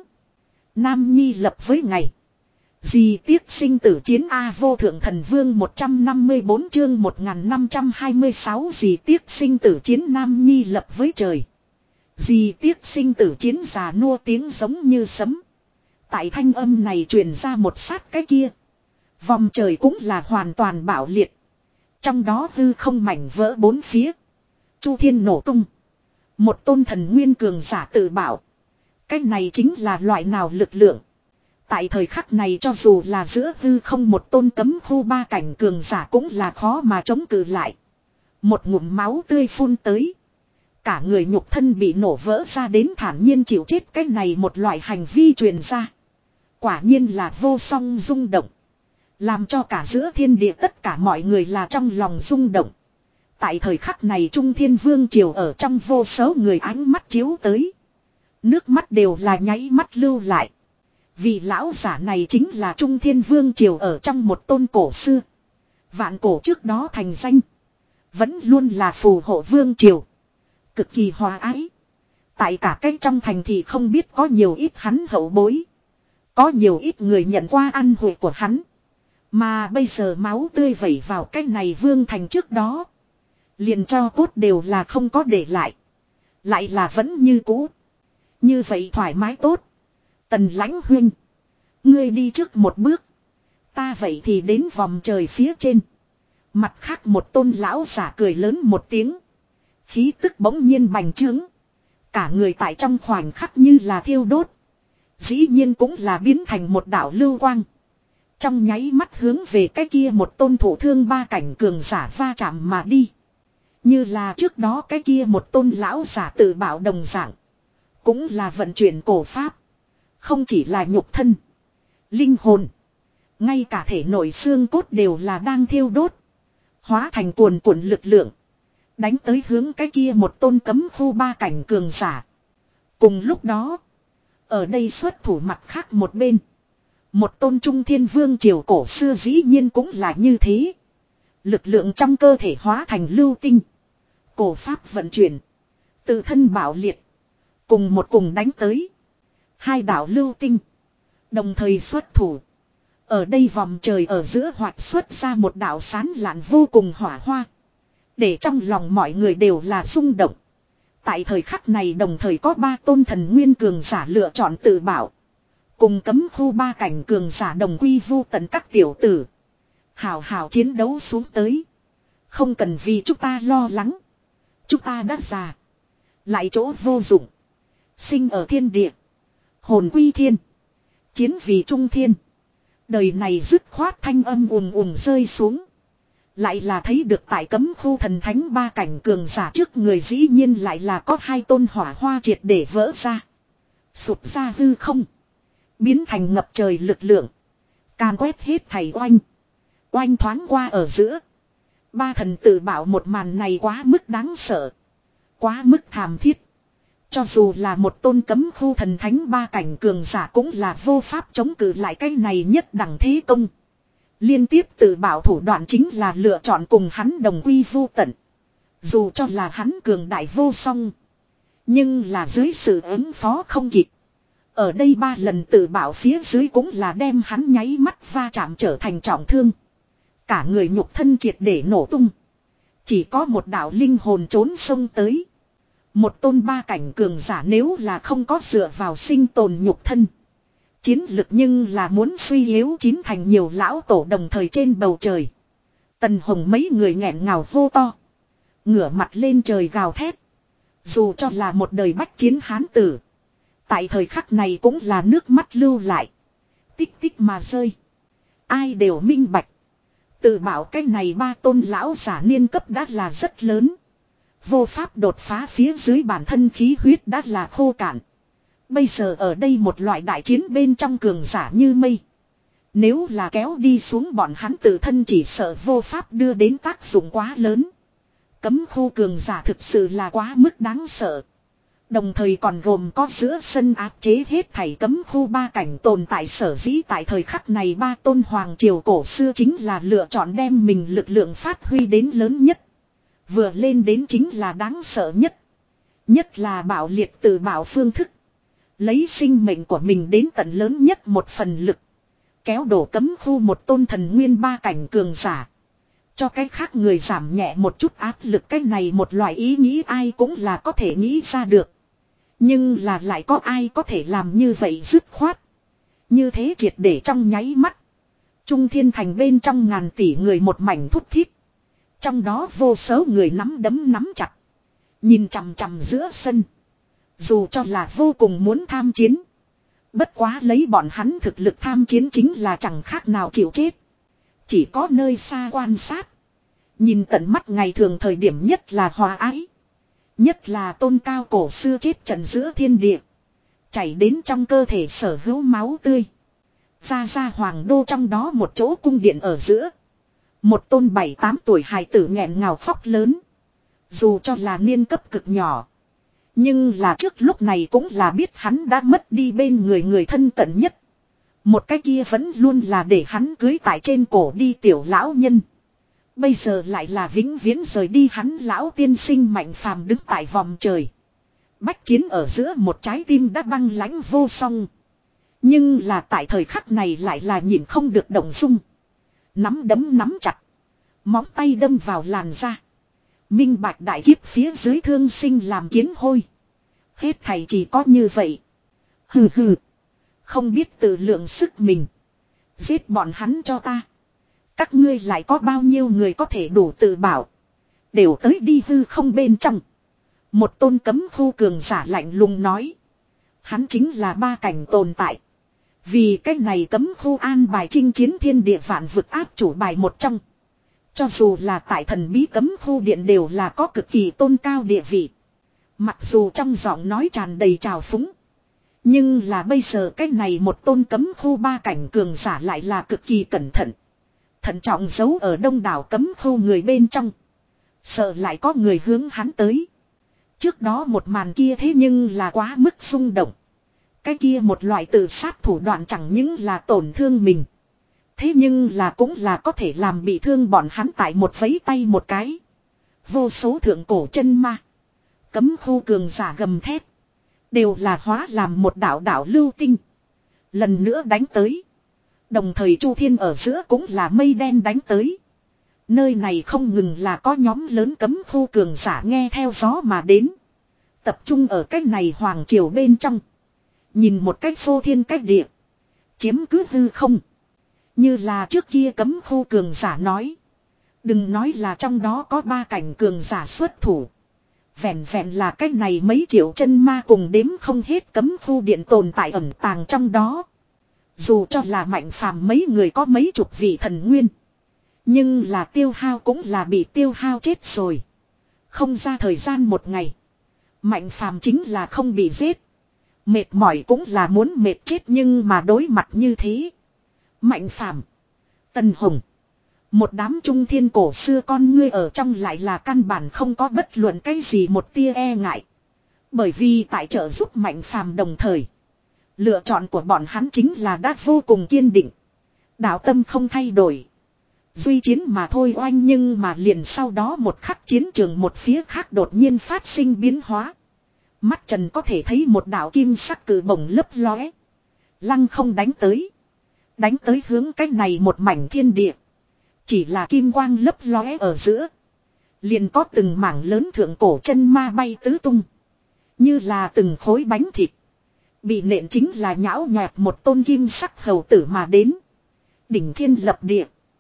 Nam Nhi lập với ngày. Gì tiếc sinh tử chiến A vô thượng thần vương một trăm năm mươi bốn chương một nghìn năm trăm hai mươi sáu gì tiếc sinh tử chiến Nam Nhi lập với trời. Gì tiếc sinh tử chiến già nua tiếng giống như sấm. Tại thanh âm này truyền ra một sát cái kia. Vòng trời cũng là hoàn toàn bạo liệt. Trong đó hư không mảnh vỡ bốn phía. Chu thiên nổ tung. Một tôn thần nguyên cường giả tự bảo. Cái này chính là loại nào lực lượng. Tại thời khắc này cho dù là giữa hư không một tôn cấm khu ba cảnh cường giả cũng là khó mà chống cự lại. Một ngụm máu tươi phun tới. Cả người nhục thân bị nổ vỡ ra đến thản nhiên chịu chết cái này một loại hành vi truyền ra. Quả nhiên là vô song rung động. Làm cho cả giữa thiên địa tất cả mọi người là trong lòng rung động. Tại thời khắc này Trung Thiên Vương triều ở trong vô số người ánh mắt chiếu tới. Nước mắt đều là nháy mắt lưu lại. Vì lão giả này chính là Trung Thiên Vương triều ở trong một tôn cổ xưa. Vạn cổ trước đó thành danh. Vẫn luôn là phù hộ Vương triều. Cực kỳ hòa ái. Tại cả cái trong thành thì không biết có nhiều ít hắn hậu bối. Có nhiều ít người nhận qua ăn hội của hắn. Mà bây giờ máu tươi vẩy vào cái này Vương thành trước đó. Liền cho cốt đều là không có để lại. Lại là vẫn như cũ. Như vậy thoải mái tốt. Tần Lãnh huynh. Ngươi đi trước một bước. Ta vậy thì đến vòng trời phía trên. Mặt khác một tôn lão giả cười lớn một tiếng. Khí tức bỗng nhiên bành trướng. Cả người tại trong khoảnh khắc như là thiêu đốt. Dĩ nhiên cũng là biến thành một đạo lưu quang. Trong nháy mắt hướng về cái kia một tôn thủ thương ba cảnh cường giả va chạm mà đi. Như là trước đó cái kia một tôn lão giả tự bảo đồng dạng. Cũng là vận chuyển cổ pháp. Không chỉ là nhục thân. Linh hồn. Ngay cả thể nội xương cốt đều là đang thiêu đốt. Hóa thành cuồn cuộn lực lượng. Đánh tới hướng cái kia một tôn cấm khu ba cảnh cường giả. Cùng lúc đó. Ở đây xuất thủ mặt khác một bên. Một tôn Trung Thiên Vương triều cổ xưa dĩ nhiên cũng là như thế. Lực lượng trong cơ thể hóa thành lưu tinh. Cổ pháp vận chuyển. Tự thân bảo liệt. Cùng một cùng đánh tới. Hai đạo lưu tinh. Đồng thời xuất thủ. Ở đây vòng trời ở giữa hoạt xuất ra một đạo sán lạn vô cùng hỏa hoa. Để trong lòng mọi người đều là rung động. Tại thời khắc này đồng thời có ba tôn thần nguyên cường giả lựa chọn tự bảo. Cùng cấm khu ba cảnh cường giả đồng quy vu tận các tiểu tử. Hào hào chiến đấu xuống tới. Không cần vì chúng ta lo lắng. Chúng ta đã già. Lại chỗ vô dụng. Sinh ở thiên địa. Hồn quy thiên. Chiến vì trung thiên. Đời này dứt khoát thanh âm ùm ùm rơi xuống. Lại là thấy được tại cấm khu thần thánh ba cảnh cường giả trước người dĩ nhiên lại là có hai tôn hỏa hoa triệt để vỡ ra. Sụp ra hư không. Biến thành ngập trời lực lượng. Càn quét hết thảy oanh. Oanh thoáng qua ở giữa. Ba thần tự bảo một màn này quá mức đáng sợ. Quá mức thảm thiết. Cho dù là một tôn cấm khu thần thánh ba cảnh cường giả cũng là vô pháp chống cự lại cái này nhất đẳng thế công. Liên tiếp tự bảo thủ đoạn chính là lựa chọn cùng hắn đồng quy vu tận. Dù cho là hắn cường đại vô song. Nhưng là dưới sự ứng phó không kịp. Ở đây ba lần tự bảo phía dưới cũng là đem hắn nháy mắt va chạm trở thành trọng thương. Cả người nhục thân triệt để nổ tung. Chỉ có một đạo linh hồn trốn sông tới. Một tôn ba cảnh cường giả nếu là không có dựa vào sinh tồn nhục thân. Chiến lực nhưng là muốn suy yếu chín thành nhiều lão tổ đồng thời trên bầu trời. Tần Hồng mấy người nghẹn ngào vô to. Ngửa mặt lên trời gào thét. Dù cho là một đời bách chiến hán tử. Tại thời khắc này cũng là nước mắt lưu lại. Tích tích mà rơi. Ai đều minh bạch. Tự bảo cái này ba tôn lão giả niên cấp đã là rất lớn. Vô pháp đột phá phía dưới bản thân khí huyết đã là khô cạn. Bây giờ ở đây một loại đại chiến bên trong cường giả như mây. Nếu là kéo đi xuống bọn hắn tự thân chỉ sợ vô pháp đưa đến tác dụng quá lớn. Cấm khu cường giả thực sự là quá mức đáng sợ. Đồng thời còn gồm có giữa sân áp chế hết thảy cấm khu ba cảnh tồn tại sở dĩ tại thời khắc này ba tôn hoàng triều cổ xưa chính là lựa chọn đem mình lực lượng phát huy đến lớn nhất. Vừa lên đến chính là đáng sợ nhất. Nhất là bạo liệt từ bảo phương thức. Lấy sinh mệnh của mình đến tận lớn nhất một phần lực. Kéo đổ cấm khu một tôn thần nguyên ba cảnh cường giả. Cho cái khác người giảm nhẹ một chút áp lực, cái này một loại ý nghĩ ai cũng là có thể nghĩ ra được. Nhưng là lại có ai có thể làm như vậy dứt khoát. Như thế triệt để trong nháy mắt. Trung thiên thành bên trong ngàn tỷ người một mảnh thút thít. Trong đó vô số người nắm đấm nắm chặt. Nhìn chằm chằm giữa sân. Dù cho là vô cùng muốn tham chiến. Bất quá lấy bọn hắn thực lực tham chiến chính là chẳng khác nào chịu chết. Chỉ có nơi xa quan sát. Nhìn tận mắt ngày thường thời điểm nhất là hòa ái. Nhất là tôn cao cổ xưa chết trận giữa thiên địa. Chảy đến trong cơ thể sở hữu máu tươi. Ra ra hoàng đô trong đó một chỗ cung điện ở giữa. Một tôn bảy tám tuổi hài tử nghẹn ngào khóc lớn. Dù cho là niên cấp cực nhỏ. Nhưng là trước lúc này cũng là biết hắn đã mất đi bên người người thân cận nhất. Một cái kia vẫn luôn là để hắn cưới tại trên cổ đi tiểu lão nhân. Bây giờ lại là vĩnh viễn rời đi hắn lão tiên sinh mạnh phàm đứng tại vòng trời. Bách chiến ở giữa một trái tim đã băng lãnh vô song. Nhưng là tại thời khắc này lại là nhìn không được động dung. Nắm đấm nắm chặt. Móng tay đâm vào làn da. Minh bạch đại kiếp phía dưới thương sinh làm kiến hôi. Hết thầy chỉ có như vậy. Hừ hừ. Không biết tự lượng sức mình. Giết bọn hắn cho ta. Các ngươi lại có bao nhiêu người có thể đủ tự bảo. Đều tới đi hư không bên trong. Một tôn cấm khu cường giả lạnh lùng nói. Hắn chính là ba cảnh tồn tại. Vì cái này cấm khu an bài chinh chiến thiên địa vạn vực áp chủ bài một trong. Cho dù là tại thần bí cấm khu điện đều là có cực kỳ tôn cao địa vị. Mặc dù trong giọng nói tràn đầy trào phúng. Nhưng là bây giờ cái này một tôn cấm khu ba cảnh cường giả lại là cực kỳ cẩn thận. Thận trọng giấu ở đông đảo cấm khu người bên trong. Sợ lại có người hướng hắn tới. Trước đó một màn kia thế nhưng là quá mức xung động. Cái kia một loại tự sát thủ đoạn chẳng những là tổn thương mình. Thế nhưng là cũng là có thể làm bị thương bọn hắn tại một vấy tay một cái. Vô số thượng cổ chân ma. Cấm khu cường giả gầm thét. Đều là hóa làm một đạo đạo lưu tinh. Lần nữa đánh tới. Đồng thời chu thiên ở giữa cũng là mây đen đánh tới. Nơi này không ngừng là có nhóm lớn cấm khu cường giả nghe theo gió mà đến. Tập trung ở cách này hoàng triều bên trong. Nhìn một cách phô thiên cách địa. Chiếm cứ hư không. Như là trước kia cấm khu cường giả nói. Đừng nói là trong đó có ba cảnh cường giả xuất thủ. Vẹn vẹn là cách này mấy triệu chân ma cùng đếm không hết cấm khu điện tồn tại ẩn tàng trong đó. Dù cho là mạnh phàm mấy người có mấy chục vị thần nguyên. Nhưng là tiêu hao cũng là bị tiêu hao chết rồi. Không ra thời gian một ngày. Mạnh phàm chính là không bị giết. Mệt mỏi cũng là muốn mệt chết nhưng mà đối mặt như thế. Mạnh phàm. Tần Hồng. Một đám trung thiên cổ xưa con ngươi ở trong lại là căn bản không có bất luận cái gì một tia e ngại. Bởi vì tại trợ giúp mạnh phàm đồng thời. Lựa chọn của bọn hắn chính là đã vô cùng kiên định. Đạo tâm không thay đổi. Duy chiến mà thôi oanh nhưng mà liền sau đó một khắc chiến trường một phía khác đột nhiên phát sinh biến hóa. Mắt Trần có thể thấy một đạo kim sắc cử bổng lấp lóe. Lăng không đánh tới. Đánh tới hướng cách này một mảnh thiên địa. Chỉ là kim quang lấp lóe ở giữa. Liền có từng mảng lớn thượng cổ chân ma bay tứ tung. Như là từng khối bánh thịt. Bị nện chính là nhão nhọt một tôn kim sắc hầu tử mà đến. Đỉnh thiên lập địa.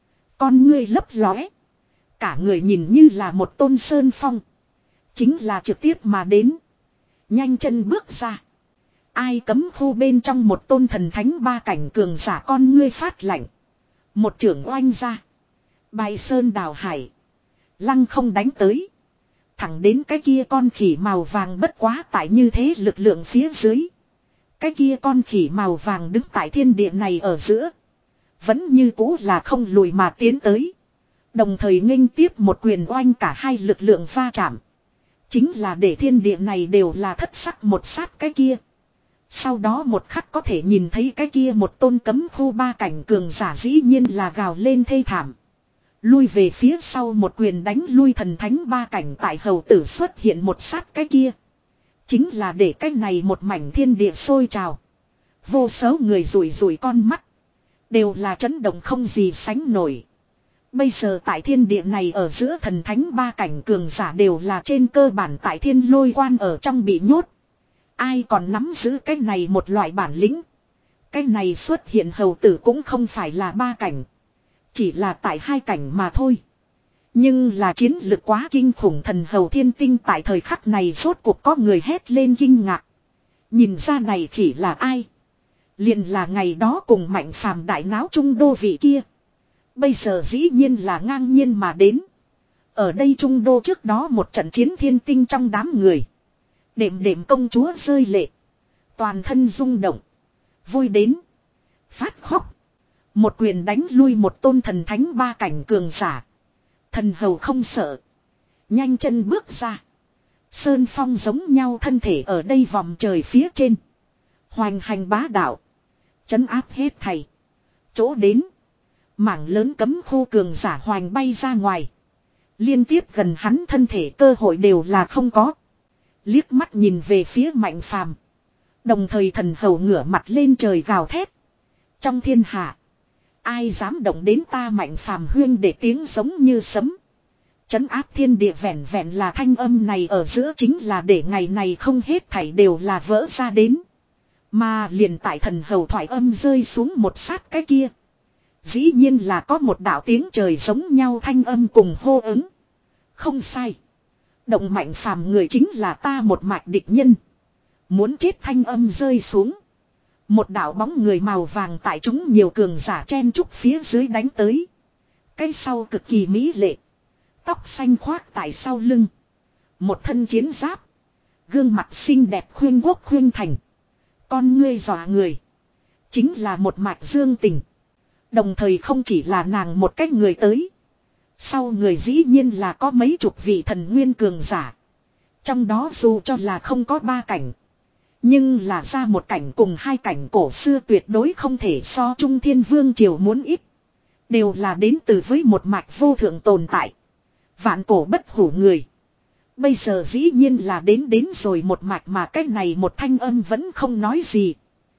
Con ngươi lấp lóe. Cả người nhìn như là một tôn sơn phong. Chính là trực tiếp mà đến. Nhanh chân bước ra. Ai cấm khu bên trong một tôn thần thánh ba cảnh cường giả con ngươi phát lạnh. Một trưởng oanh ra. Bài sơn đào hải. Lăng không đánh tới. Thẳng đến cái kia con khỉ màu vàng bất quá tại như thế lực lượng phía dưới. Cái kia con khỉ màu vàng đứng tại thiên địa này ở giữa. Vẫn như cũ là không lùi mà tiến tới. Đồng thời nghênh tiếp một quyền oanh cả hai lực lượng va chạm. Chính là để thiên địa này đều là thất sắc một sát cái kia. Sau đó một khắc có thể nhìn thấy cái kia một tôn cấm khu ba cảnh cường giả dĩ nhiên là gào lên thê thảm. Lui về phía sau một quyền đánh lui thần thánh ba cảnh tại hầu tử xuất hiện một sát cái kia. Chính là để cái này một mảnh thiên địa sôi trào. Vô số người rủi rủi con mắt. Đều là chấn động không gì sánh nổi. Bây giờ tại thiên địa này ở giữa thần thánh ba cảnh cường giả đều là trên cơ bản tại thiên lôi quan ở trong bị nhốt. Ai còn nắm giữ cái này một loại bản lĩnh. Cái này xuất hiện hầu tử cũng không phải là ba cảnh. Chỉ là tại hai cảnh mà thôi. Nhưng là chiến lực quá kinh khủng thần hầu thiên tinh tại thời khắc này rốt cuộc có người hét lên kinh ngạc. Nhìn ra này khỉ là ai? Liền là ngày đó cùng mạnh phàm đại náo trung đô vị kia. Bây giờ dĩ nhiên là ngang nhiên mà đến. Ở đây trung đô trước đó một trận chiến thiên tinh trong đám người. Đệm đệm công chúa rơi lệ. Toàn thân rung động. Vui đến. Phát khóc. Một quyền đánh lui một tôn thần thánh ba cảnh cường giả. Thần hầu không sợ. Nhanh chân bước ra. Sơn phong giống nhau thân thể ở đây vòng trời phía trên. Hoành hành bá đạo. Chấn áp hết thầy. Chỗ đến. Mảng lớn cấm khu cường giả hoành bay ra ngoài. Liên tiếp gần hắn thân thể cơ hội đều là không có. Liếc mắt nhìn về phía mạnh phàm. Đồng thời thần hầu ngửa mặt lên trời gào thét. Trong thiên hạ. Ai dám động đến ta mạnh phàm huyên để tiếng giống như sấm. Chấn áp thiên địa vẹn vẹn là thanh âm này ở giữa chính là để ngày này không hết thảy đều là vỡ ra đến. Mà liền tại thần hầu thoại âm rơi xuống một sát cái kia. Dĩ nhiên là có một đạo tiếng trời giống nhau thanh âm cùng hô ứng. Không sai. Động mạnh phàm người chính là ta một mạch địch nhân. Muốn chết thanh âm rơi xuống. Một đạo bóng người màu vàng tại chúng nhiều cường giả chen trúc phía dưới đánh tới. Cái sau cực kỳ mỹ lệ. Tóc xanh khoác tại sau lưng. Một thân chiến giáp. Gương mặt xinh đẹp khuyên quốc khuyên thành. Con ngươi dọa người. Chính là một mạch dương tình. Đồng thời không chỉ là nàng một cách người tới. Sau người dĩ nhiên là có mấy chục vị thần nguyên cường giả. Trong đó dù cho là không có ba cảnh. Nhưng là ra một cảnh cùng hai cảnh cổ xưa tuyệt đối không thể so Trung Thiên Vương Triều muốn ít. Đều là đến từ với một mạch vô thượng tồn tại. Vạn cổ bất hủ người. Bây giờ dĩ nhiên là đến đến rồi một mạch mà cái này một thanh âm vẫn không nói gì.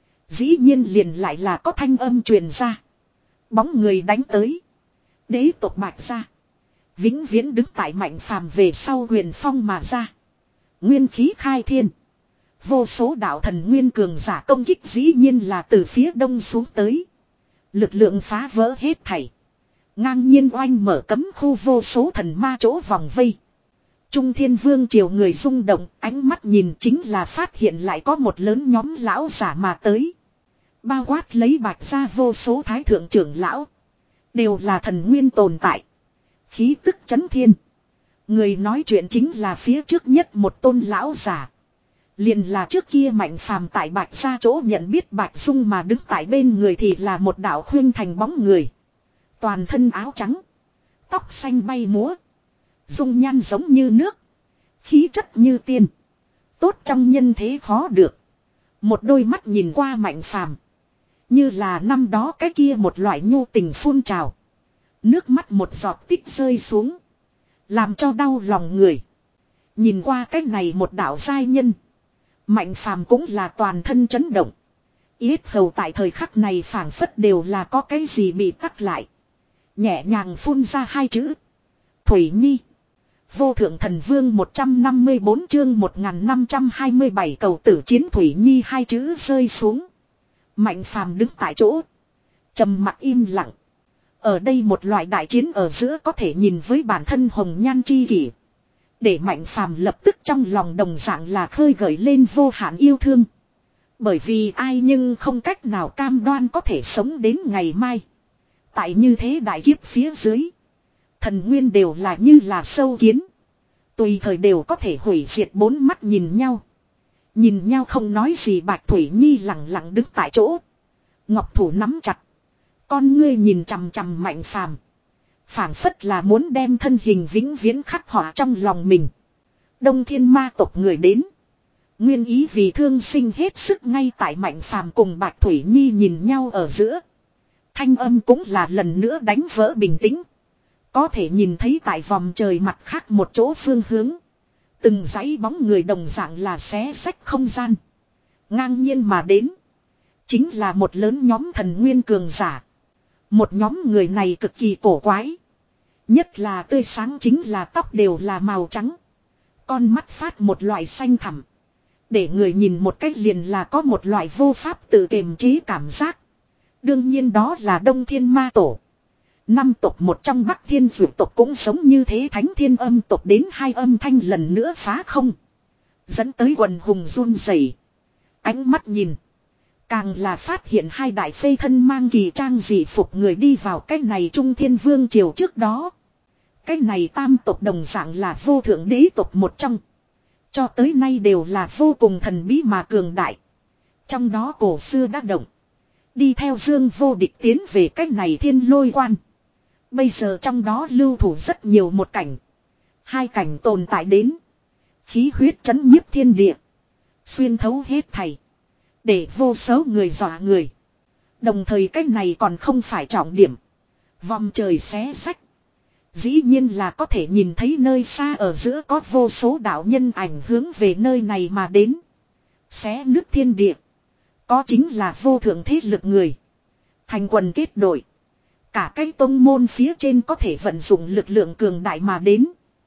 Dĩ nhiên liền lại là có thanh âm truyền ra. Bóng người đánh tới. Đế tộc Bạch Gia. Vĩnh viễn đứng tại Mạnh Phàm về sau huyền phong mà ra. Nguyên khí khai thiên. Vô số đạo thần nguyên cường giả công kích dĩ nhiên là từ phía đông xuống tới. Lực lượng phá vỡ hết thảy. Ngang nhiên oanh mở cấm khu vô số thần ma chỗ vòng vây. Trung Thiên Vương triều người rung động, ánh mắt nhìn chính là phát hiện lại có một lớn nhóm lão giả mà tới. Bao quát lấy Bạch Gia vô số thái thượng trưởng lão. Đều là thần nguyên tồn tại. Khí tức chấn thiên. Người nói chuyện chính là phía trước nhất một tôn lão giả. Liền là trước kia Mạnh Phàm tại Bạch Gia chỗ nhận biết Bạch Dung mà đứng tại bên người thì là một đạo khuyên thành bóng người. Toàn thân áo trắng. Tóc xanh bay múa. Dung nhan giống như nước. Khí chất như tiên. Tốt trong nhân thế khó được. Một đôi mắt nhìn qua Mạnh Phàm, như là năm đó cái kia một loại nhu tình phun trào. Nước mắt một giọt tích rơi xuống. Làm cho đau lòng người. Nhìn qua cái này một đạo giai nhân. Mạnh Phàm cũng là toàn thân chấn động. Yết hầu tại thời khắc này phảng phất đều là có cái gì bị tắc lại. Nhẹ nhàng phun ra hai chữ. Thủy Nhi. Vô thượng thần vương một trăm năm mươi bốn chương một nghìn năm trăm hai mươi bảy cầu tử chiến Thủy Nhi hai chữ rơi xuống. Mạnh Phàm đứng tại chỗ. Trầm mặc im lặng. Ở đây một loại đại chiến ở giữa có thể nhìn với bản thân hồng nhan chi kỷ. Để Mạnh Phàm lập tức trong lòng đồng dạng là khơi gợi lên vô hạn yêu thương. Bởi vì ai nhưng không cách nào cam đoan có thể sống đến ngày mai. Tại như thế đại kiếp phía dưới. Thần nguyên đều là như là sâu kiến. Tùy thời đều có thể hủy diệt bốn mắt nhìn nhau. Nhìn nhau không nói gì Bạch Thủy Nhi lặng lặng đứng tại chỗ. Ngọc thủ nắm chặt. Con ngươi nhìn chằm chằm Mạnh Phàm, phảng phất là muốn đem thân hình vĩnh viễn khắc họa trong lòng mình. Đông Thiên Ma tộc người đến. Nguyên ý vì thương sinh hết sức ngay tại Mạnh Phàm cùng Bạch Thủy Nhi nhìn nhau ở giữa. Thanh âm cũng là lần nữa đánh vỡ bình tĩnh. Có thể nhìn thấy tại vòng trời mặt khác một chỗ phương hướng. Từng dãy bóng người đồng dạng là xé xách không gian. Ngang nhiên mà đến. Chính là một lớn nhóm thần nguyên cường giả. Một nhóm người này cực kỳ cổ quái. Nhất là tươi sáng chính là tóc đều là màu trắng. Con mắt phát một loại xanh thẳm. Để người nhìn một cách liền là có một loại vô pháp tự kiềm chế cảm giác. Đương nhiên đó là Đông Thiên Ma Tổ. Năm tộc một trong Bắc Thiên Dược tộc cũng giống như thế, Thánh Thiên Âm tộc đến hai âm thanh lần nữa phá không. Dẫn tới quần hùng run rẩy. Ánh mắt nhìn. Càng là phát hiện hai đại phê thân mang kỳ trang dị phục người đi vào cái này Trung Thiên Vương triều trước đó. Cái này tam tộc đồng dạng là vô thượng đế tộc một trong. Cho tới nay đều là vô cùng thần bí mà cường đại. Trong đó cổ xưa đã động. Đi theo Dương Vô Địch tiến về cái này Thiên Lôi Quan. Bây giờ trong đó lưu thủ rất nhiều một cảnh. Hai cảnh tồn tại đến. Khí huyết chấn nhiếp thiên địa. Xuyên thấu hết thảy. Để vô số người dọa người. Đồng thời cái này còn không phải trọng điểm. Vòng trời xé sách. Dĩ nhiên là có thể nhìn thấy nơi xa ở giữa có vô số đạo nhân ảnh hướng về nơi này mà đến. Xé nước thiên địa. Có chính là vô thượng thế lực người. Thành quần kết đội. Cả cái tông môn phía trên có thể vận dụng lực lượng cường đại mà đến.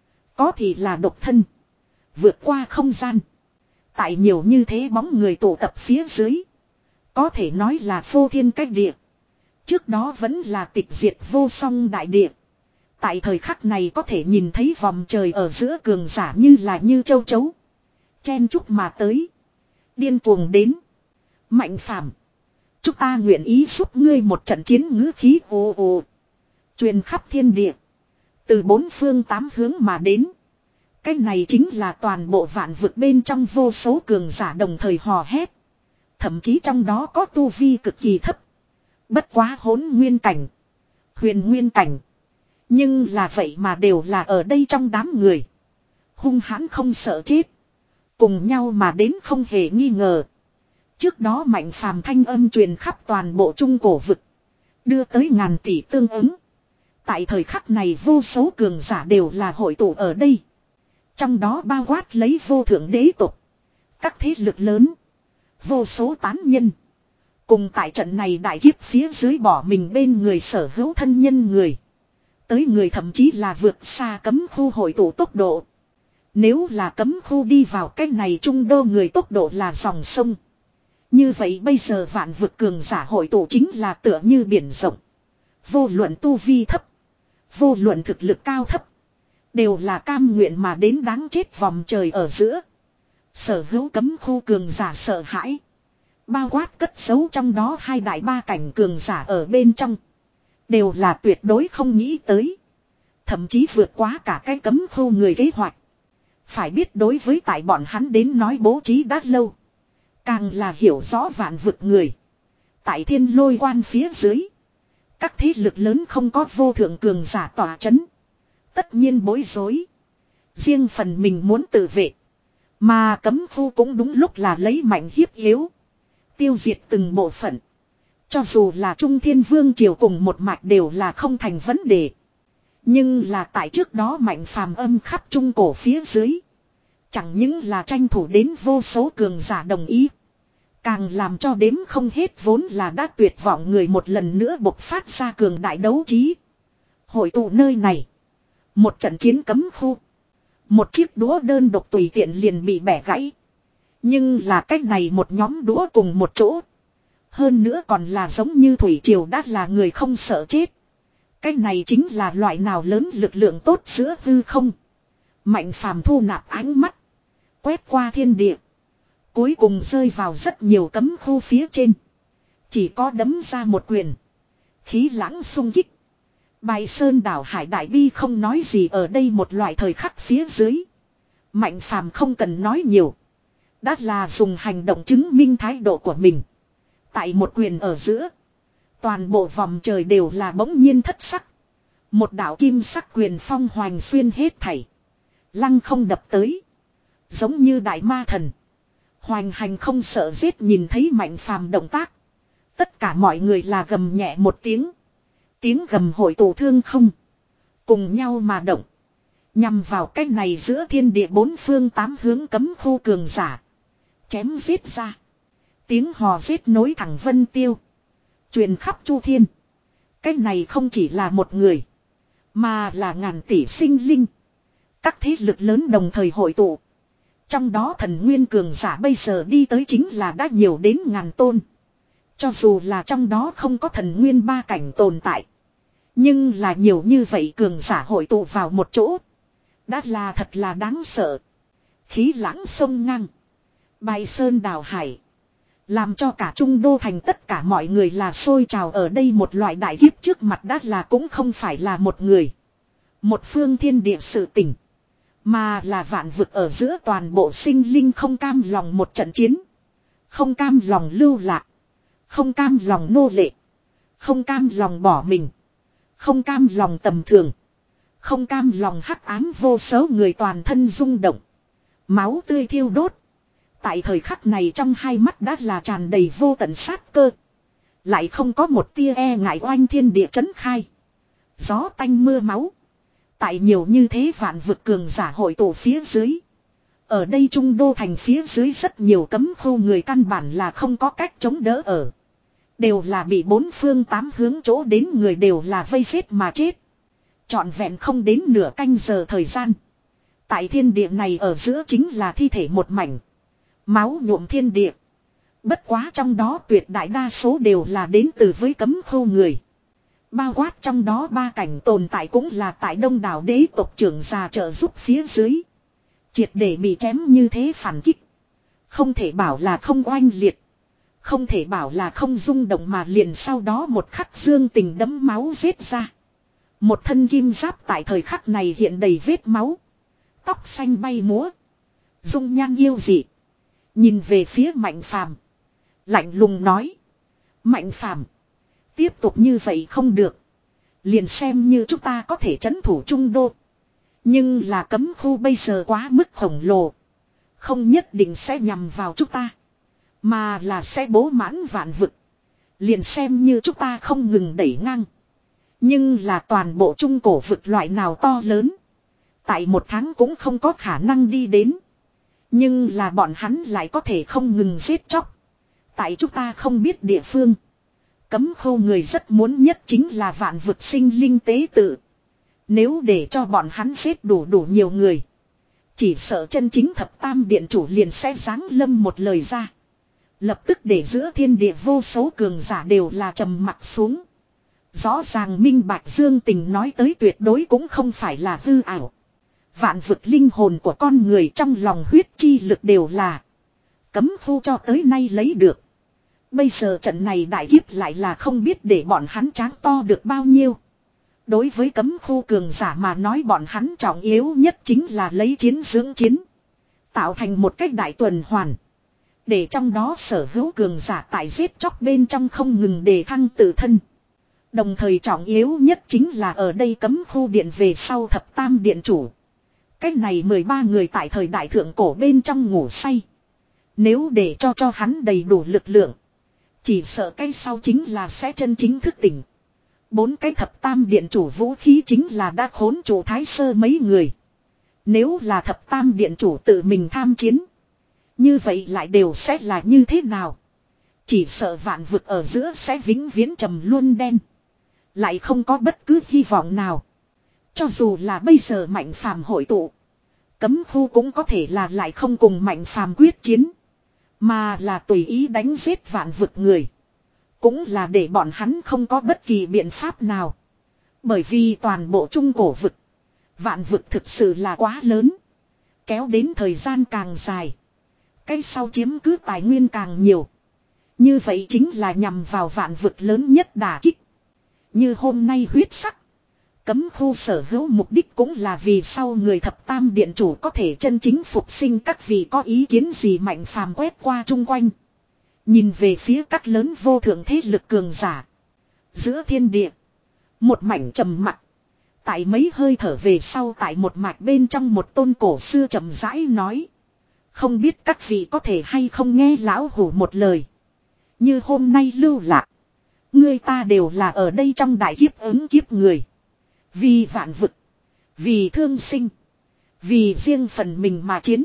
Có thì là độc thân. Vượt qua không gian. Tại nhiều như thế bóng người tụ tập phía dưới. Có thể nói là phô thiên cách địa. Trước đó vẫn là tịch diệt vô song đại địa. Tại thời khắc này có thể nhìn thấy vòng trời ở giữa cường giả như là như châu chấu. Chen chúc mà tới. Điên cuồng đến. Mạnh Phàm, chúng ta nguyện ý giúp ngươi một trận chiến ngữ khí ồ ồ. Truyền khắp thiên địa. Từ bốn phương tám hướng mà đến. Cái này chính là toàn bộ vạn vực bên trong vô số cường giả đồng thời hò hét. Thậm chí trong đó có tu vi cực kỳ thấp. Bất quá hỗn nguyên cảnh. Huyền nguyên cảnh. Nhưng là vậy mà đều là ở đây trong đám người. Hung hãn không sợ chết. Cùng nhau mà đến không hề nghi ngờ. Trước đó Mạnh Phàm thanh âm truyền khắp toàn bộ trung cổ vực. Đưa tới ngàn tỷ tương ứng. Tại thời khắc này vô số cường giả đều là hội tụ ở đây. Trong đó bao quát lấy vô thượng đế tộc. Các thế lực lớn. Vô số tán nhân. Cùng tại trận này đại kiếp phía dưới bỏ mình bên người sở hữu thân nhân người. Tới người thậm chí là vượt xa cấm khu hội tụ tốc độ. Nếu là cấm khu đi vào cái này trung đô người tốc độ là dòng sông. Như vậy bây giờ vạn vực cường giả hội tụ chính là tựa như biển rộng. Vô luận tu vi thấp. Vô luận thực lực cao thấp. Đều là cam nguyện mà đến đáng chết vòng trời ở giữa. Sở hữu cấm khu cường giả sợ hãi. Bao quát cất giấu trong đó hai đại ba cảnh cường giả ở bên trong. Đều là tuyệt đối không nghĩ tới. Thậm chí vượt quá cả cái cấm khu người kế hoạch. Phải biết đối với tại bọn hắn đến nói bố trí đã lâu. Càng là hiểu rõ vạn vực người. Tại thiên lôi quan phía dưới. Các thế lực lớn không có vô thượng cường giả tỏa chấn. Tất nhiên bối rối. Riêng phần mình muốn tự vệ. Mà cấm khu cũng đúng lúc là lấy mạnh hiếp yếu. Tiêu diệt từng bộ phận. Cho dù là Trung Thiên Vương triều cùng một mạch đều là không thành vấn đề. Nhưng là tại trước đó mạnh phàm âm khắp trung cổ phía dưới. Chẳng những là tranh thủ đến vô số cường giả đồng ý. Càng làm cho đếm không hết vốn là đã tuyệt vọng người một lần nữa bộc phát ra cường đại đấu trí. Hội tụ nơi này. Một trận chiến cấm khu. Một chiếc đũa đơn độc tùy tiện liền bị bẻ gãy. Nhưng là cách này một nhóm đũa cùng một chỗ. Hơn nữa còn là giống như thủy triều đã là người không sợ chết. Cái này chính là loại nào lớn lực lượng tốt giữa hư không. Mạnh phàm thu nạp ánh mắt. Quét qua thiên địa. Cuối cùng rơi vào rất nhiều cấm khu phía trên. Chỉ có đấm ra một quyền. Khí lãng sung kích. Bài sơn đảo hải đại bi không nói gì ở đây một loại thời khắc phía dưới. Mạnh phàm không cần nói nhiều. Đã là dùng hành động chứng minh thái độ của mình. Tại một quyền ở giữa. Toàn bộ vòng trời đều là bỗng nhiên thất sắc. Một đạo kim sắc quyền phong hoành xuyên hết thảy. Lăng không đập tới. Giống như đại ma thần. Hoành hành không sợ giết nhìn thấy mạnh phàm động tác. Tất cả mọi người là gầm nhẹ một tiếng. Tiếng gầm hội tụ thương không. Cùng nhau mà động. Nhằm vào cái này giữa thiên địa bốn phương tám hướng cấm khu cường giả. Chém giết ra. Tiếng hò giết nối thẳng vân tiêu. Truyền khắp chu thiên. Cái này không chỉ là một người. Mà là ngàn tỷ sinh linh. Các thế lực lớn đồng thời hội tụ. Trong đó thần nguyên cường giả bây giờ đi tới chính là đã nhiều đến ngàn tôn. Cho dù là trong đó không có thần nguyên ba cảnh tồn tại. Nhưng là nhiều như vậy cường giả hội tụ vào một chỗ. Đã là thật là đáng sợ. Khí lãng sông ngang. Bài sơn đào hải. Làm cho cả trung đô thành tất cả mọi người là sôi trào ở đây một loại đại kiếp trước mặt đã là cũng không phải là một người. Một phương thiên địa sự tình. Mà là vạn vực ở giữa toàn bộ sinh linh không cam lòng một trận chiến. Không cam lòng lưu lạc. Không cam lòng nô lệ. Không cam lòng bỏ mình. Không cam lòng tầm thường. Không cam lòng hắc ám vô số người toàn thân rung động. Máu tươi thiêu đốt. Tại thời khắc này trong hai mắt đã là tràn đầy vô tận sát cơ. Lại không có một tia e ngại oanh thiên địa chấn khai. Gió tanh mưa máu. Tại nhiều như thế vạn vực cường giả hội tụ phía dưới. Ở đây trung đô thành phía dưới rất nhiều cấm khu người căn bản là không có cách chống đỡ ở. Đều là bị bốn phương tám hướng chỗ đến người đều là vây giết mà chết. Trọn vẹn không đến nửa canh giờ thời gian. Tại thiên địa này ở giữa chính là thi thể một mảnh. Máu nhuộm thiên địa. Bất quá trong đó tuyệt đại đa số đều là đến từ với cấm khu người. Bao quát trong đó ba cảnh tồn tại cũng là tại đông đảo đế tộc trưởng già trợ giúp phía dưới. Triệt để bị chém như thế phản kích. Không thể bảo là không oanh liệt. Không thể bảo là không rung động mà liền sau đó một khắc dương tình đấm máu giết ra. Một thân kim giáp tại thời khắc này hiện đầy vết máu. Tóc xanh bay múa. Dung nhan yêu dị. Nhìn về phía Mạnh Phàm, lạnh lùng nói: Mạnh Phàm, tiếp tục như vậy không được. Liền xem như chúng ta có thể trấn thủ trung đô. Nhưng là cấm khu bây giờ quá mức khổng lồ. Không nhất định sẽ nhằm vào chúng ta. Mà là sẽ bố mãn vạn vực. Liền xem như chúng ta không ngừng đẩy ngang. Nhưng là toàn bộ trung cổ vực loại nào to lớn. Tại một tháng cũng không có khả năng đi đến. Nhưng là bọn hắn lại có thể không ngừng giết chóc. Tại chúng ta không biết địa phương. Cấm khô người rất muốn nhất chính là vạn vực sinh linh tế tự. Nếu để cho bọn hắn giết đủ đủ nhiều người. Chỉ sợ chân chính thập tam điện chủ liền sẽ giáng lâm một lời ra. Lập tức để giữa thiên địa vô số cường giả đều là trầm mặc xuống. Rõ ràng minh bạch Dương Tình nói tới tuyệt đối cũng không phải là hư ảo. Vạn vực linh hồn của con người trong lòng huyết chi lực đều là cấm khu cho tới nay lấy được. Bây giờ trận này đại kiếp lại là không biết để bọn hắn tráng to được bao nhiêu. Đối với cấm khu cường giả mà nói bọn hắn trọng yếu nhất chính là lấy chiến dưỡng chiến. Tạo thành một cách đại tuần hoàn. Để trong đó sở hữu cường giả tại giết chóc bên trong không ngừng đề thăng tự thân. Đồng thời trọng yếu nhất chính là ở đây cấm khu điện về sau thập tam điện chủ. Cách này mười ba người tại thời đại thượng cổ bên trong ngủ say. Nếu để cho cho hắn đầy đủ lực lượng. Chỉ sợ cái sau chính là sẽ chân chính thức tỉnh. Bốn cái thập tam điện chủ vũ khí chính là đã khốn chủ thái sơ mấy người. Nếu là thập tam điện chủ tự mình tham chiến. Như vậy lại đều sẽ là như thế nào? Chỉ sợ vạn vực ở giữa sẽ vĩnh viễn trầm luôn đen. Lại không có bất cứ hy vọng nào. Cho dù là bây giờ mạnh phàm hội tụ. Cấm khu cũng có thể là lại không cùng mạnh phàm quyết chiến. Mà là tùy ý đánh giết vạn vực người. Cũng là để bọn hắn không có bất kỳ biện pháp nào. Bởi vì toàn bộ trung cổ vực. Vạn vực thực sự là quá lớn. Kéo đến thời gian càng dài. Cái sau chiếm cứ tài nguyên càng nhiều. Như vậy chính là nhằm vào vạn vực lớn nhất đả kích. Như hôm nay huyết sắc. Cấm khu sở hữu mục đích cũng là vì sau người thập tam điện chủ có thể chân chính phục sinh các vị có ý kiến gì mạnh phàm quét qua chung quanh. Nhìn về phía các lớn vô thượng thế lực cường giả. Giữa thiên địa. Một mảnh trầm mặc. Tại mấy hơi thở về sau tại một mạch bên trong một tôn cổ xưa trầm rãi nói. Không biết các vị có thể hay không nghe lão hủ một lời. Như hôm nay lưu lạc. Người ta đều là ở đây trong đại kiếp ứng kiếp người. Vì vạn vực. Vì thương sinh. Vì riêng phần mình mà chiến.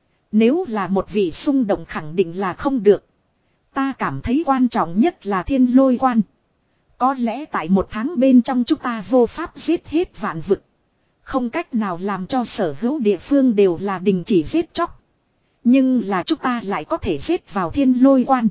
Nếu là một vị xung động khẳng định là không được. Ta cảm thấy quan trọng nhất là thiên lôi quan. Có lẽ tại một tháng bên trong chúng ta vô pháp giết hết vạn vực. Không cách nào làm cho sở hữu địa phương đều là đình chỉ giết chóc. Nhưng là chúng ta lại có thể giết vào thiên lôi quan.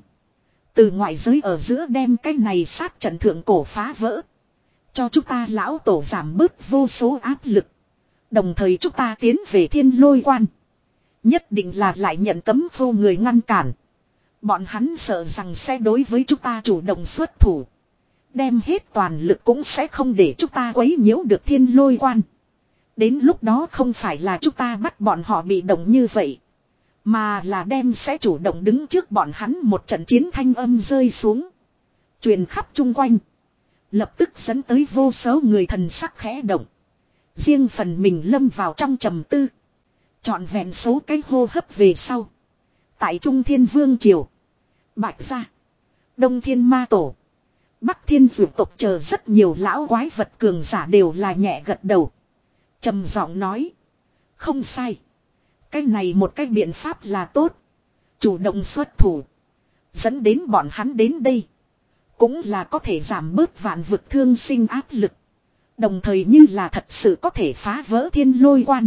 Từ ngoại giới ở giữa đem cái này sát trận thượng cổ phá vỡ. Cho chúng ta lão tổ giảm bớt vô số áp lực. Đồng thời chúng ta tiến về thiên lôi quan. Nhất định là lại nhận cấm vô người ngăn cản. Bọn hắn sợ rằng sẽ đối với chúng ta chủ động xuất thủ. Đem hết toàn lực cũng sẽ không để chúng ta quấy nhiễu được thiên lôi quan. Đến lúc đó không phải là chúng ta bắt bọn họ bị động như vậy. Mà là đem sẽ chủ động đứng trước bọn hắn một trận chiến thanh âm rơi xuống. Truyền khắp chung quanh. Lập tức dẫn tới vô số người thần sắc khẽ động. Riêng phần mình lâm vào trong trầm tư. Chọn vẹn số cái hô hấp về sau. Tại Trung Thiên Vương Triều. Bạch Gia. Đông Thiên Ma Tổ. Bắc Thiên Dược tộc chờ rất nhiều lão quái vật cường giả đều là nhẹ gật đầu. Trầm giọng nói. Không sai. Cái này một cái biện pháp là tốt. Chủ động xuất thủ. Dẫn đến bọn hắn đến đây. Cũng là có thể giảm bớt vạn vực thương sinh áp lực. Đồng thời như là thật sự có thể phá vỡ thiên lôi quan.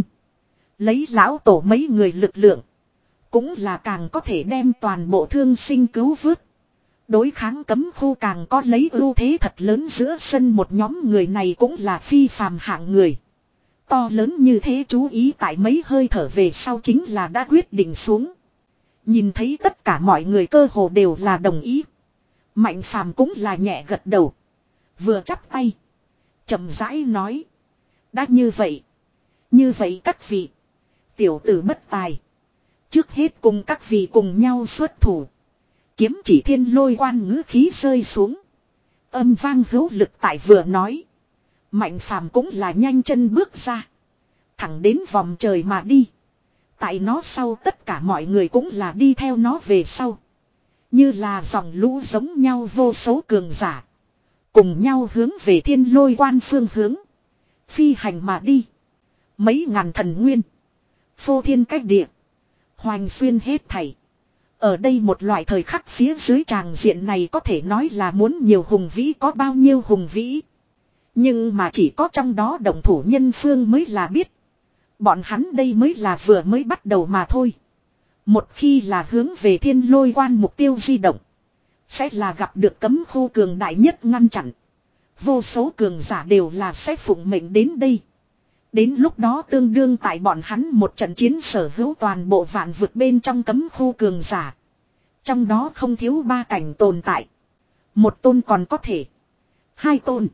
Lấy lão tổ mấy người lực lượng. Cũng là càng có thể đem toàn bộ thương sinh cứu vớt. Đối kháng cấm khu càng có lấy ưu thế thật lớn giữa sân một nhóm người này cũng là phi phàm hạng người. To lớn như thế chú ý tại mấy hơi thở về sau chính là đã quyết định xuống. Nhìn thấy tất cả mọi người cơ hồ đều là đồng ý. Mạnh phàm cũng là nhẹ gật đầu. Vừa chắp tay. Chậm rãi nói. Đã như vậy. Như vậy các vị. Tiểu tử bất tài. Trước hết cùng các vị cùng nhau xuất thủ. Kiếm chỉ thiên lôi quan ngữ khí rơi xuống. Âm vang hữu lực tại vừa nói. Mạnh phàm cũng là nhanh chân bước ra. Thẳng đến vòng trời mà đi. Tại nó sau tất cả mọi người cũng là đi theo nó về sau. Như là dòng lũ giống nhau vô số cường giả. Cùng nhau hướng về thiên lôi quan phương hướng. Phi hành mà đi. Mấy ngàn thần nguyên. Phô thiên cách địa. Hoành xuyên hết thảy. Ở đây một loại thời khắc phía dưới tràng diện này có thể nói là muốn nhiều hùng vĩ có bao nhiêu hùng vĩ. Nhưng mà chỉ có trong đó động thủ nhân phương mới là biết. Bọn hắn đây mới là vừa mới bắt đầu mà thôi. Một khi là hướng về thiên lôi quan mục tiêu di động. Sẽ là gặp được cấm khu cường đại nhất ngăn chặn. Vô số cường giả đều là sẽ phụng mệnh đến đây. Đến lúc đó tương đương tại bọn hắn một trận chiến sở hữu toàn bộ vạn vực bên trong cấm khu cường giả. Trong đó không thiếu ba cảnh tồn tại. Một tôn còn có thể. Hai tôn.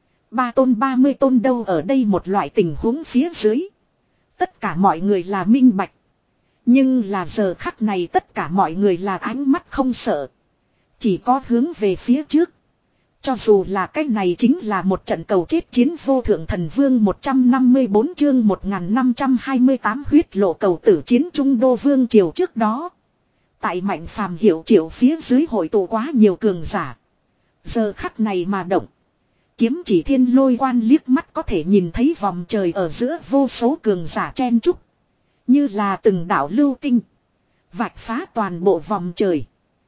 Ba tôn ba mươi tôn đâu ở đây một loại tình huống phía dưới. Tất cả mọi người là minh bạch. Nhưng là giờ khắc này tất cả mọi người là ánh mắt không sợ. Chỉ có hướng về phía trước. Cho dù là cái này chính là một trận cầu chết chiến vô thượng thần vương một trăm năm mươi bốn chương một nghìn năm trăm hai mươi tám huyết lộ cầu tử chiến trung đô vương triều trước đó. Tại mạnh phàm hiệu triệu phía dưới hội tụ quá nhiều cường giả. Giờ khắc này mà động. Kiếm chỉ thiên lôi quan liếc mắt có thể nhìn thấy vòng trời ở giữa vô số cường giả chen trúc. Như là từng đảo lưu tinh. Vạch phá toàn bộ vòng trời.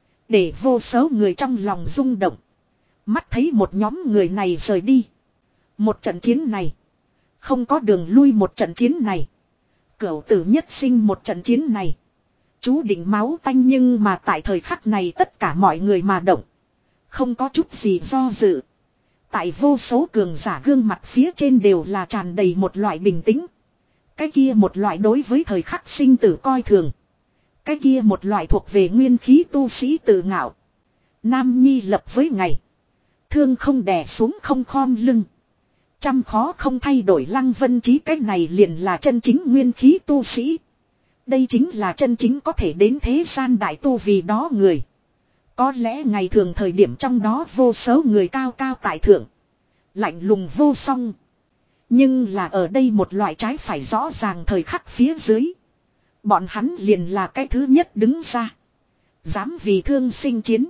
Để vô số người trong lòng rung động. Mắt thấy một nhóm người này rời đi. Một trận chiến này. Không có đường lui một trận chiến này. Cửu tử nhất sinh một trận chiến này. Chú định máu tanh nhưng mà tại thời khắc này tất cả mọi người mà động. Không có chút gì do dự. Tại vô số cường giả gương mặt phía trên đều là tràn đầy một loại bình tĩnh. Cái kia một loại đối với thời khắc sinh tử coi thường. Cái kia một loại thuộc về nguyên khí tu sĩ tự ngạo. Nam Nhi lập với ngày. Thương không đè xuống không khom lưng. Trăm khó không thay đổi Lăng Vân Chí, cái này liền là chân chính nguyên khí tu sĩ. Đây chính là chân chính có thể đến thế gian đại tu vì đó người. Có lẽ ngày thường thời điểm trong đó vô số người cao cao tại thượng. Lạnh lùng vô song. Nhưng là ở đây một loại trái phải rõ ràng thời khắc phía dưới. Bọn hắn liền là cái thứ nhất đứng ra. Dám vì thương sinh chiến.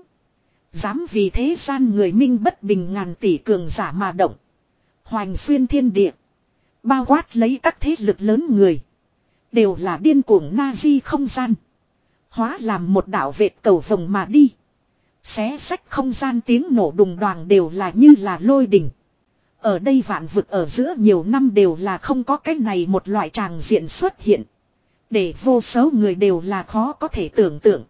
Dám vì thế gian người minh bất bình ngàn tỷ cường giả mà động. Hoành xuyên thiên địa. Bao quát lấy các thế lực lớn người. Đều là điên cuồng na di không gian. Hóa làm một đảo vệt cầu vồng mà đi. Xé sách không gian tiếng nổ đùng đoàng đều là như là lôi đình. Ở đây vạn vực ở giữa nhiều năm đều là không có cái này một loại tràng diện xuất hiện. Để vô số người đều là khó có thể tưởng tượng.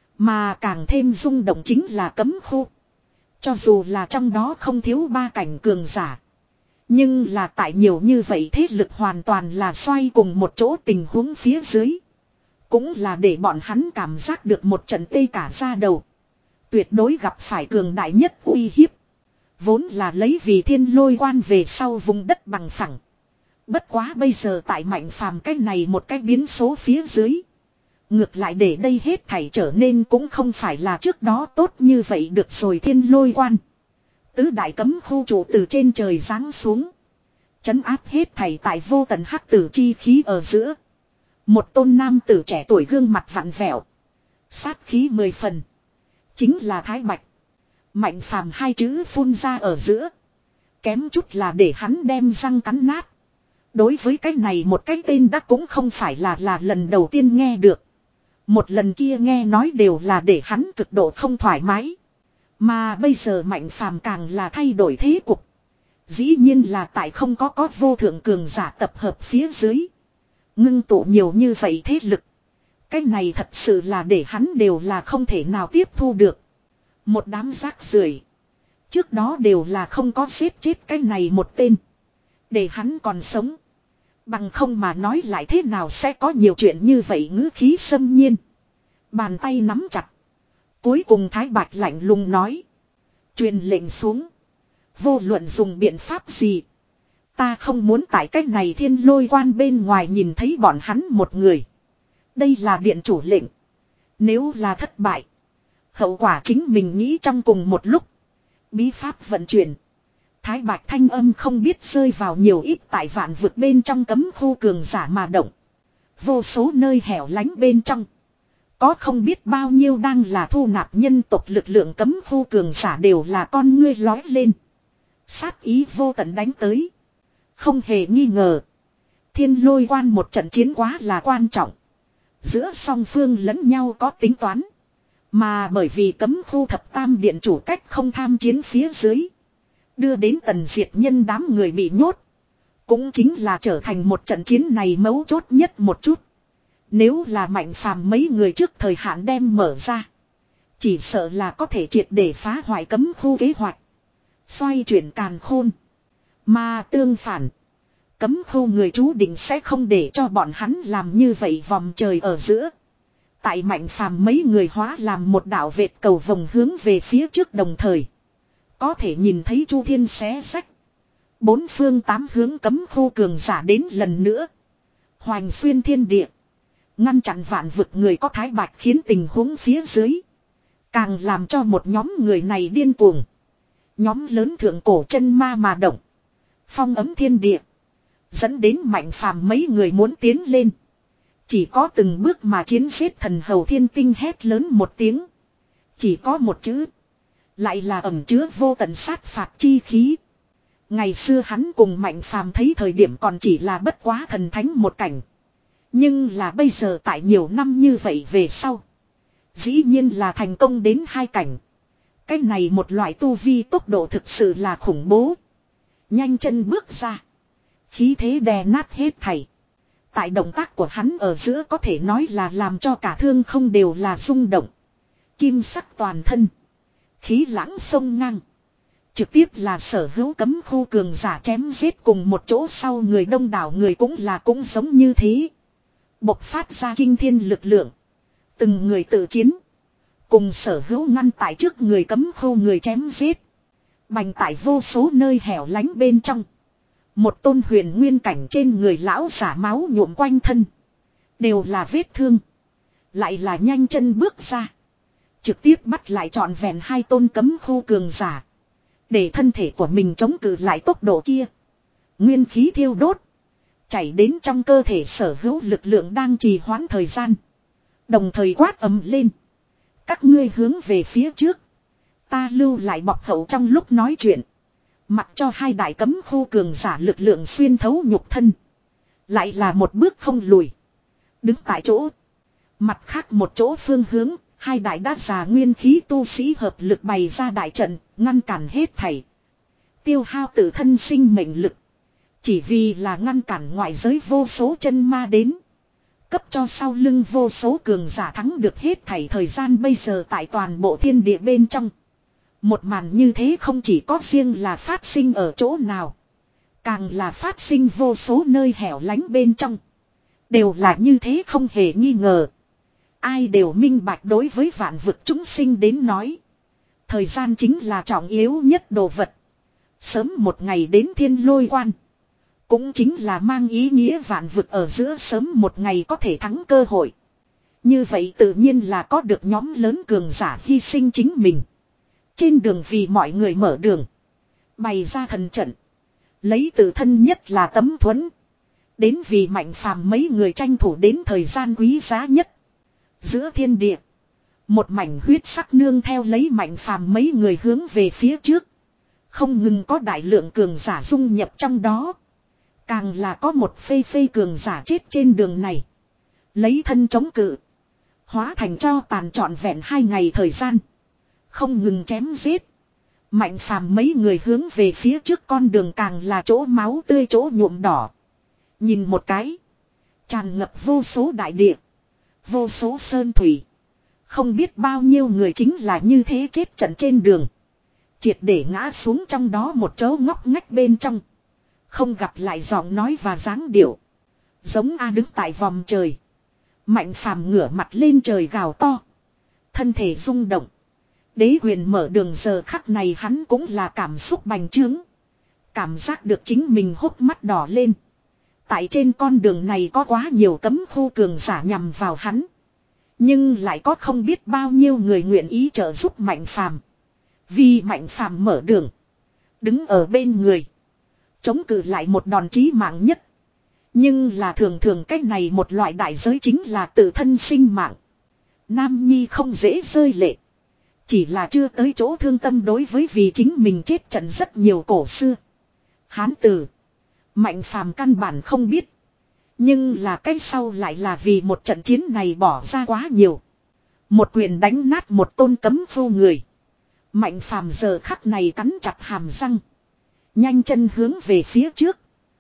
Mà càng thêm rung động chính là cấm khu. Cho dù là trong đó không thiếu ba cảnh cường giả. Nhưng là tại nhiều như vậy thế lực hoàn toàn là xoay cùng một chỗ tình huống phía dưới. Cũng là để bọn hắn cảm giác được một trận tê cả da đầu. Tuyệt đối gặp phải cường đại nhất uy hiếp. Vốn là lấy vì thiên lôi quan về sau vùng đất bằng phẳng. Bất quá bây giờ tại mạnh phàm cái này một cái biến số phía dưới. Ngược lại để đây hết thảy trở nên cũng không phải là trước đó tốt như vậy được rồi thiên lôi quan. Tứ đại cấm khu trụ từ trên trời giáng xuống. Chấn áp hết thảy tại vô tận hắc tử chi khí ở giữa. Một tôn nam tử trẻ tuổi gương mặt vặn vẹo. Sát khí mười phần. Chính là Thái Bạch. Mạnh phàm hai chữ phun ra ở giữa. Kém chút là để hắn đem răng cắn nát. Đối với cái này một cái tên đã cũng không phải là là lần đầu tiên nghe được. Một lần kia nghe nói đều là để hắn cực độ không thoải mái. Mà bây giờ mạnh phàm càng là thay đổi thế cục. Dĩ nhiên là tại không có có vô thượng cường giả tập hợp phía dưới. Ngưng tụ nhiều như vậy thế lực. Cái này thật sự là để hắn đều là không thể nào tiếp thu được. Một đám rác rưởi. Trước đó đều là không có xếp chết cái này một tên. Để hắn còn sống. Bằng không mà nói lại thế nào sẽ có nhiều chuyện như vậy ngữ khí xâm nhiên. Bàn tay nắm chặt. Cuối cùng Thái Bạch lạnh lùng nói. Truyền lệnh xuống. Vô luận dùng biện pháp gì. Ta không muốn tại cách này thiên lôi quan bên ngoài nhìn thấy bọn hắn một người. Đây là điện chủ lệnh. Nếu là thất bại. Hậu quả chính mình nghĩ trong cùng một lúc. Bí pháp vận chuyển. Thái Bạch thanh âm không biết rơi vào nhiều ít tại vạn vực bên trong cấm khu cường giả mà động. Vô số nơi hẻo lánh bên trong. Có không biết bao nhiêu đang là thu nạp nhân tộc lực lượng cấm khu cường giả đều là con ngươi lói lên. Sát ý vô tận đánh tới. Không hề nghi ngờ. Thiên Lôi Quan một trận chiến quá là quan trọng. Giữa song phương lẫn nhau có tính toán. Mà bởi vì cấm khu thập tam điện chủ cách không tham chiến phía dưới. Đưa đến tần diệt nhân đám người bị nhốt. Cũng chính là trở thành một trận chiến này mấu chốt nhất một chút. Nếu là Mạnh Phàm mấy người trước thời hạn đem mở ra. Chỉ sợ là có thể triệt để phá hoại cấm khu kế hoạch. Xoay chuyển càn khôn. Mà tương phản. Cấm khu người chú định sẽ không để cho bọn hắn làm như vậy vòng trời ở giữa. Tại Mạnh Phàm mấy người hóa làm một đạo vệt cầu vồng hướng về phía trước đồng thời. Có thể nhìn thấy Chu Thiên xé sách. Bốn phương tám hướng cấm khu cường giả đến lần nữa. Hoành xuyên thiên địa. Ngăn chặn vạn vực người có thái bạch khiến tình huống phía dưới. Càng làm cho một nhóm người này điên cuồng. Nhóm lớn thượng cổ chân ma mà động. Phong ấm thiên địa. Dẫn đến Mạnh Phàm mấy người muốn tiến lên. Chỉ có từng bước mà chiến giết thần hầu thiên tinh hét lớn một tiếng. Chỉ có một chữ. Lại là ẩn chứa vô tận sát phạt chi khí. Ngày xưa hắn cùng Mạnh Phàm thấy thời điểm còn chỉ là bất quá thần thánh một cảnh. Nhưng là bây giờ tại nhiều năm như vậy về sau. Dĩ nhiên là thành công đến hai cảnh. Cái này một loại tu vi tốc độ thực sự là khủng bố. Nhanh chân bước ra. Khí thế đè nát hết thảy. Tại động tác của hắn ở giữa có thể nói là làm cho cả thương không đều là rung động. Kim sắc toàn thân. Khí lãng sông ngang. Trực tiếp là sở hữu cấm khu cường giả chém giết cùng một chỗ sau người đông đảo người cũng là cũng giống như thế. Bộc phát ra kinh thiên lực lượng. Từng người tự chiến. Cùng sở hữu ngăn tại trước người cấm khu người chém giết. Bành tại vô số nơi hẻo lánh bên trong. Một tôn huyền nguyên cảnh trên người lão giả máu nhuộm quanh thân. Đều là vết thương. Lại là nhanh chân bước ra. Trực tiếp bắt lại trọn vẹn hai tôn cấm khu cường giả. Để thân thể của mình chống cự lại tốc độ kia. Nguyên khí thiêu đốt. Chảy đến trong cơ thể sở hữu lực lượng đang trì hoãn thời gian. Đồng thời quát ầm lên. Các ngươi hướng về phía trước. Ta lưu lại bọc hậu trong lúc nói chuyện. Mặc cho hai đại cấm khu cường giả lực lượng xuyên thấu nhục thân. Lại là một bước không lùi. Đứng tại chỗ. Mặt khác một chỗ phương hướng. Hai đại đa già nguyên khí tu sĩ hợp lực bày ra đại trận. Ngăn cản hết thảy. Tiêu hao tự thân sinh mệnh lực. Chỉ vì là ngăn cản ngoại giới vô số chân ma đến. Cấp cho sau lưng vô số cường giả thắng được hết thảy thời gian bây giờ tại toàn bộ thiên địa bên trong. Một màn như thế không chỉ có riêng là phát sinh ở chỗ nào. Càng là phát sinh vô số nơi hẻo lánh bên trong. Đều là như thế không hề nghi ngờ. Ai đều minh bạch đối với vạn vực chúng sinh đến nói. Thời gian chính là trọng yếu nhất đồ vật. Sớm một ngày đến Thiên Lôi Quan. Cũng chính là mang ý nghĩa vạn vực ở giữa sớm một ngày có thể thắng cơ hội. Như vậy tự nhiên là có được nhóm lớn cường giả hy sinh chính mình. Trên đường vì mọi người mở đường. Bày ra thần trận. Lấy tự thân nhất là tấm thuẫn. Đến vì Mạnh Phàm mấy người tranh thủ đến thời gian quý giá nhất. Giữa thiên địa. Một mảnh huyết sắc nương theo lấy Mạnh Phàm mấy người hướng về phía trước. Không ngừng có đại lượng cường giả dung nhập trong đó. Càng là có một phê phê cường giả chết trên đường này. Lấy thân chống cự. Hóa thành cho tàn trọn vẹn hai ngày thời gian. Không ngừng chém giết. Mạnh Phàm mấy người hướng về phía trước con đường càng là chỗ máu tươi chỗ nhuộm đỏ. Nhìn một cái. Tràn ngập vô số đại địa. Vô số sơn thủy. Không biết bao nhiêu người chính là như thế chết trận trên đường. Triệt để ngã xuống trong đó một chỗ ngóc ngách bên trong. Không gặp lại giọng nói và dáng điệu. Giống A đứng tại vòng trời. Mạnh Phàm ngửa mặt lên trời gào to. Thân thể rung động. Đế quyền mở đường giờ khắc này hắn cũng là cảm xúc bành trướng. Cảm giác được chính mình hốc mắt đỏ lên. Tại trên con đường này có quá nhiều cấm khu cường giả nhằm vào hắn. Nhưng lại có không biết bao nhiêu người nguyện ý trợ giúp Mạnh Phàm. Vì Mạnh Phàm mở đường. Đứng ở bên người. Chống cự lại một đòn chí mạng nhất. Nhưng là thường thường cách này một loại đại giới chính là tự thân sinh mạng. Nam Nhi không dễ rơi lệ. Chỉ là chưa tới chỗ thương tâm đối với vì chính mình chết trận rất nhiều cổ xưa. Hán tử. Mạnh Phàm căn bản không biết. Nhưng là cái sau lại là vì một trận chiến này bỏ ra quá nhiều. Một quyền đánh nát một tôn cấm phu người. Mạnh phàm giờ khắc này cắn chặt hàm răng. Nhanh chân hướng về phía trước.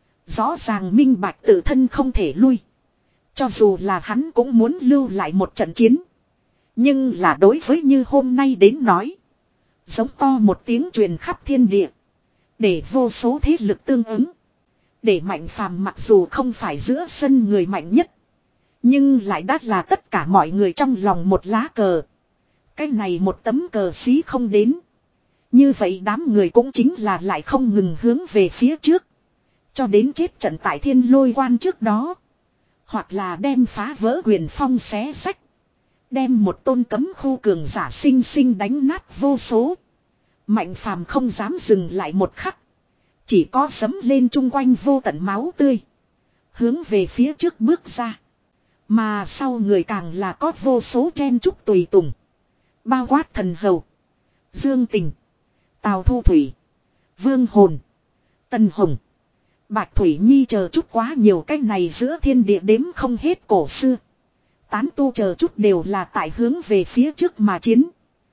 Rõ ràng minh bạch tự thân không thể lui. Cho dù là hắn cũng muốn lưu lại một trận chiến. Nhưng là đối với như hôm nay đến nói. Giống to một tiếng truyền khắp thiên địa. Để vô số thế lực tương ứng. Để mạnh phàm mặc dù không phải giữa sân người mạnh nhất. Nhưng lại đắt là tất cả mọi người trong lòng một lá cờ. Cái này một tấm cờ xí không đến. Như vậy đám người cũng chính là lại không ngừng hướng về phía trước. Cho đến chết trận tại thiên lôi quan trước đó. Hoặc là đem phá vỡ quyền phong xé sách. Đem một tôn cấm khu cường giả sinh sinh đánh nát vô số. Mạnh phàm không dám dừng lại một khắc. Chỉ có sấm lên chung quanh vô tận máu tươi. Hướng về phía trước bước ra. Mà sau người càng là có vô số chen trúc tùy tùng. Bao quát thần hầu. Dương Tình. Tào Thu Thủy. Vương Hồn. Tân Hồng. Bạch Thủy Nhi chờ chút quá nhiều cách này giữa thiên địa đếm không hết cổ xưa. Tán tu chờ chút đều là tại hướng về phía trước mà chiến.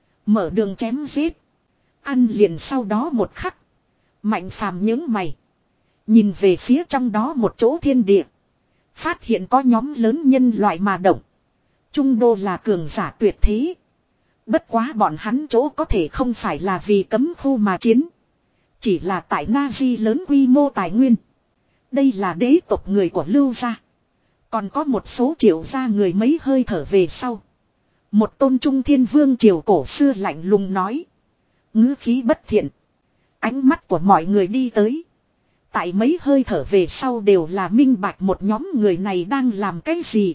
Mở đường chém giết. Ăn liền sau đó một khắc. Mạnh phàm những mày. Nhìn về phía trong đó một chỗ thiên địa. Phát hiện có nhóm lớn nhân loại mà động. Trung đô là cường giả tuyệt thế. Bất quá bọn hắn chỗ có thể không phải là vì cấm khu mà chiến. Chỉ là tại Na Di lớn quy mô tài nguyên. Đây là đế tộc người của Lưu gia. Còn có một số triệu gia người mấy hơi thở về sau. Một tôn trung thiên vương triều cổ xưa lạnh lùng nói. Ngữ khí bất thiện. Ánh mắt của mọi người đi tới. Tại mấy hơi thở về sau đều là minh bạch một nhóm người này đang làm cái gì.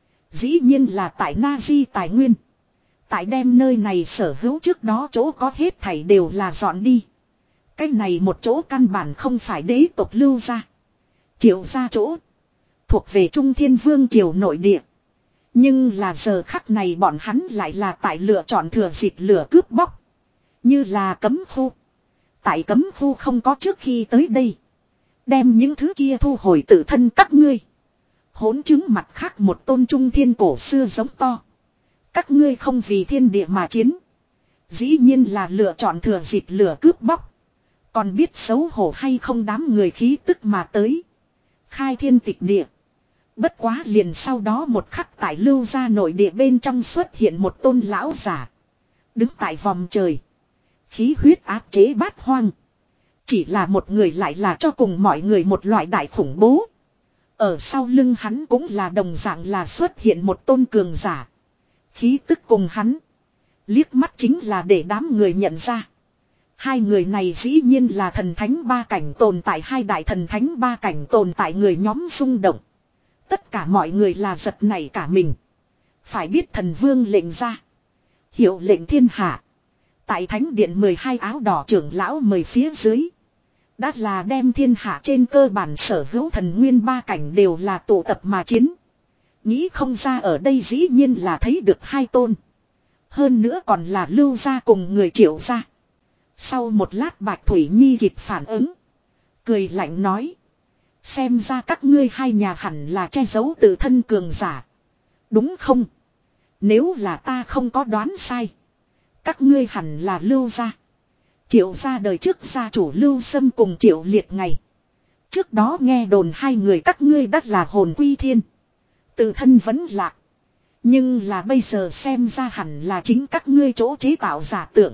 Dĩ nhiên là tại Na Di tài nguyên. Tại đem nơi này sở hữu trước đó chỗ có hết thảy đều là dọn đi. Cái này một chỗ căn bản không phải đế tộc Lưu gia. Triệu gia chỗ. Thuộc về Trung Thiên Vương triều nội địa. Nhưng là giờ khắc này bọn hắn lại là tại lựa chọn thừa dịp lửa cướp bóc. Như là cấm khu. Tại cấm khu không có trước khi tới đây. Đem những thứ kia thu hồi tự thân các ngươi. Hỗn chứng mặt khác một tôn trung thiên cổ xưa giống to. Các ngươi không vì thiên địa mà chiến. Dĩ nhiên là lựa chọn thừa dịp lửa cướp bóc. Còn biết xấu hổ hay không đám người khí tức mà tới. Khai thiên tịch địa. Bất quá liền sau đó một khắc tại Lưu gia nội địa bên trong xuất hiện một tôn lão giả. Đứng tại vòng trời. Khí huyết áp chế bát hoang. Chỉ là một người lại là cho cùng mọi người một loại đại khủng bố. Ở sau lưng hắn cũng là đồng dạng là xuất hiện một tôn cường giả. Khí tức cùng hắn. Liếc mắt chính là để đám người nhận ra. Hai người này dĩ nhiên là thần thánh ba cảnh tồn tại, hai đại thần thánh ba cảnh tồn tại người nhóm xung động. Tất cả mọi người là giật nảy cả mình. Phải biết thần vương lệnh ra. Hiệu lệnh thiên hạ. Tại thánh điện mười hai áo đỏ trưởng lão mời phía dưới. Đã là đem thiên hạ trên cơ bản sở hữu thần nguyên ba cảnh đều là tụ tập mà chiến. Nghĩ không ra ở đây dĩ nhiên là thấy được hai tôn. Hơn nữa còn là Lưu gia cùng người Triệu gia. Sau một lát Bạch Thủy Nhi kịp phản ứng. Cười lạnh nói. Xem ra các ngươi hai nhà hẳn là che giấu tự thân cường giả. Đúng không? Nếu là ta không có đoán sai. Các ngươi hẳn là Lưu gia. Triệu gia đời trước gia chủ Lưu Sâm cùng Triệu Liệt ngày. Trước đó nghe đồn hai người các ngươi đắt là hồn quy thiên. Tự thân vẫn lạc. Nhưng là bây giờ xem ra hẳn là chính các ngươi chỗ chế tạo giả tượng.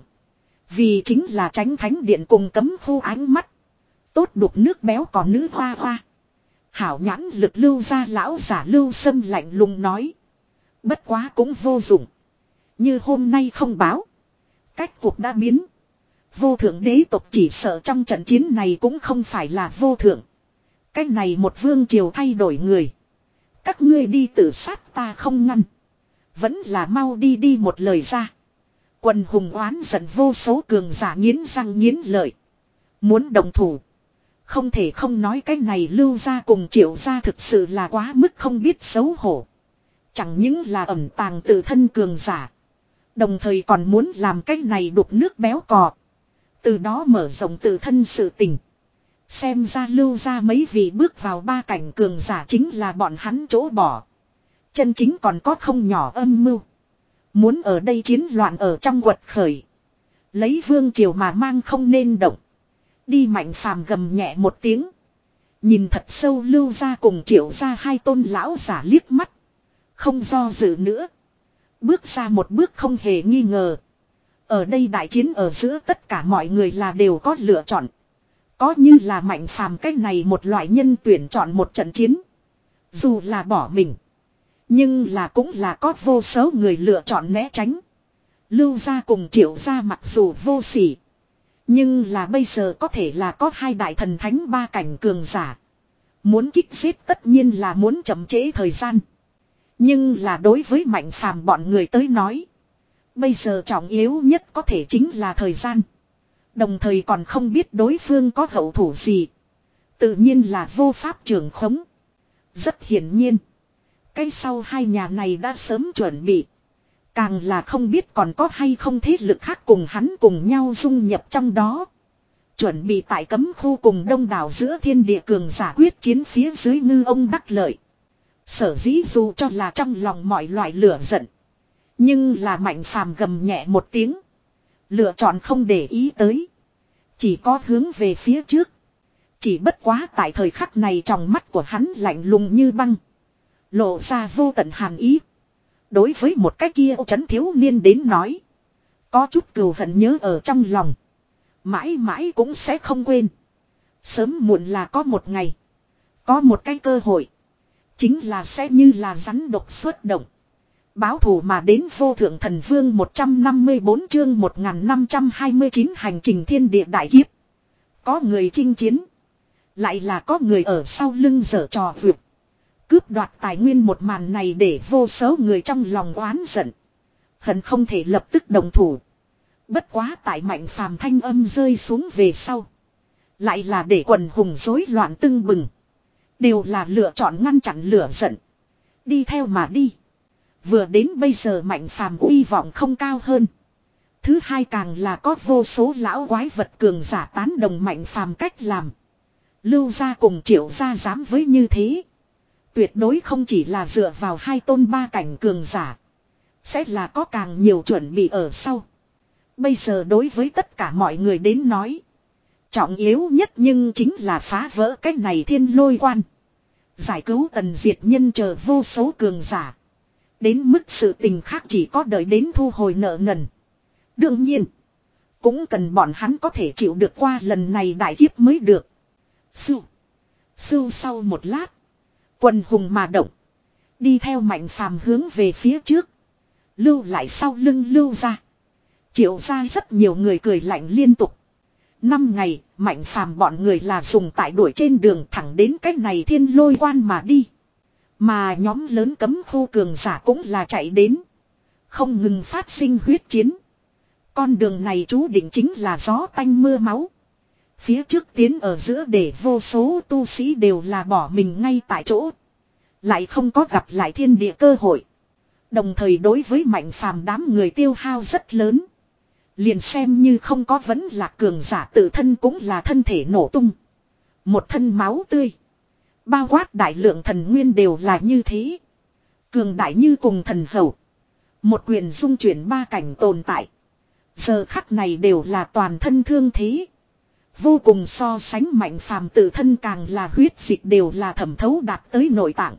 Vì chính là tránh thánh điện cùng cấm khu ánh mắt. Tốt đục nước béo còn nữ hoa hoa. Hảo nhãn lực Lưu gia lão giả Lưu Sâm lạnh lùng nói. Bất quá cũng vô dụng. Như hôm nay không báo. Cách cuộc đã biến. Vô thượng đế tộc chỉ sợ trong trận chiến này cũng không phải là vô thượng. Cách này một vương triều thay đổi người. Các ngươi đi tự sát ta không ngăn. Vẫn là mau đi đi một lời ra. Quần hùng oán giận vô số cường giả nghiến răng nghiến lợi. Muốn đồng thủ. Không thể không nói cái này Lưu gia cùng Triệu gia thực sự là quá mức không biết xấu hổ. Chẳng những là ẩn tàng tự thân cường giả. Đồng thời còn muốn làm cái này đục nước béo cò. Từ đó mở rộng tự thân sự tình. Xem ra lưu ra mấy vị bước vào ba cảnh cường giả chính là bọn hắn chỗ bỏ. Chân chính còn có không nhỏ âm mưu. Muốn ở đây chiến loạn ở trong quật khởi. Lấy vương triều mà mang không nên động. Đi Mạnh Phàm gầm nhẹ một tiếng. Nhìn thật sâu lưu ra cùng Triệu ra hai tôn lão giả liếc mắt. Không do dự nữa. Bước ra một bước không hề nghi ngờ. Ở đây đại chiến ở giữa tất cả mọi người là đều có lựa chọn. Có như là Mạnh Phàm cách này một loại nhân tuyển chọn một trận chiến. Dù là bỏ mình. Nhưng là cũng là có vô số người lựa chọn né tránh. Lưu ra cùng Triệu ra mặc dù vô sỉ. Nhưng là bây giờ có thể là có hai đại thần thánh ba cảnh cường giả. Muốn kích giết tất nhiên là muốn chậm trễ thời gian. Nhưng là đối với Mạnh Phàm bọn người tới nói. Bây giờ trọng yếu nhất có thể chính là thời gian. Đồng thời còn không biết đối phương có hậu thủ gì. Tự nhiên là vô pháp trưởng khống. Rất hiển nhiên. Cái sau hai nhà này đã sớm chuẩn bị. Càng là không biết còn có hay không thế lực khác cùng hắn cùng nhau dung nhập trong đó. Chuẩn bị tại cấm khu cùng đông đảo giữa thiên địa cường giả quyết chiến phía dưới ngư ông đắc lợi. Sở dĩ dù cho là trong lòng mọi loại lửa giận. Nhưng là Mạnh Phàm gầm nhẹ một tiếng. Lựa chọn không để ý tới. Chỉ có hướng về phía trước. Chỉ bất quá tại thời khắc này trong mắt của hắn lạnh lùng như băng. Lộ ra vô tận hàn ý. Đối với một cái kia trấn thiếu niên đến nói. Có chút cừu hận nhớ ở trong lòng. Mãi mãi cũng sẽ không quên. Sớm muộn là có một ngày. Có một cái cơ hội. Chính là sẽ như là rắn độc xuất động. Báo thù mà đến vô thượng thần vương một trăm năm mươi tư chương một nghìn năm trăm hai mươi chín hành trình thiên địa đại kiếp. Có người chinh chiến. Lại là có người ở sau lưng giở trò vượt. Cướp đoạt tài nguyên một màn này để vô số người trong lòng oán giận. Hận không thể lập tức đồng thủ. Bất quá tại Mạnh Phàm thanh âm rơi xuống về sau. Lại là để quần hùng rối loạn tưng bừng. Đều là lựa chọn ngăn chặn lửa giận. Đi theo mà đi. Vừa đến bây giờ Mạnh Phàm uy vọng không cao hơn. Thứ hai càng là có vô số lão quái vật cường giả tán đồng Mạnh Phàm cách làm. Lưu gia cùng Triệu gia dám với như thế. Tuyệt đối không chỉ là dựa vào hai tôn ba cảnh cường giả. Sẽ là có càng nhiều chuẩn bị ở sau. Bây giờ đối với tất cả mọi người đến nói. Trọng yếu nhất nhưng chính là phá vỡ cái này thiên lôi quan. Giải cứu tần diệt nhân chờ vô số cường giả. Đến mức sự tình khác chỉ có đợi đến thu hồi nợ nần. Đương nhiên. Cũng cần bọn hắn có thể chịu được qua lần này đại kiếp mới được. Sưu. Sưu sau một lát. Quần hùng mà động. Đi theo Mạnh Phàm hướng về phía trước. Lưu lại sau lưng lưu ra. Triệu ra rất nhiều người cười lạnh liên tục. Năm ngày, Mạnh Phàm bọn người là dùng tại đuổi trên đường thẳng đến cách này thiên lôi quan mà đi. Mà nhóm lớn cấm khu cường giả cũng là chạy đến. Không ngừng phát sinh huyết chiến. Con đường này chú định chính là gió tanh mưa máu. Phía trước tiến ở giữa để vô số tu sĩ đều là bỏ mình ngay tại chỗ. Lại không có gặp lại thiên địa cơ hội. Đồng thời đối với Mạnh Phàm đám người tiêu hao rất lớn. Liền xem như không có vấn lạc cường giả tự thân cũng là thân thể nổ tung. Một thân máu tươi. Bao quát đại lượng thần nguyên đều là như thế. Cường đại như cùng thần hầu. Một quyền dung chuyển ba cảnh tồn tại. Giờ khắc này đều là toàn thân thương thế. Vô cùng so sánh Mạnh Phàm tự thân càng là huyết dịch đều là thẩm thấu đạt tới nội tạng.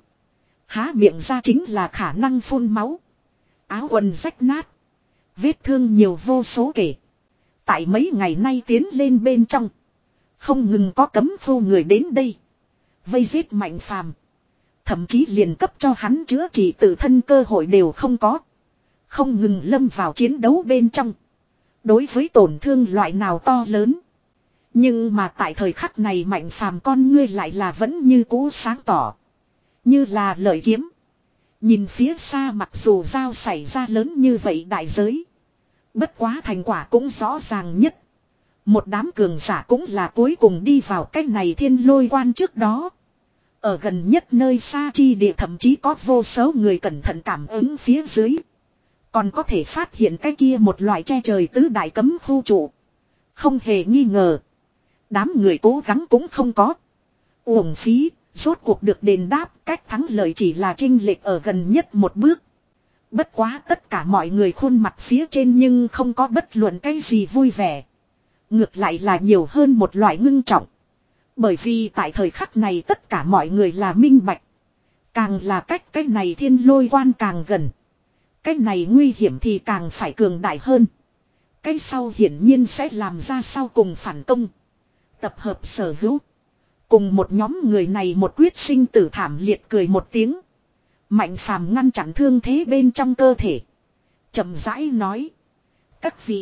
Há miệng ra chính là khả năng phun máu. Áo quần rách nát. Vết thương nhiều vô số kể. Tại mấy ngày nay tiến lên bên trong. Không ngừng có cấm khu người đến đây. Vây giết Mạnh Phàm. Thậm chí liền cấp cho hắn chữa trị tự thân cơ hội đều không có. Không ngừng lâm vào chiến đấu bên trong. Đối với tổn thương loại nào to lớn. Nhưng mà tại thời khắc này Mạnh Phàm con ngươi lại là vẫn như cũ sáng tỏ. Như là lợi kiếm. Nhìn phía xa mặc dù giao xảy ra lớn như vậy đại giới. Bất quá thành quả cũng rõ ràng nhất. Một đám cường giả cũng là cuối cùng đi vào cái này thiên lôi quan trước đó. Ở gần nhất nơi xa chi địa thậm chí có vô số người cẩn thận cảm ứng phía dưới. Còn có thể phát hiện cái kia một loại che trời tứ đại cấm khu trụ. Không hề nghi ngờ. Đám người cố gắng cũng không có. Uổng phí, rốt cuộc được đền đáp, cách thắng lợi chỉ là chênh lệch ở gần nhất một bước. Bất quá tất cả mọi người khuôn mặt phía trên nhưng không có bất luận cái gì vui vẻ. Ngược lại là nhiều hơn một loại ngưng trọng. Bởi vì tại thời khắc này tất cả mọi người là minh bạch. Càng là cách cái này thiên lôi quan càng gần. Cái này nguy hiểm thì càng phải cường đại hơn. Cái sau hiển nhiên sẽ làm ra sau cùng phản công. Tập hợp sở hữu. Cùng một nhóm người này một quyết sinh tử thảm liệt cười một tiếng. Mạnh phàm ngăn chặn thương thế bên trong cơ thể. Chậm rãi nói. Các vị.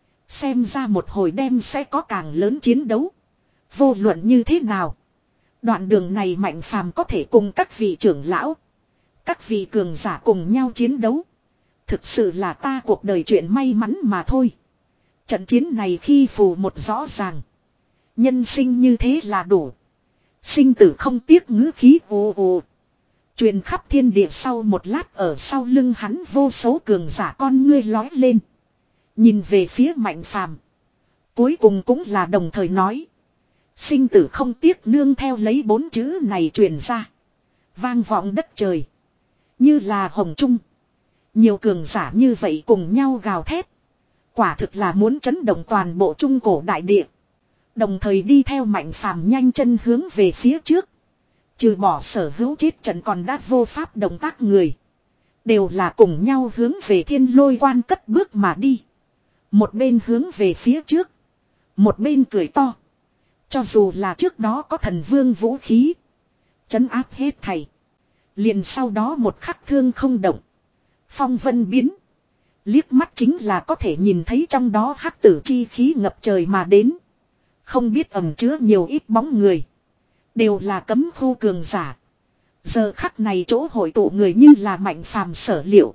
Xem ra một hồi đêm sẽ có càng lớn chiến đấu. Vô luận như thế nào. Đoạn đường này mạnh phàm có thể cùng các vị trưởng lão. Các vị cường giả cùng nhau chiến đấu. Thực sự là ta cuộc đời chuyện may mắn mà thôi. Trận chiến này khi phù một rõ ràng. Nhân sinh như thế là đủ. Sinh tử không tiếc ngữ khí ồ ồ. Truyền khắp thiên địa sau một lát ở sau lưng hắn vô số cường giả con ngươi lói lên. Nhìn về phía mạnh phàm. Cuối cùng cũng là đồng thời nói. Sinh tử không tiếc nương theo lấy bốn chữ này truyền ra. Vang vọng đất trời. Như là hồng trung. Nhiều cường giả như vậy cùng nhau gào thét. Quả thực là muốn chấn động toàn bộ trung cổ đại địa. Đồng thời đi theo mạnh phàm nhanh chân hướng về phía trước. Trừ bỏ sở hữu chết trận còn đã vô pháp động tác người. Đều là cùng nhau hướng về thiên lôi quan cất bước mà đi. Một bên hướng về phía trước. Một bên cười to. Cho dù là trước đó có thần vương vũ khí. Trấn áp hết thầy. Liền sau đó một khắc thương không động. Phong vân biến. Liếc mắt chính là có thể nhìn thấy trong đó hắc tử chi khí ngập trời mà đến. Không biết ẩn chứa nhiều ít bóng người. Đều là cấm khu cường giả. Giờ khắc này chỗ hội tụ người như là mạnh phàm sở liệu.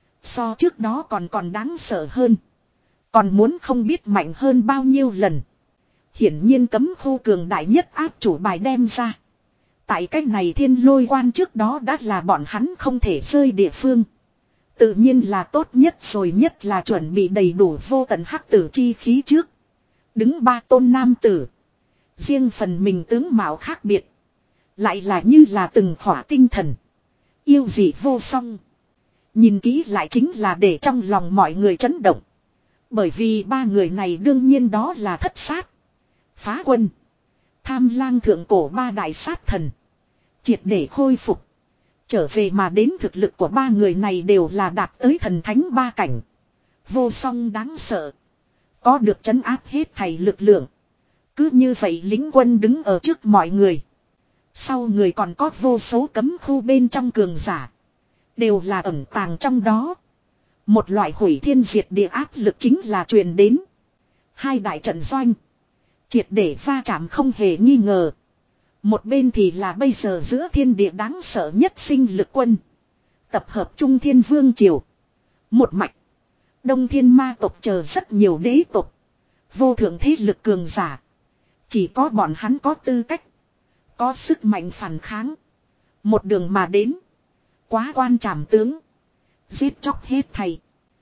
So trước đó còn còn đáng sợ hơn. Còn muốn không biết mạnh hơn bao nhiêu lần. Hiển nhiên cấm khu cường đại nhất áp chủ bài đem ra. Tại cách này thiên lôi quan trước đó đã là bọn hắn không thể rơi địa phương. Tự nhiên là tốt nhất rồi, nhất là chuẩn bị đầy đủ vô tận hắc tử chi khí trước. Đứng ba tôn nam tử. Riêng phần mình tướng mạo khác biệt. Lại là như là từng khỏa tinh thần. Yêu dị vô song. Nhìn kỹ lại chính là để trong lòng mọi người chấn động. Bởi vì ba người này đương nhiên đó là thất sát. Phá quân. Tham lang thượng cổ ba đại sát thần. Triệt để khôi phục. Trở về mà đến thực lực của ba người này đều là đạt tới thần thánh ba cảnh. Vô song đáng sợ. Có được trấn áp hết thảy lực lượng. Cứ như vậy lính quân đứng ở trước mọi người. Sau người còn có vô số cấm khu bên trong cường giả. Đều là ẩn tàng trong đó. Một loại hủy thiên diệt địa áp lực chính là truyền đến. Hai đại trận doanh. Triệt để va chạm không hề nghi ngờ. Một bên thì là bây giờ giữa thiên địa đáng sợ nhất sinh lực quân. Tập hợp Trung Thiên Vương Triều. Một mạch. Đông Thiên Ma tộc chờ rất nhiều đế tộc. Vô thượng thế lực cường giả. Chỉ có bọn hắn có tư cách. Có sức mạnh phản kháng. Một đường mà đến. Quá quan trảm tướng. Giết chóc hết thầy.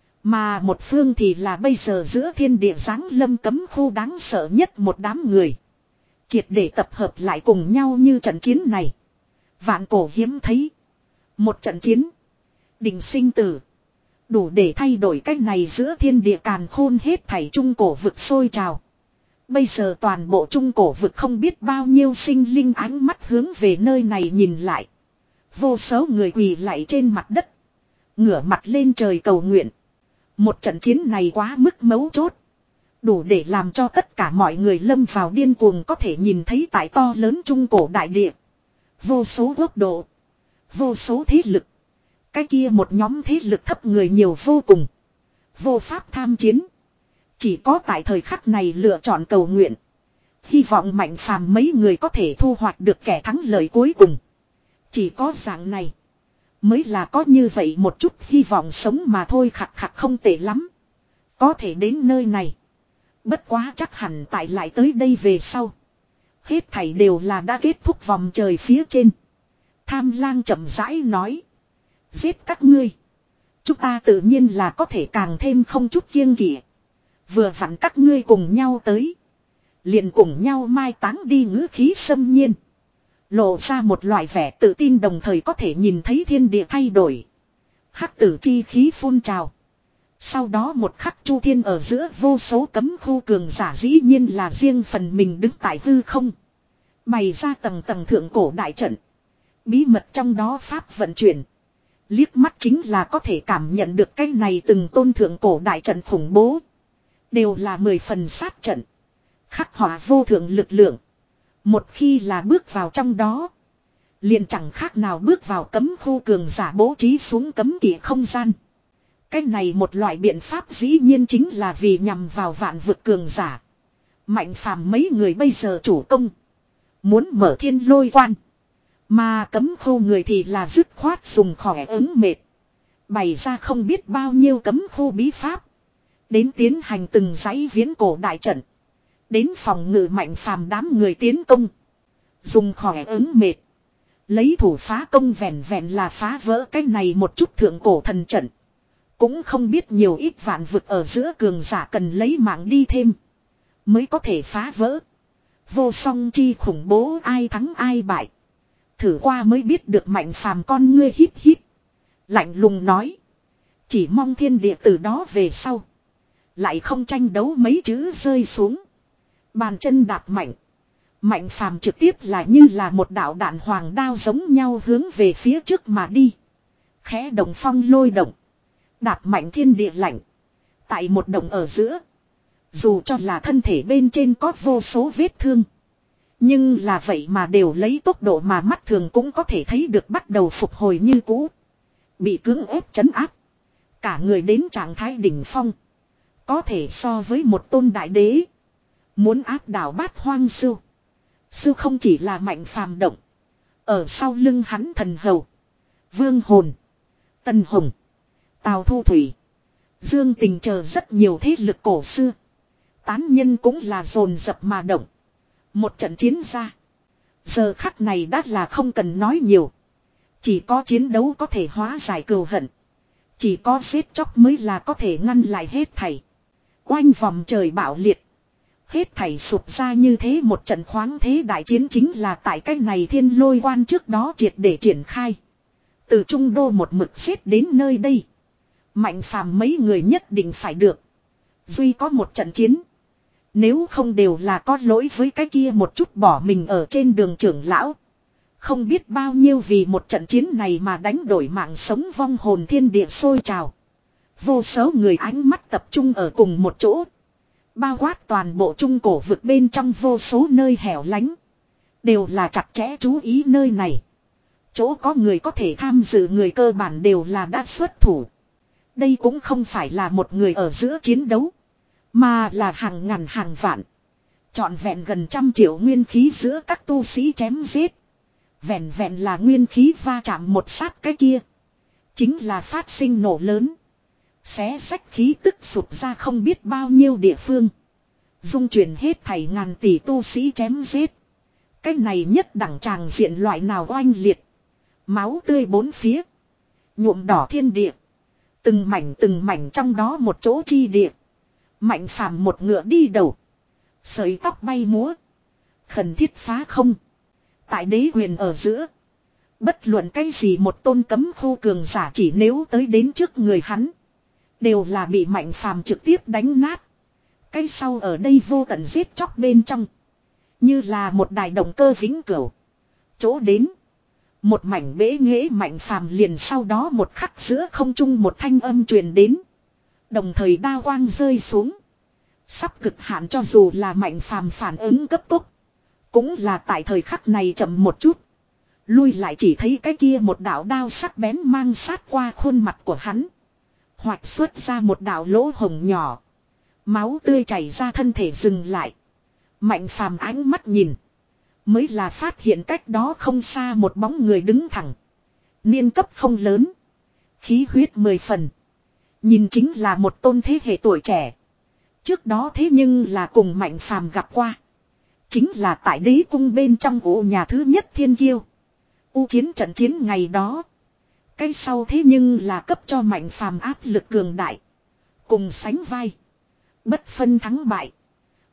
Mà một phương thì là bây giờ giữa thiên địa giáng lâm cấm khu đáng sợ nhất một đám người. Triệt để tập hợp lại cùng nhau như trận chiến này. Vạn cổ hiếm thấy. Một trận chiến. Đình sinh tử. Đủ để thay đổi cách này giữa thiên địa càn khôn hết thảy trung cổ vực sôi trào. Bây giờ toàn bộ trung cổ vực không biết bao nhiêu sinh linh ánh mắt hướng về nơi này nhìn lại. Vô số người quỳ lạy trên mặt đất. Ngửa mặt lên trời cầu nguyện. Một trận chiến này quá mức mấu chốt. Đủ để làm cho tất cả mọi người lâm vào điên cuồng có thể nhìn thấy tại to lớn trung cổ đại địa. Vô số quốc độ. Vô số thế lực. Cái kia một nhóm thế lực thấp người nhiều vô cùng. Vô pháp tham chiến. Chỉ có tại thời khắc này lựa chọn cầu nguyện. Hy vọng mạnh phàm mấy người có thể thu hoạch được kẻ thắng lợi cuối cùng. Chỉ có dạng này. Mới là có như vậy một chút hy vọng sống mà thôi, khặt khặt không tệ lắm. Có thể đến nơi này. Bất quá chắc hẳn tại lại tới đây về sau. Hết thảy đều là đã kết thúc vòng trời phía trên. Tham lang chậm rãi nói. Giết các ngươi. Chúng ta tự nhiên là có thể càng thêm không chút kiêng kỵ. Vừa vặn các ngươi cùng nhau tới. liền cùng nhau mai táng đi ngữ khí xâm nhiên. Lộ ra một loại vẻ tự tin đồng thời có thể nhìn thấy thiên địa thay đổi. Hắc tử chi khí phun trào. Sau đó một khắc chu thiên ở giữa vô số cấm khu cường giả dĩ nhiên là riêng phần mình đứng tại hư không. Bày ra tầng tầng thượng cổ đại trận. Bí mật trong đó pháp vận chuyển. Liếc mắt chính là có thể cảm nhận được cái này từng tôn thượng cổ đại trận khủng bố. Đều là mười phần sát trận. Khắc họa vô thượng lực lượng. Một khi là bước vào trong đó. Liền chẳng khác nào bước vào cấm khu cường giả bố trí xuống cấm kỵ không gian. Cái này một loại biện pháp dĩ nhiên chính là vì nhằm vào vạn vực cường giả. Mạnh phàm mấy người bây giờ chủ công. Muốn mở thiên lôi quan. Mà cấm khu người thì là dứt khoát dùng khỏe ứng mệt. Bày ra không biết bao nhiêu cấm khu bí pháp. Đến tiến hành từng dãy viễn cổ đại trận. Đến phòng ngự mạnh phàm đám người tiến công. Dùng khỏe ứng mệt. Lấy thủ phá công vẹn vẹn là phá vỡ cái này một chút thượng cổ thần trận. Cũng không biết nhiều ít vạn vực ở giữa cường giả cần lấy mạng đi thêm. Mới có thể phá vỡ. Vô song chi khủng bố ai thắng ai bại. Thử qua mới biết được mạnh phàm con ngươi híp híp. Lạnh lùng nói. Chỉ mong thiên địa từ đó về sau. Lại không tranh đấu mấy chữ rơi xuống. Bàn chân đạp mạnh. Mạnh phàm trực tiếp là như là một đạo đạn hoàng đao giống nhau hướng về phía trước mà đi. Khẽ động phong lôi động. Đạp mạnh thiên địa lạnh. Tại một động ở giữa. Dù cho là thân thể bên trên có vô số vết thương. Nhưng là vậy mà đều lấy tốc độ mà mắt thường cũng có thể thấy được bắt đầu phục hồi như cũ. Bị cưỡng ép trấn áp. Cả người đến trạng thái đỉnh phong. Có thể so với một tôn đại đế. Muốn áp đảo bát hoang sưu. Sưu không chỉ là mạnh phàm động. Ở sau lưng hắn thần hầu. Vương hồn. Tân hồng. Tào thu thủy. Dương tình chờ rất nhiều thế lực cổ xưa. Tán nhân cũng là dồn dập mà động. Một trận chiến ra. Giờ khắc này đã là không cần nói nhiều. Chỉ có chiến đấu có thể hóa giải cừu hận. Chỉ có giết chóc mới là có thể ngăn lại hết thảy. Oanh vòng trời bạo liệt. Hết thảy sụp ra như thế một trận khoáng thế đại chiến chính là tại cái này thiên lôi quan trước đó triệt để triển khai. Từ trung đô một mực xếp đến nơi đây. Mạnh phàm mấy người nhất định phải được. Duy có một trận chiến. Nếu không đều là có lỗi với cái kia một chút bỏ mình ở trên đường trưởng lão. Không biết bao nhiêu vì một trận chiến này mà đánh đổi mạng sống vong hồn thiên địa sôi trào. Vô số người ánh mắt tập trung ở cùng một chỗ. Bao quát toàn bộ trung cổ vực bên trong vô số nơi hẻo lánh. Đều là chặt chẽ chú ý nơi này. Chỗ có người có thể tham dự người cơ bản đều là đã xuất thủ. Đây cũng không phải là một người ở giữa chiến đấu. Mà là hàng ngàn hàng vạn. Trọn vẹn gần trăm triệu nguyên khí giữa các tu sĩ chém giết. Vẹn vẹn là nguyên khí va chạm một sát cái kia. Chính là phát sinh nổ lớn. Xé sách khí tức sụp ra không biết bao nhiêu địa phương. Dung chuyển hết thảy ngàn tỷ tu sĩ chém giết. Cái này nhất đẳng tràng diện loại nào oanh liệt. Máu tươi bốn phía. Nhuộm đỏ thiên địa. Từng mảnh từng mảnh trong đó một chỗ chi địa. Mạnh phàm một ngựa đi đầu. Sợi tóc bay múa. Khẩn thiết phá không. Tại đế quyền ở giữa. Bất luận cái gì một tôn cấm khu cường giả chỉ nếu tới đến trước người hắn. Đều là bị mạnh phàm trực tiếp đánh nát. Cái sau ở đây vô tận giết chóc bên trong. Như là một đài động cơ vĩnh cửu. Chỗ đến. Một mảnh bế nghễ mạnh phàm liền sau đó một khắc giữa không trung một thanh âm truyền đến. Đồng thời đao quang rơi xuống. Sắp cực hạn cho dù là mạnh phàm phản ứng cấp tốc. Cũng là tại thời khắc này chậm một chút. Lui lại chỉ thấy cái kia một đạo đao sắc bén mang sát qua khuôn mặt của hắn. Hoạch xuất ra một đạo lỗ hồng nhỏ. Máu tươi chảy ra thân thể dừng lại. Mạnh phàm ánh mắt nhìn. Mới là phát hiện cách đó không xa một bóng người đứng thẳng. Niên cấp không lớn. Khí huyết mười phần. Nhìn chính là một tôn thế hệ tuổi trẻ. Trước đó thế nhưng là cùng mạnh phàm gặp qua. Chính là tại đế cung bên trong ổ nhà thứ nhất thiên kiêu. U chiến trận chiến ngày đó. Cái sau thế nhưng là cấp cho mạnh phàm áp lực cường đại. Cùng sánh vai. Bất phân thắng bại.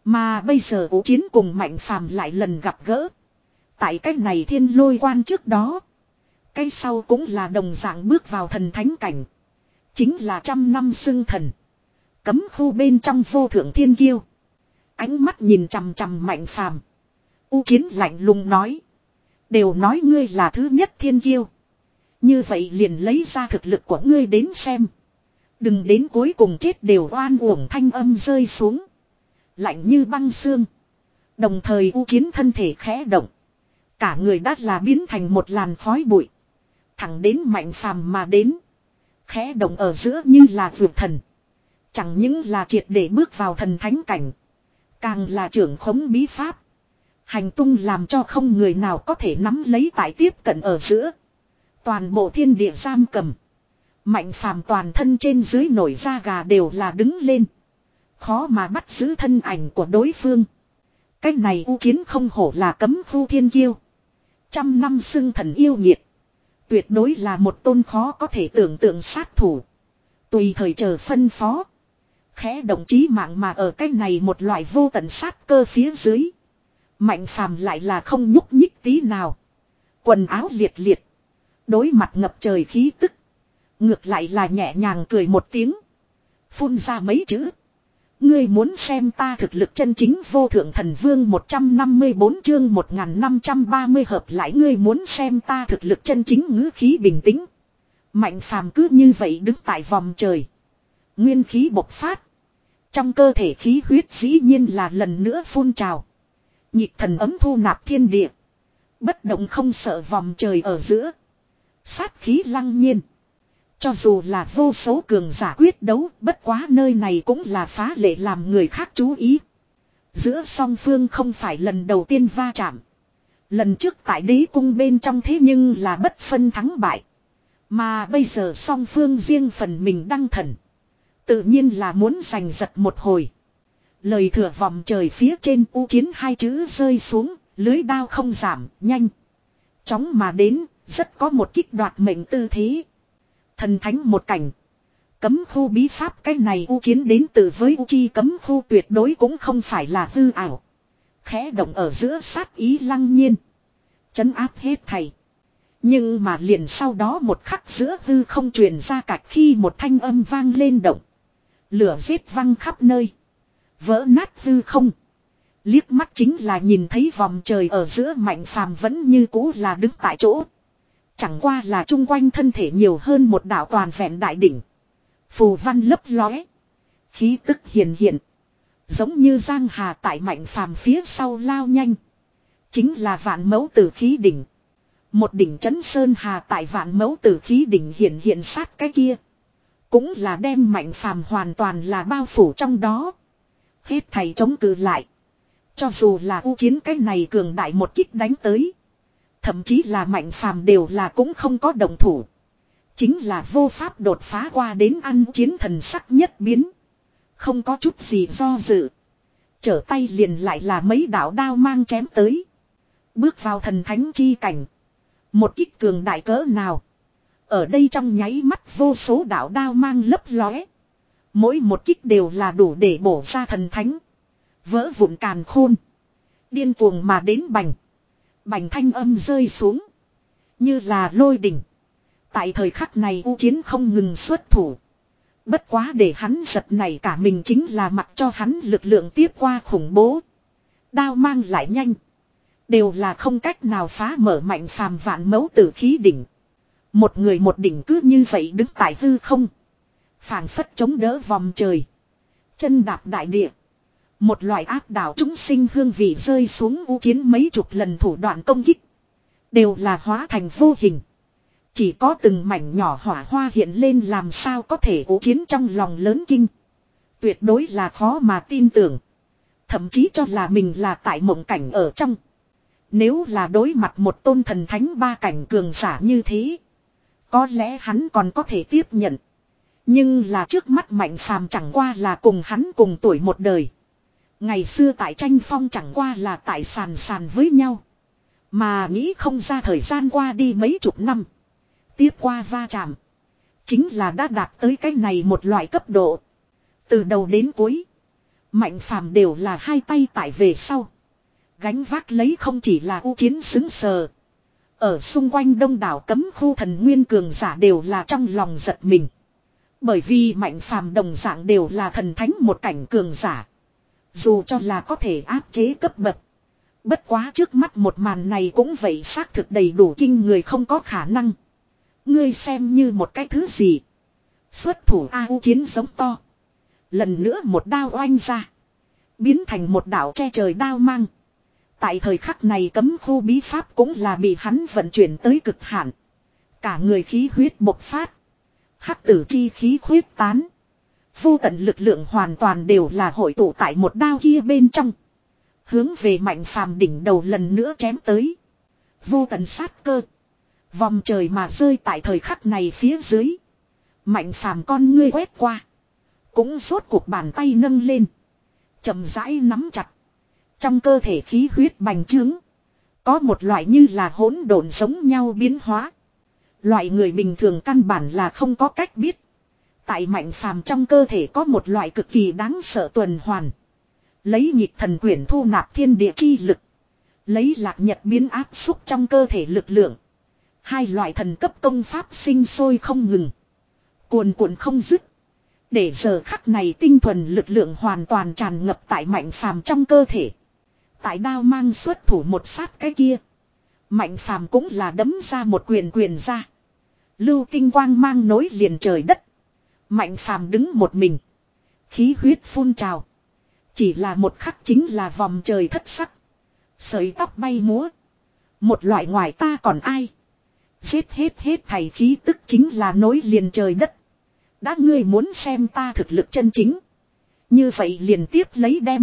Mà bây giờ Ú Chiến cùng Mạnh Phàm lại lần gặp gỡ. Tại cái này thiên lôi quan trước đó. Cái sau cũng là đồng dạng bước vào thần thánh cảnh. Chính là trăm năm xưng thần. Cấm khu bên trong vô thượng thiên kiêu. Ánh mắt nhìn chằm chằm Mạnh Phàm. U Chiến lạnh lùng nói. Đều nói ngươi là thứ nhất thiên kiêu. Như vậy liền lấy ra thực lực của ngươi đến xem. Đừng đến cuối cùng chết đều oan uổng, thanh âm rơi xuống. Lạnh như băng xương. Đồng thời U Chiến thân thể khẽ động. Cả người đã là biến thành một làn khói bụi. Thẳng đến Mạnh Phàm mà đến. Khẽ động ở giữa như là vượt thần. Chẳng những là triệt để bước vào thần thánh cảnh. Càng là trưởng khống bí pháp. Hành tung làm cho không người nào có thể nắm lấy tại tiếp cận ở giữa. Toàn bộ thiên địa giam cầm. Mạnh Phàm toàn thân trên dưới nổi da gà đều là đứng lên. Khó mà bắt giữ thân ảnh của đối phương. Cái này U Chiến không hổ là cấm khu thiên kiêu. Trăm năm xưng thần yêu nghiệt. Tuyệt đối là một tôn khó có thể tưởng tượng sát thủ. Tùy thời chờ phân phó. Khẽ động chí mạng mà ở cái này một loại vô tận sát cơ phía dưới. Mạnh Phàm lại là không nhúc nhích tí nào. Quần áo liệt liệt. Đối mặt ngập trời khí tức. Ngược lại là nhẹ nhàng cười một tiếng. Phun ra mấy chữ. Ngươi muốn xem ta thực lực chân chính vô thượng thần vương một trăm năm mươi bốn chương một nghìn năm trăm ba mươi hợp lại, ngươi muốn xem ta thực lực chân chính, ngữ khí bình tĩnh. Mạnh Phàm cứ như vậy đứng tại vòng trời. Nguyên khí bộc phát. Trong cơ thể khí huyết dĩ nhiên là lần nữa phun trào. Nhịp thần ấm thu nạp thiên địa. Bất động không sợ vòng trời ở giữa. Sát khí lăng nhiên. Cho dù là vô số cường giả quyết đấu, bất quá nơi này cũng là phá lệ làm người khác chú ý. Giữa song phương không phải lần đầu tiên va chạm. Lần trước tại đế cung bên trong thế nhưng là bất phân thắng bại. Mà bây giờ song phương riêng phần mình đăng thần. Tự nhiên là muốn giành giật một hồi. Lời thừa vòng trời phía trên, U Chiến hai chữ rơi xuống, lưới đao không giảm, nhanh. Chóng mà đến, rất có một kích đoạt mệnh tư thế. Thần thánh một cảnh. Cấm khu bí pháp, cái này U Chiến đến từ với U Chi cấm khu tuyệt đối cũng không phải là hư ảo. Khẽ động ở giữa sát ý lăng nhiên. Chấn áp hết thầy. Nhưng mà liền sau đó một khắc giữa hư không truyền ra cạch khi một thanh âm vang lên động. Lửa giết văng khắp nơi. Vỡ nát hư không. Liếc mắt chính là nhìn thấy vòng trời ở giữa Mạnh Phàm vẫn như cũ là đứng tại chỗ. Chẳng qua là chung quanh thân thể nhiều hơn một đạo toàn vẹn đại đỉnh. Phù văn lấp lóe. Khí tức hiền hiện. Giống như giang hà tại Mạnh Phàm phía sau lao nhanh. Chính là vạn mẫu tử khí đỉnh. Một đỉnh trấn sơn hà tại vạn mẫu tử khí đỉnh hiện hiện sát cái kia. Cũng là đem Mạnh Phàm hoàn toàn là bao phủ trong đó. Hết thầy chống cự lại. Cho dù là U Chiến cái này cường đại một kích đánh tới. Thậm chí là Mạnh Phàm đều là cũng không có động thủ. Chính là vô pháp đột phá qua đến ăn chiến thần sắc nhất biến. Không có chút gì do dự. Trở tay liền lại là mấy đạo đao mang chém tới. Bước vào thần thánh chi cảnh. Một kích cường đại cỡ nào. Ở đây trong nháy mắt vô số đạo đao mang lấp lóe. Mỗi một kích đều là đủ để bổ ra thần thánh. Vỡ vụn càn khôn. Điên cuồng mà đến bành. Bành thanh âm rơi xuống. Như là lôi đỉnh. Tại thời khắc này U Chiến không ngừng xuất thủ. Bất quá để hắn giật này cả mình chính là mặc cho hắn lực lượng tiếp qua khủng bố. Đao mang lại nhanh. Đều là không cách nào phá mở Mạnh Phàm vạn mẫu tử khí đỉnh. Một người một đỉnh cứ như vậy đứng tại hư không. Phảng phất chống đỡ vòng trời. Chân đạp đại địa. Một loại áp đảo chúng sinh hương vị rơi xuống U Chiến mấy chục lần thủ đoạn công kích. Đều là hóa thành vô hình. Chỉ có từng mảnh nhỏ hỏa hoa hiện lên làm sao có thể U Chiến trong lòng lớn kinh. Tuyệt đối là khó mà tin tưởng. Thậm chí cho là mình là tại mộng cảnh ở trong. Nếu là đối mặt một tôn thần thánh ba cảnh cường giả như thế. Có lẽ hắn còn có thể tiếp nhận. Nhưng là trước mắt Mạnh Phàm chẳng qua là cùng hắn cùng tuổi một đời. Ngày xưa tại tranh phong chẳng qua là tại sàn sàn với nhau. Mà nghĩ không ra thời gian qua đi mấy chục năm. Tiếp qua va chạm. Chính là đã đạt tới cái này một loại cấp độ. Từ đầu đến cuối. Mạnh phàm đều là hai tay tại về sau. Gánh vác lấy không chỉ là u chiến xứng sờ. Ở xung quanh đông đảo cấm khu thần nguyên cường giả đều là trong lòng giật mình. Bởi vì mạnh phàm đồng dạng đều là thần thánh một cảnh cường giả. Dù cho là có thể áp chế cấp bậc. Bất quá trước mắt một màn này cũng vậy xác thực đầy đủ kinh người không có khả năng. Ngươi xem như một cái thứ gì. Xuất thủ A U chiến giống to. Lần nữa một đao oanh ra. Biến thành một đạo che trời đao mang. Tại thời khắc này cấm khu bí pháp cũng là bị hắn vận chuyển tới cực hạn. Cả người khí huyết bộc phát. Hắc tử chi khí khuyết tán. Vô tận lực lượng hoàn toàn đều là hội tụ tại một đao kia bên trong. Hướng về mạnh phàm đỉnh đầu lần nữa chém tới. Vô tận sát cơ. Vòng trời mà rơi tại thời khắc này phía dưới. Mạnh phàm con ngươi quét qua. Cũng rốt cuộc bàn tay nâng lên. Chậm rãi nắm chặt. Trong cơ thể khí huyết bành trướng. Có một loại như là hỗn độn giống nhau biến hóa. Loại người bình thường căn bản là không có cách biết. Tại mạnh phàm trong cơ thể có một loại cực kỳ đáng sợ tuần hoàn. Lấy nhịp thần quyển thu nạp thiên địa chi lực. Lấy lạc nhật biến áp xúc trong cơ thể lực lượng. Hai loại thần cấp công pháp sinh sôi không ngừng. Cuồn cuộn không dứt. Để giờ khắc này tinh thuần lực lượng hoàn toàn tràn ngập tại mạnh phàm trong cơ thể. Tại đao mang xuất thủ một sát cái kia. Mạnh phàm cũng là đấm ra một quyền quyền ra. Lưu tinh quang mang nối liền trời đất. Mạnh phàm đứng một mình. Khí huyết phun trào. Chỉ là một khắc chính là vòng trời thất sắc. Sợi tóc bay múa. Một loại ngoài ta còn ai. Giết hết hết thầy khí tức chính là nối liền trời đất. Đã ngươi muốn xem ta thực lực chân chính. Như vậy liền tiếp lấy đem.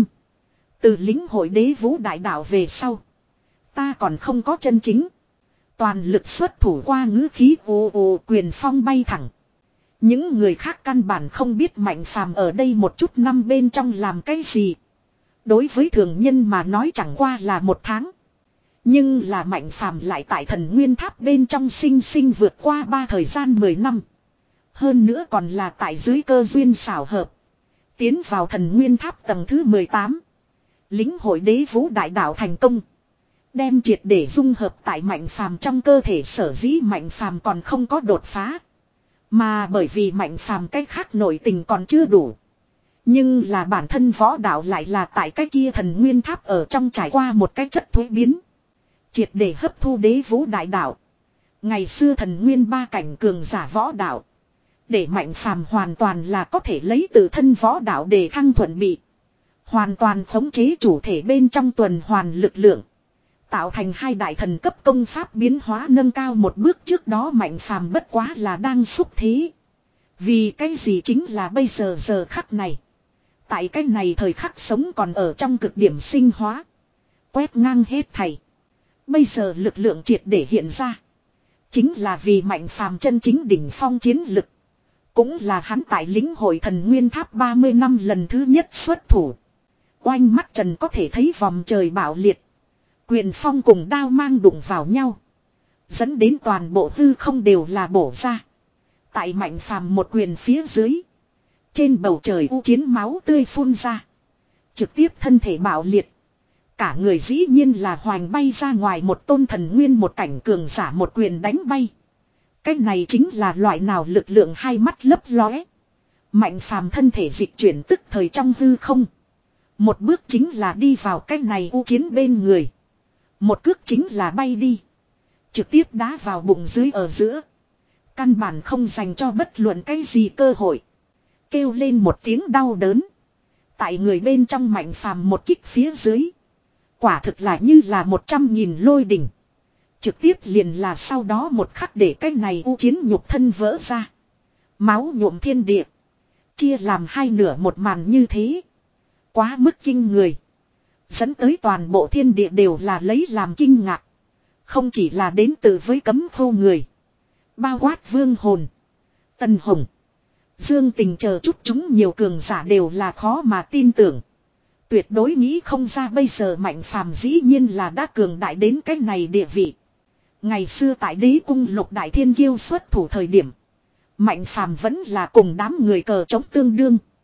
Từ lính hội đế vũ đại đạo về sau. Ta còn không có chân chính. Toàn lực xuất thủ qua ngữ khí ồ ồ quyền phong bay thẳng. Những người khác căn bản không biết mạnh phàm ở đây một chút năm bên trong làm cái gì. Đối với thường nhân mà nói chẳng qua là một tháng. Nhưng là mạnh phàm lại tại thần nguyên tháp bên trong sinh sinh vượt qua ba thời gian mười năm. Hơn nữa còn là tại dưới cơ duyên xảo hợp. Tiến vào thần nguyên tháp tầng thứ mười tám. Lính hội đế vũ đại đạo thành công. Đem triệt để dung hợp tại mạnh phàm trong cơ thể sở dĩ mạnh phàm còn không có đột phá. Mà bởi vì mạnh phàm cách khác nội tình còn chưa đủ. Nhưng là bản thân võ đạo lại là tại cái kia thần nguyên tháp ở trong trải qua một cái chất thuế biến. Triệt để hấp thu đế vũ đại đạo. Ngày xưa thần nguyên ba cảnh cường giả võ đạo. Để mạnh phàm hoàn toàn là có thể lấy từ thân võ đạo để thăng thuận bị. Hoàn toàn khống chế chủ thể bên trong tuần hoàn lực lượng. Tạo thành hai đại thần cấp công pháp biến hóa nâng cao một bước trước đó mạnh phàm bất quá là đang xúc thế. Vì cái gì chính là bây giờ giờ khắc này. Tại cái này thời khắc sống còn ở trong cực điểm sinh hóa. Quét ngang hết thảy. Bây giờ lực lượng triệt để hiện ra. Chính là vì mạnh phàm chân chính đỉnh phong chiến lực. Cũng là hắn tại lĩnh hội thần nguyên tháp ba mươi năm lần thứ nhất xuất thủ. Oanh mắt trần có thể thấy vòng trời bạo liệt. Quyền phong cùng đao mang đụng vào nhau. Dẫn đến toàn bộ hư không đều là bổ ra. Tại mạnh phàm một quyền phía dưới. Trên bầu trời u chiến máu tươi phun ra. Trực tiếp thân thể bạo liệt. Cả người dĩ nhiên là hoành bay ra ngoài một tôn thần nguyên một cảnh cường giả một quyền đánh bay. Cái này chính là loại nào lực lượng hai mắt lấp lóe. Mạnh phàm thân thể dịch chuyển tức thời trong hư không. Một bước chính là đi vào cái này u chiến bên người. Một cước chính là bay đi. Trực tiếp đá vào bụng dưới ở giữa. Căn bản không dành cho bất luận cái gì cơ hội. Kêu lên một tiếng đau đớn. Tại người bên trong mạnh phàm một kích phía dưới. Quả thực là như là một trăm nghìn lôi đỉnh. Trực tiếp liền là sau đó một khắc để cái này u chiến nhục thân vỡ ra. Máu nhuộm thiên địa. Chia làm hai nửa một màn như thế. Quá mức kinh người. Dẫn tới toàn bộ thiên địa đều là lấy làm kinh ngạc. Không chỉ là đến từ với cấm khô người. Bao quát vương hồn. Tần Hồng. Dương Tình chờ chút chúng nhiều cường giả đều là khó mà tin tưởng. Tuyệt đối nghĩ không ra bây giờ mạnh phàm dĩ nhiên là đã cường đại đến cái này địa vị. Ngày xưa tại đế cung lục đại thiên kiêu xuất thủ thời điểm. Mạnh phàm vẫn là cùng đám người cờ chống tương đương.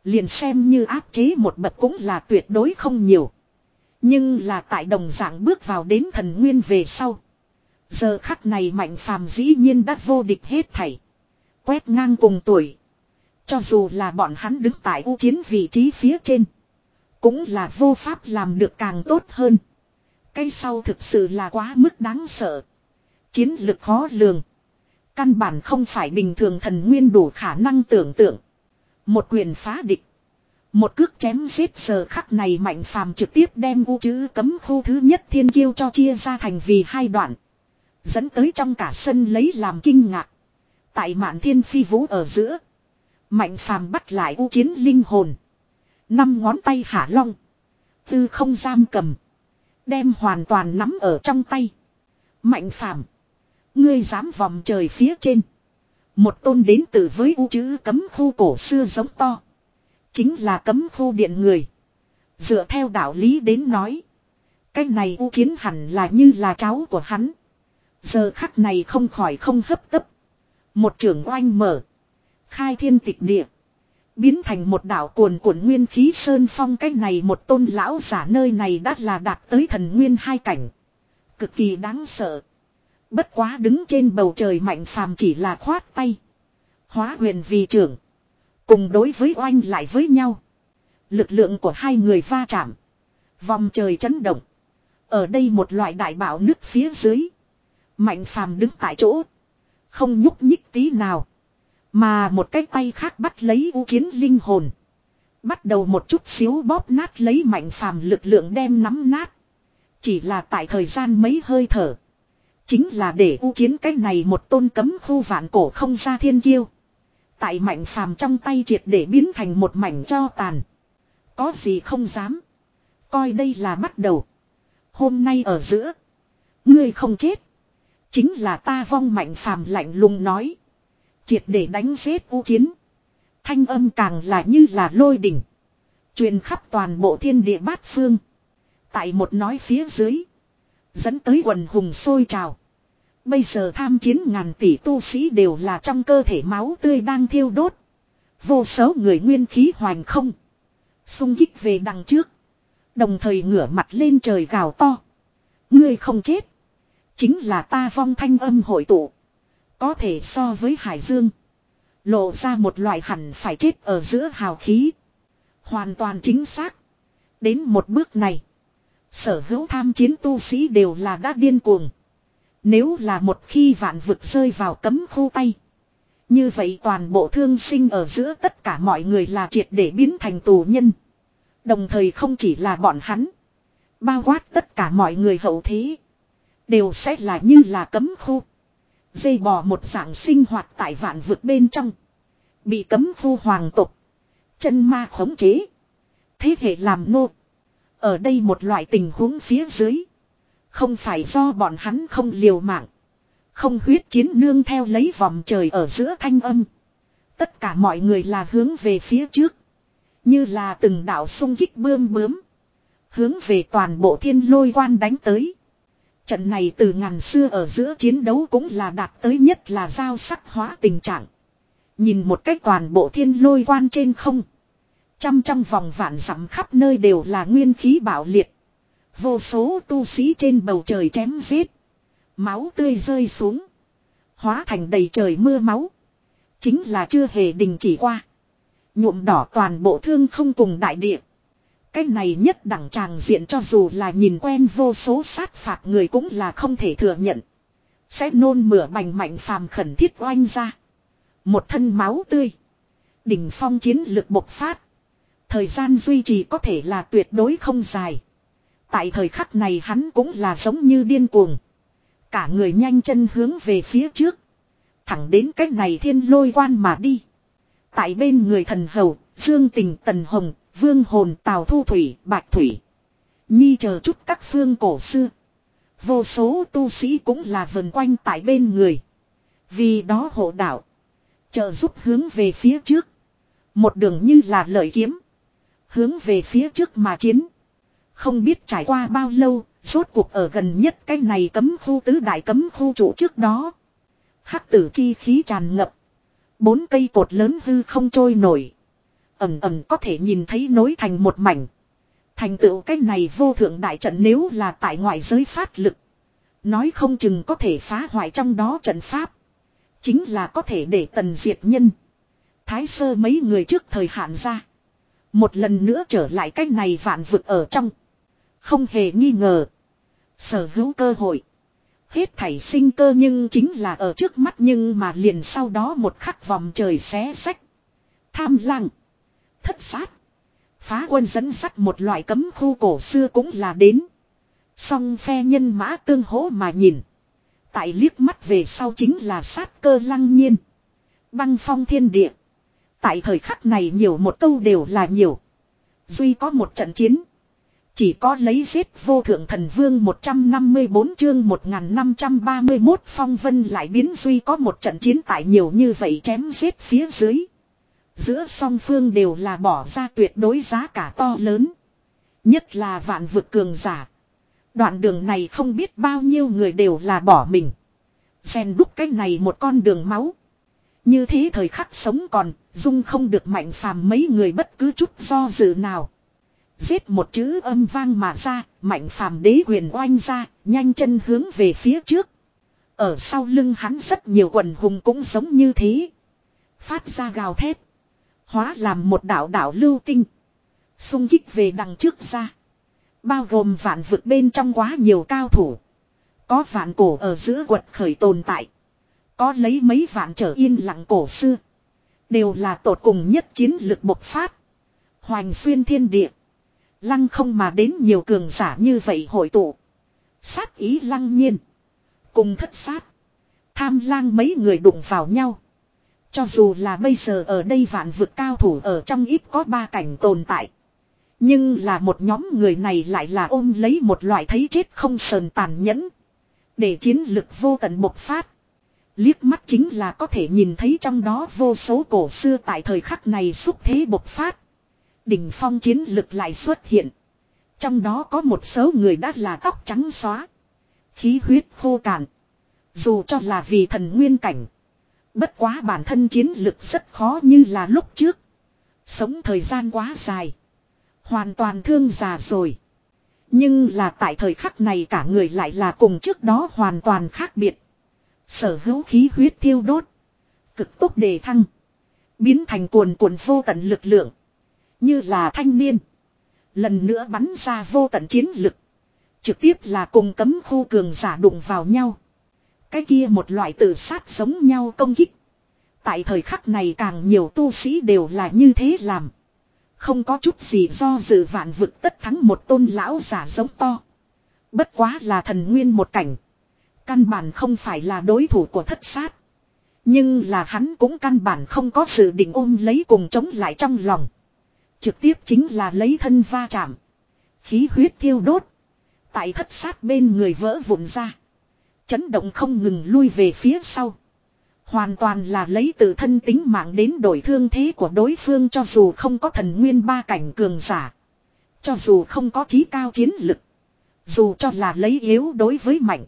Liền xem như áp chế một bậc cũng là tuyệt đối không nhiều. Nhưng là tại đồng dạng bước vào đến thần nguyên về sau. Giờ khắc này Mạnh Phàm dĩ nhiên đã vô địch hết thảy. Quét ngang cùng tuổi. Cho dù là bọn hắn đứng tại u chiến vị trí phía trên. Cũng là vô pháp làm được càng tốt hơn. Cái sau thực sự là quá mức đáng sợ. Chiến lực khó lường. Căn bản không phải bình thường thần nguyên đủ khả năng tưởng tượng. Một quyền phá địch. Một cước chém giết giờ khắc này Mạnh Phàm trực tiếp đem u chữ cấm khu thứ nhất thiên kiêu cho chia ra thành vì hai đoạn. Dẫn tới trong cả sân lấy làm kinh ngạc. Tại Mạn Thiên Phi Vũ ở giữa. Mạnh Phàm bắt lại u chiến linh hồn. Năm ngón tay hạ long. Tư không giam cầm. Đem hoàn toàn nắm ở trong tay. Mạnh Phàm, ngươi dám vòng trời phía trên. Một tôn đến từ với u chữ cấm khu cổ xưa giống to. Chính là cấm khu điện người. Dựa theo đạo lý đến nói. Cái này u chiến hẳn là như là cháu của hắn. Giờ khắc này không khỏi không hấp tấp. Một trường oanh mở. Khai thiên tịch địa. Biến thành một đảo cuồn cuộn nguyên khí sơn phong. Cái này một tôn lão giả nơi này đã là đạt tới thần nguyên hai cảnh. Cực kỳ đáng sợ. Bất quá đứng trên bầu trời Mạnh Phàm chỉ là khoát tay. Hóa huyền vì trưởng. Cùng đối với oanh lại với nhau. Lực lượng của hai người va chạm. Vòng trời chấn động. Ở đây một loại đại bạo nứt phía dưới. Mạnh Phàm đứng tại chỗ. Không nhúc nhích tí nào. Mà một cái tay khác bắt lấy u chiến linh hồn. Bắt đầu một chút xíu bóp nát lấy Mạnh Phàm lực lượng đem nắm nát. Chỉ là tại thời gian mấy hơi thở. Chính là để u chiến cái này một tôn cấm khu vạn cổ không ra thiên kiêu. Tại Mạnh Phàm trong tay triệt để biến thành một mảnh tro tàn. Có gì không dám. Coi đây là bắt đầu. Hôm nay ở giữa. Ngươi không chết. Chính là ta vong. Mạnh Phàm lạnh lùng nói. Triệt để đánh giết u chiến. Thanh âm càng là như là lôi đỉnh. Truyền khắp toàn bộ thiên địa bát phương. Tại một nói phía dưới. Dẫn tới quần hùng sôi trào. Bây giờ tham chiến ngàn tỷ tu sĩ đều là trong cơ thể máu tươi đang thiêu đốt. Vô số người nguyên khí hoành không. Xung kích về đằng trước. Đồng thời ngửa mặt lên trời gào to. Ngươi không chết. Chính là ta vong. Thanh âm hội tụ. Có thể so với hải dương. Lộ ra một loại hẳn phải chết ở giữa hào khí. Hoàn toàn chính xác. Đến một bước này. Sở hữu tham chiến tu sĩ đều là đã điên cuồng. Nếu là một khi vạn vực rơi vào cấm khu tay. Như vậy toàn bộ thương sinh ở giữa tất cả mọi người là triệt để biến thành tù nhân. Đồng thời không chỉ là bọn hắn. Bao quát tất cả mọi người hậu thế. Đều sẽ là như là cấm khu. Dây bò một dạng sinh hoạt tại vạn vực bên trong. Bị cấm khu hoàng tộc. Chân ma khống chế. Thế hệ làm nô. Ở đây một loại tình huống phía dưới. Không phải do bọn hắn không liều mạng. Không huyết chiến nương theo lấy vòng trời ở giữa thanh âm. Tất cả mọi người là hướng về phía trước. Như là từng đạo xung kích bươm bướm. Hướng về toàn bộ thiên lôi quan đánh tới. Trận này từ ngàn xưa ở giữa chiến đấu cũng là đạt tới nhất là giao sắc hóa tình trạng. Nhìn một cách toàn bộ thiên lôi quan trên không. Trăm trong vòng vạn dặm khắp nơi đều là nguyên khí bạo liệt. Vô số tu sĩ trên bầu trời chém giết. Máu tươi rơi xuống. Hóa thành đầy trời mưa máu. Chính là chưa hề đình chỉ qua. Nhuộm đỏ toàn bộ thương không cùng đại địa. Cái này nhất đẳng tràng diện cho dù là nhìn quen vô số sát phạt người cũng là không thể thừa nhận. Sẽ nôn mửa bành Mạnh Phàm khẩn thiết oanh ra. Một thân máu tươi. Đỉnh phong chiến lực bộc phát. Thời gian duy trì có thể là tuyệt đối không dài. Tại thời khắc này hắn cũng là giống như điên cuồng. Cả người nhanh chân hướng về phía trước. Thẳng đến cách này thiên lôi quan mà đi. Tại bên người thần hầu, Dương Tình, Tần Hồng, Vương Hồn, Tào Thu Thủy, Bạch Thủy. Nhi chờ chút các phương cổ xưa. Vô số tu sĩ cũng là vần quanh tại bên người. Vì đó hộ đạo. Trợ giúp hướng về phía trước. Một đường như là lợi kiếm. Hướng về phía trước mà chiến. Không biết trải qua bao lâu, rốt cuộc ở gần nhất cái này cấm khu tứ đại cấm khu trụ trước đó. Hắc tử chi khí tràn ngập. Bốn cây cột lớn hư không trôi nổi. Ẩm ẩm có thể nhìn thấy nối thành một mảnh. Thành tựu cái này vô thượng đại trận nếu là tại ngoại giới phát lực. Nói không chừng có thể phá hoại trong đó trận pháp. Chính là có thể để Tần Diệt Nhân, Thái Sơ mấy người trước thời hạn ra. Một lần nữa trở lại cái này vạn vực ở trong. Không hề nghi ngờ. Sở hữu cơ hội. Hết thảy sinh cơ nhưng chính là ở trước mắt nhưng mà liền sau đó một khắc vòng trời xé sách. Tham lang. Thất sát. Phá quân dẫn sắt một loại cấm khu cổ xưa cũng là đến. Song phe nhân mã tương hỗ mà nhìn. Tại liếc mắt về sau chính là sát cơ lăng nhiên. Băng phong thiên địa. Tại thời khắc này nhiều một câu đều là nhiều. Duy có một trận chiến. Chỉ có lấy giết vô thượng thần vương một trăm năm mươi bốn chương một nghìn năm trăm ba mươi mốt phong vân lại biến duy có một trận chiến tại nhiều như vậy chém giết phía dưới. Giữa song phương đều là bỏ ra tuyệt đối giá cả to lớn. Nhất là vạn vực cường giả. Đoạn đường này không biết bao nhiêu người đều là bỏ mình. Xen đúc cái này một con đường máu. Như thế thời khắc sống còn, dung không được Mạnh Phàm mấy người bất cứ chút do dự nào. Giết một chữ âm vang mà ra, Mạnh Phàm đế quyền oanh ra, nhanh chân hướng về phía trước. Ở sau lưng hắn rất nhiều quần hùng cũng giống như thế. Phát ra gào thét. Hóa làm một đạo đạo lưu tinh. Xung kích về đằng trước ra. Bao gồm vạn vực bên trong quá nhiều cao thủ. Có vạn cổ ở giữa quật khởi tồn tại. Có lấy mấy vạn trở yên lặng cổ xưa. Đều là tột cùng nhất chiến lực bộc phát. Hoành xuyên thiên địa. Lăng không mà đến nhiều cường giả như vậy hội tụ. Sát ý lăng nhiên. Cùng thất sát. Tham lang mấy người đụng vào nhau. Cho dù là bây giờ ở đây vạn vực cao thủ ở trong ít có ba cảnh tồn tại. Nhưng là một nhóm người này lại là ôm lấy một loại thấy chết không sờn tàn nhẫn. Để chiến lực vô tận bộc phát. Liếc mắt chính là có thể nhìn thấy trong đó vô số cổ xưa tại thời khắc này xúc thế bộc phát. Đỉnh phong chiến lực lại xuất hiện. Trong đó có một số người đã là tóc trắng xóa. Khí huyết khô cạn. Dù cho là vì thần nguyên cảnh. Bất quá bản thân chiến lực rất khó như là lúc trước. Sống thời gian quá dài. Hoàn toàn thương già rồi. Nhưng là tại thời khắc này cả người lại là cùng trước đó hoàn toàn khác biệt. Sở hữu khí huyết thiêu đốt. Cực tốc đề thăng. Biến thành cuồn cuộn vô tận lực lượng. Như là thanh niên. Lần nữa bắn ra vô tận chiến lực. Trực tiếp là cùng cấm khu cường giả đụng vào nhau. Cái kia một loại tự sát giống nhau công kích. Tại thời khắc này càng nhiều tu sĩ đều là như thế làm. Không có chút gì do dự vạn vực tất thắng một tôn lão giả giống to. Bất quá là thần nguyên một cảnh. Căn bản không phải là đối thủ của thất sát. Nhưng là hắn cũng căn bản không có sự định ôm lấy cùng chống lại trong lòng. Trực tiếp chính là lấy thân va chạm. Khí huyết thiêu đốt. Tại thất sát bên người vỡ vụn ra. Chấn động không ngừng lui về phía sau. Hoàn toàn là lấy tự thân tính mạng đến đổi thương thế của đối phương cho dù không có thần nguyên ba cảnh cường giả. Cho dù không có trí cao chiến lực. Dù cho là lấy yếu đối với mạnh.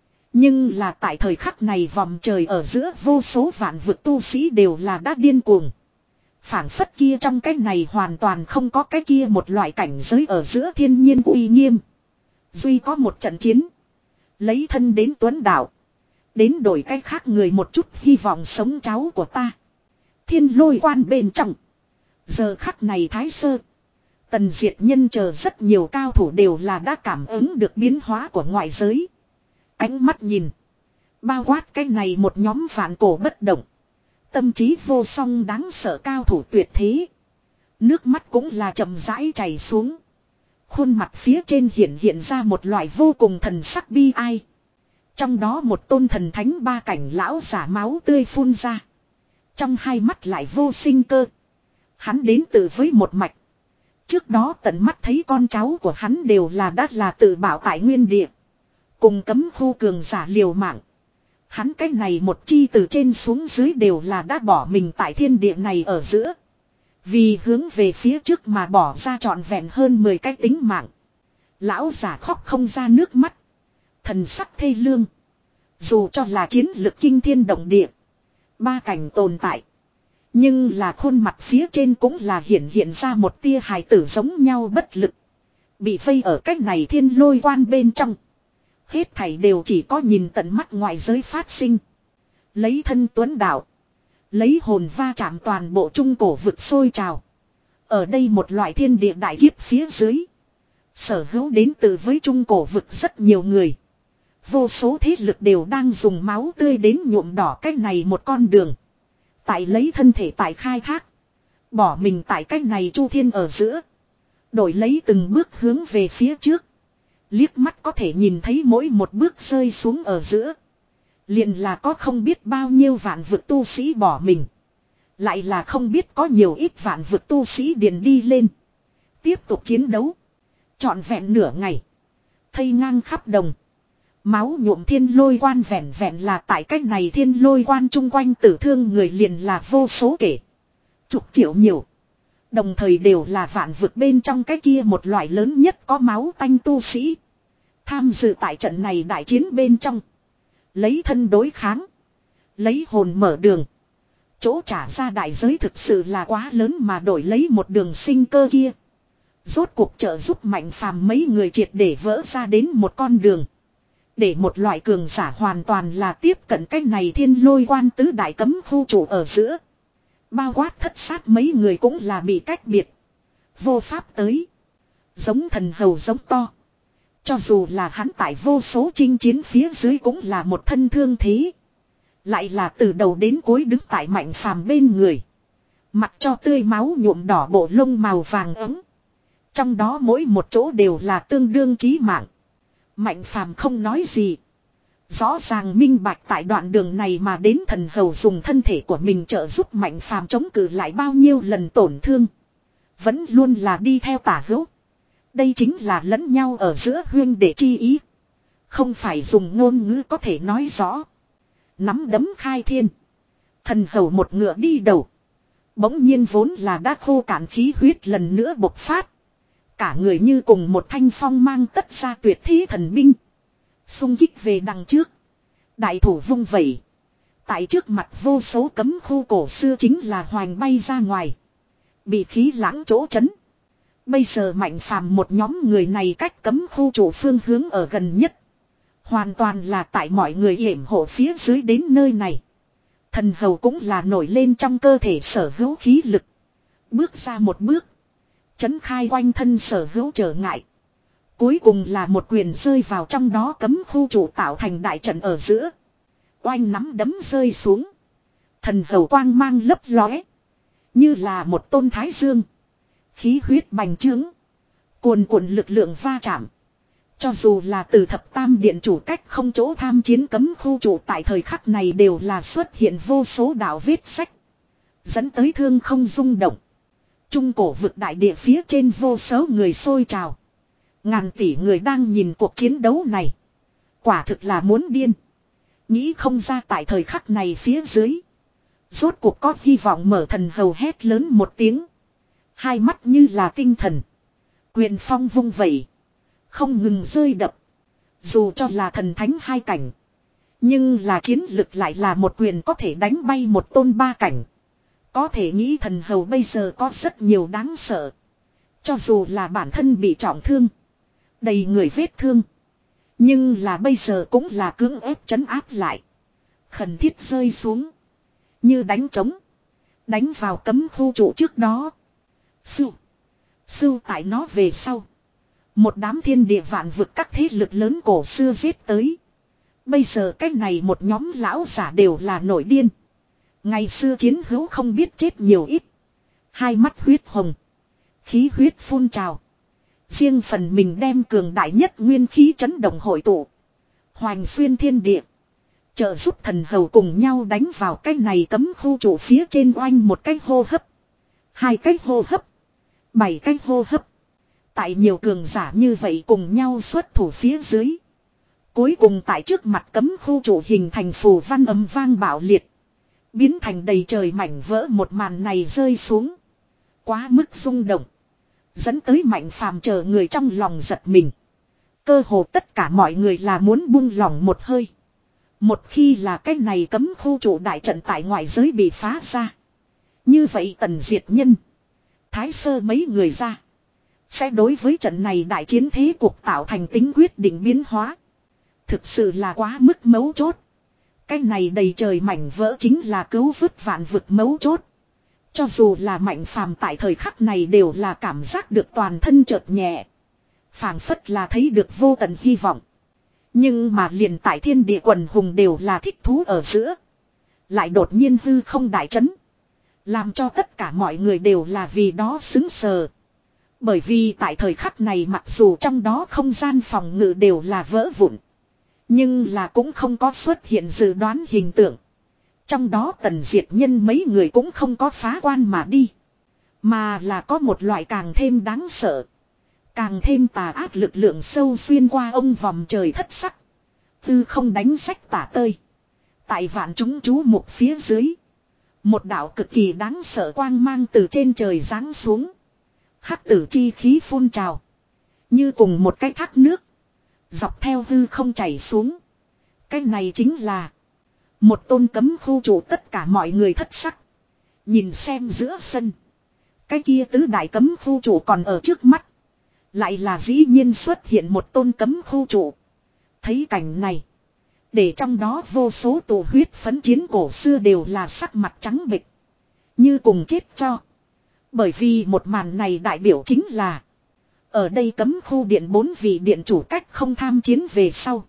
Nhưng là tại thời khắc này vòng trời ở giữa vô số vạn vực tu sĩ đều là đã điên cuồng. Phảng phất kia trong cái này hoàn toàn không có cái kia một loại cảnh giới ở giữa thiên nhiên uy nghiêm. Duy có một trận chiến. Lấy thân đến tuấn đạo. Đến đổi cái khác người một chút hy vọng sống cháu của ta. Thiên lôi quan bên trong. Giờ khắc này Thái Sơ. Tần Diệt Nhân chờ rất nhiều cao thủ đều là đã cảm ứng được biến hóa của ngoại giới. Ánh mắt nhìn. Bao quát cái này một nhóm vạn cổ bất động. Tâm trí vô song đáng sợ cao thủ tuyệt thế. Nước mắt cũng là chậm rãi chảy xuống. Khuôn mặt phía trên hiện hiện ra một loại vô cùng thần sắc bi ai. Trong đó một tôn thần thánh ba cảnh lão giả máu tươi phun ra. Trong hai mắt lại vô sinh cơ. Hắn đến từ với một mạch. Trước đó tận mắt thấy con cháu của hắn đều là đã là tự bảo tại nguyên địa. Cùng cấm khu cường giả liều mạng. Hắn cái này một chi từ trên xuống dưới đều là đã bỏ mình tại thiên địa này ở giữa. Vì hướng về phía trước mà bỏ ra trọn vẹn hơn mười cái tính mạng. Lão giả khóc không ra nước mắt. Thần sắc thê lương. Dù cho là chiến lực kinh thiên động địa. Ba cảnh tồn tại. Nhưng là khuôn mặt phía trên cũng là hiện hiện ra một tia hài tử giống nhau bất lực. Bị vây ở cách này thiên lôi quan bên trong. Hết thảy đều chỉ có nhìn tận mắt ngoại giới phát sinh. Lấy thân tuấn đạo. Lấy hồn va chạm toàn bộ trung cổ vực sôi trào. Ở đây một loại thiên địa đại kiếp phía dưới. Sở hữu đến từ với trung cổ vực rất nhiều người. Vô số thế lực đều đang dùng máu tươi đến nhuộm đỏ cách này một con đường. Tại lấy thân thể tại khai thác. Bỏ mình tại cách này chu thiên ở giữa. Đổi lấy từng bước hướng về phía trước. Liếc mắt có thể nhìn thấy mỗi một bước rơi xuống ở giữa. Liền là có không biết bao nhiêu vạn vực tu sĩ bỏ mình. Lại là không biết có nhiều ít vạn vực tu sĩ điền đi lên. Tiếp tục chiến đấu. Trọn vẹn nửa ngày. Thây ngang khắp đồng. Máu nhuộm thiên lôi quan vẹn vẹn là tại cách này thiên lôi quan chung quanh tử thương người liền là vô số kể. Chục triệu nhiều. Đồng thời đều là vạn vực bên trong cái kia một loại lớn nhất có máu tanh tu sĩ. Tham dự tại trận này đại chiến bên trong. Lấy thân đối kháng. Lấy hồn mở đường. Chỗ trả ra đại giới thực sự là quá lớn mà đổi lấy một đường sinh cơ kia. Rốt cuộc trợ giúp Mạnh Phàm mấy người triệt để vỡ ra đến một con đường. Để một loại cường giả hoàn toàn là tiếp cận cách này thiên lôi quan tứ đại cấm khu chủ ở giữa. Bao quát thất sát mấy người cũng là bị cách biệt. Vô pháp tới. Giống thần hầu giống to. Cho dù là hắn tại vô số chinh chiến phía dưới cũng là một thân thương thế. Lại là từ đầu đến cuối đứng tại Mạnh Phàm bên người. Mặc cho tươi máu nhuộm đỏ bộ lông màu vàng ấm. Trong đó mỗi một chỗ đều là tương đương chí mạng. Mạnh Phàm không nói gì. Rõ ràng minh bạch tại đoạn đường này mà đến thần hầu dùng thân thể của mình trợ giúp Mạnh Phàm chống cự lại bao nhiêu lần tổn thương. Vẫn luôn là đi theo tả hữu. Đây chính là lẫn nhau ở giữa huyên để chi ý. Không phải dùng ngôn ngữ có thể nói rõ. Nắm đấm khai thiên. Thần hầu một ngựa đi đầu. Bỗng nhiên vốn là đã khô cạn khí huyết lần nữa bộc phát. Cả người như cùng một thanh phong mang tất ra tuyệt thế thần binh. Xung kích về đằng trước. Đại thủ vung vẩy. Tại trước mặt vô số cấm khu cổ xưa chính là hoành bay ra ngoài. Bị khí lãng chỗ chấn. Bây giờ Mạnh Phàm một nhóm người này cách cấm khu chủ phương hướng ở gần nhất. Hoàn toàn là tại mọi người yểm hộ phía dưới đến nơi này. Thần hầu cũng là nổi lên trong cơ thể sở hữu khí lực. Bước ra một bước. Chấn khai quanh thân sở hữu trở ngại. Cuối cùng là một quyền rơi vào trong đó cấm khu chủ tạo thành đại trận ở giữa. Oanh nắm đấm rơi xuống. Thần hầu quang mang lấp lóe. Như là một tôn thái dương. Khí huyết bành trướng. Cuồn cuộn lực lượng va chạm. Cho dù là từ thập tam điện chủ cách không chỗ tham chiến cấm khu chủ tại thời khắc này đều là xuất hiện vô số đạo vết sách. Dẫn tới thương không rung động. Trung cổ vực đại địa phía trên vô số người sôi trào. Ngàn tỷ người đang nhìn cuộc chiến đấu này. Quả thực là muốn điên. Nghĩ không ra tại thời khắc này phía dưới. Rốt cuộc có hy vọng mở thần hầu hét lớn một tiếng. Hai mắt như là tinh thần. Quyền phong vung vẩy. Không ngừng rơi đập. Dù cho là thần thánh hai cảnh. Nhưng là chiến lực lại là một quyền có thể đánh bay một tôn ba cảnh. Có thể nghĩ thần hầu bây giờ có rất nhiều đáng sợ. Cho dù là bản thân bị trọng thương. Đầy người vết thương. Nhưng là bây giờ cũng là cưỡng ép trấn áp lại. Khẩn thiết rơi xuống. Như đánh trống. Đánh vào cấm khu trụ trước đó. Sưu. Sưu tại nó về sau. Một đám thiên địa vạn vực các thế lực lớn cổ xưa giết tới. Bây giờ cái này một nhóm lão giả đều là nổi điên. Ngày xưa chiến hữu không biết chết nhiều ít. Hai mắt huyết hồng. Khí huyết phun trào. Riêng phần mình đem cường đại nhất nguyên khí chấn động hội tụ. Hoành xuyên thiên địa. Trợ giúp thần hầu cùng nhau đánh vào cái này cấm khu trụ phía trên oanh một cái hô hấp. Hai cái hô hấp. Bảy cái hô hấp. Tại nhiều cường giả như vậy cùng nhau xuất thủ phía dưới. Cuối cùng tại trước mặt cấm khu trụ hình thành phù văn ấm vang bạo liệt. Biến thành đầy trời mảnh vỡ một màn này rơi xuống. Quá mức rung động. Dẫn tới Mạnh Phàm chờ người trong lòng giật mình. Cơ hồ tất cả mọi người là muốn buông lỏng một hơi. Một khi là cái này cấm khu trụ đại trận tại ngoại giới bị phá ra. Như vậy Tần Diệt Nhân, Thái Sơ mấy người ra, sẽ đối với trận này đại chiến thế cuộc tạo thành tính quyết định biến hóa. Thực sự là quá mức mấu chốt. Cái này đầy trời mảnh vỡ chính là cứu vớt vạn vực mấu chốt. Cho dù là Mạnh Phàm tại thời khắc này đều là cảm giác được toàn thân chợt nhẹ. Phảng phất là thấy được vô tận hy vọng. Nhưng mà liền tại thiên địa quần hùng đều là thích thú ở giữa. Lại đột nhiên hư không đại chấn. Làm cho tất cả mọi người đều là vì đó xứng sờ. Bởi vì tại thời khắc này mặc dù trong đó không gian phòng ngự đều là vỡ vụn. Nhưng là cũng không có xuất hiện dự đoán hình tượng. Trong đó Tần Diệt Nhân mấy người cũng không có phá quan mà đi. Mà là có một loại càng thêm đáng sợ. Càng thêm tà ác lực lượng sâu xuyên qua ông vòng trời thất sắc. Tư không đánh sách tả tơi. Tại vạn chúng chú mục phía dưới. Một đạo cực kỳ đáng sợ quang mang từ trên trời giáng xuống. Hắc tử chi khí phun trào. Như cùng một cái thác nước. Dọc theo hư không chảy xuống. Cái này chính là một tôn cấm khu trụ tất cả mọi người thất sắc. Nhìn xem giữa sân. Cái kia tứ đại cấm khu trụ còn ở trước mắt. Lại là dĩ nhiên xuất hiện một tôn cấm khu trụ. Thấy cảnh này. Để trong đó vô số tù huyết phấn chiến cổ xưa đều là sắc mặt trắng bệch. Như cùng chết cho. Bởi vì một màn này đại biểu chính là. Ở đây cấm khu điện bốn vị điện chủ cách không tham chiến về sau.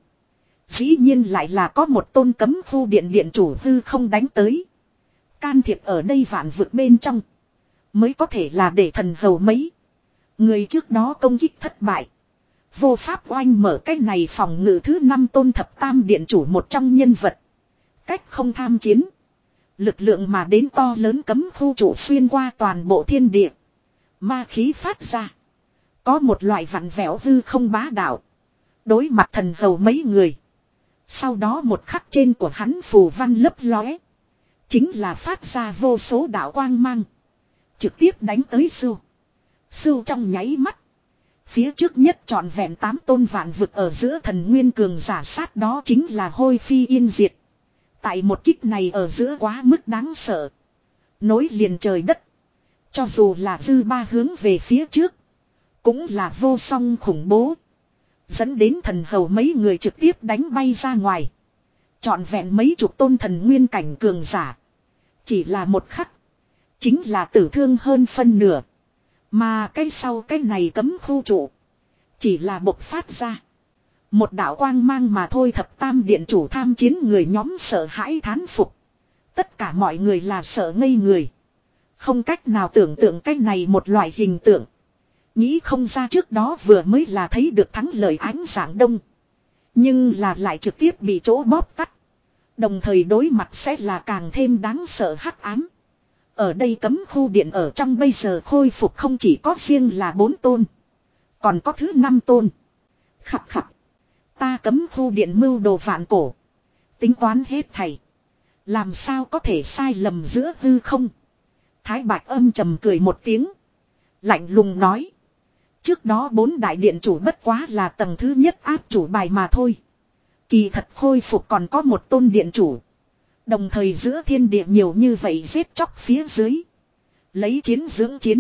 Dĩ nhiên lại là có một tôn cấm khu điện điện chủ hư không đánh tới. Can thiệp ở đây vạn vực bên trong. Mới có thể là để thần hầu mấy. Người trước đó công kích thất bại. Vô pháp oanh mở cách này phòng ngự thứ năm tôn thập tam điện chủ một trong nhân vật. Cách không tham chiến. Lực lượng mà đến to lớn cấm khu trụ xuyên qua toàn bộ thiên địa. Ma khí phát ra. Có một loại vặn vẹo hư không bá đạo. Đối mặt thần hầu mấy người. Sau đó một khắc trên của hắn phù văn lấp lóe. Chính là phát ra vô số đạo quang mang. Trực tiếp đánh tới Sưu. Sưu trong nháy mắt. Phía trước nhất trọn vẹn tám tôn vạn vực ở giữa thần nguyên cường giả sát đó chính là hôi phi yên diệt. Tại một kích này ở giữa quá mức đáng sợ. Nối liền trời đất. Cho dù là dư ba hướng về phía trước. Cũng là vô song khủng bố. Dẫn đến thần hầu mấy người trực tiếp đánh bay ra ngoài. Trọn vẹn mấy chục tôn thần nguyên cảnh cường giả. Chỉ là một khắc. Chính là tử thương hơn phân nửa. Mà cái sau cái này cấm khu trụ. Chỉ là bộc phát ra. Một đạo quang mang mà thôi thập tam điện chủ tham chiến người nhóm sợ hãi thán phục. Tất cả mọi người là sợ ngây người. Không cách nào tưởng tượng cái này một loại hình tượng. Nghĩ không ra trước đó vừa mới là thấy được thắng lợi ánh sáng đông. Nhưng là lại trực tiếp bị chỗ bóp tắt. Đồng thời đối mặt sẽ là càng thêm đáng sợ hắc ám. Ở đây cấm khu điện ở trong bây giờ khôi phục không chỉ có riêng là bốn tôn. Còn có thứ năm tôn. Khặt khặt. Ta cấm khu điện mưu đồ vạn cổ. Tính toán hết thầy. Làm sao có thể sai lầm giữa hư không. Thái Bạch âm trầm cười một tiếng. Lạnh lùng nói. Trước đó bốn đại điện chủ bất quá là tầng thứ nhất áp chủ bài mà thôi. Kỳ thật khôi phục còn có một tôn điện chủ. Đồng thời giữa thiên địa nhiều như vậy giết chóc phía dưới. Lấy chiến dưỡng chiến.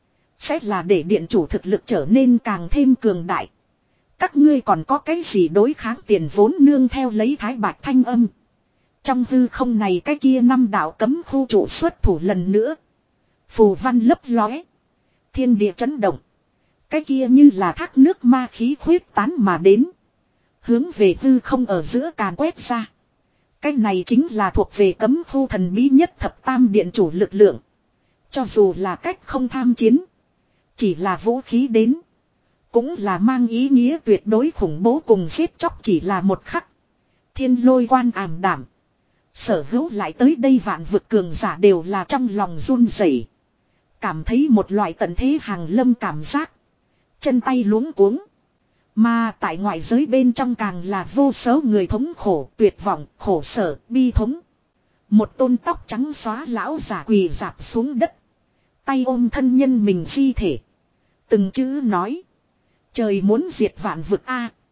Sẽ là để điện chủ thực lực trở nên càng thêm cường đại. Các ngươi còn có cái gì đối kháng tiền vốn nương theo lấy Thái Bạch thanh âm. Trong hư không này cái kia năm đạo cấm khu trụ xuất thủ lần nữa. Phù văn lấp lóe. Thiên địa chấn động. Cái kia như là thác nước ma khí khuyết tán mà đến. Hướng về hư không ở giữa càn quét ra. Cái này chính là thuộc về cấm khu thần bí nhất thập tam điện chủ lực lượng. Cho dù là cách không tham chiến. Chỉ là vũ khí đến. Cũng là mang ý nghĩa tuyệt đối khủng bố cùng giết chóc chỉ là một khắc. Thiên lôi quan ảm đảm. Sở hữu lại tới đây vạn vực cường giả đều là trong lòng run rẩy, cảm thấy một loại tận thế hàng lâm cảm giác. Chân tay luống cuống. Mà tại ngoại giới bên trong càng là vô số người thống khổ, tuyệt vọng, khổ sở, bi thống. Một tôn tóc trắng xóa lão giả quỳ rạp xuống đất. Tay ôm thân nhân mình di thể. Từng chữ nói. Trời muốn diệt vạn vực A.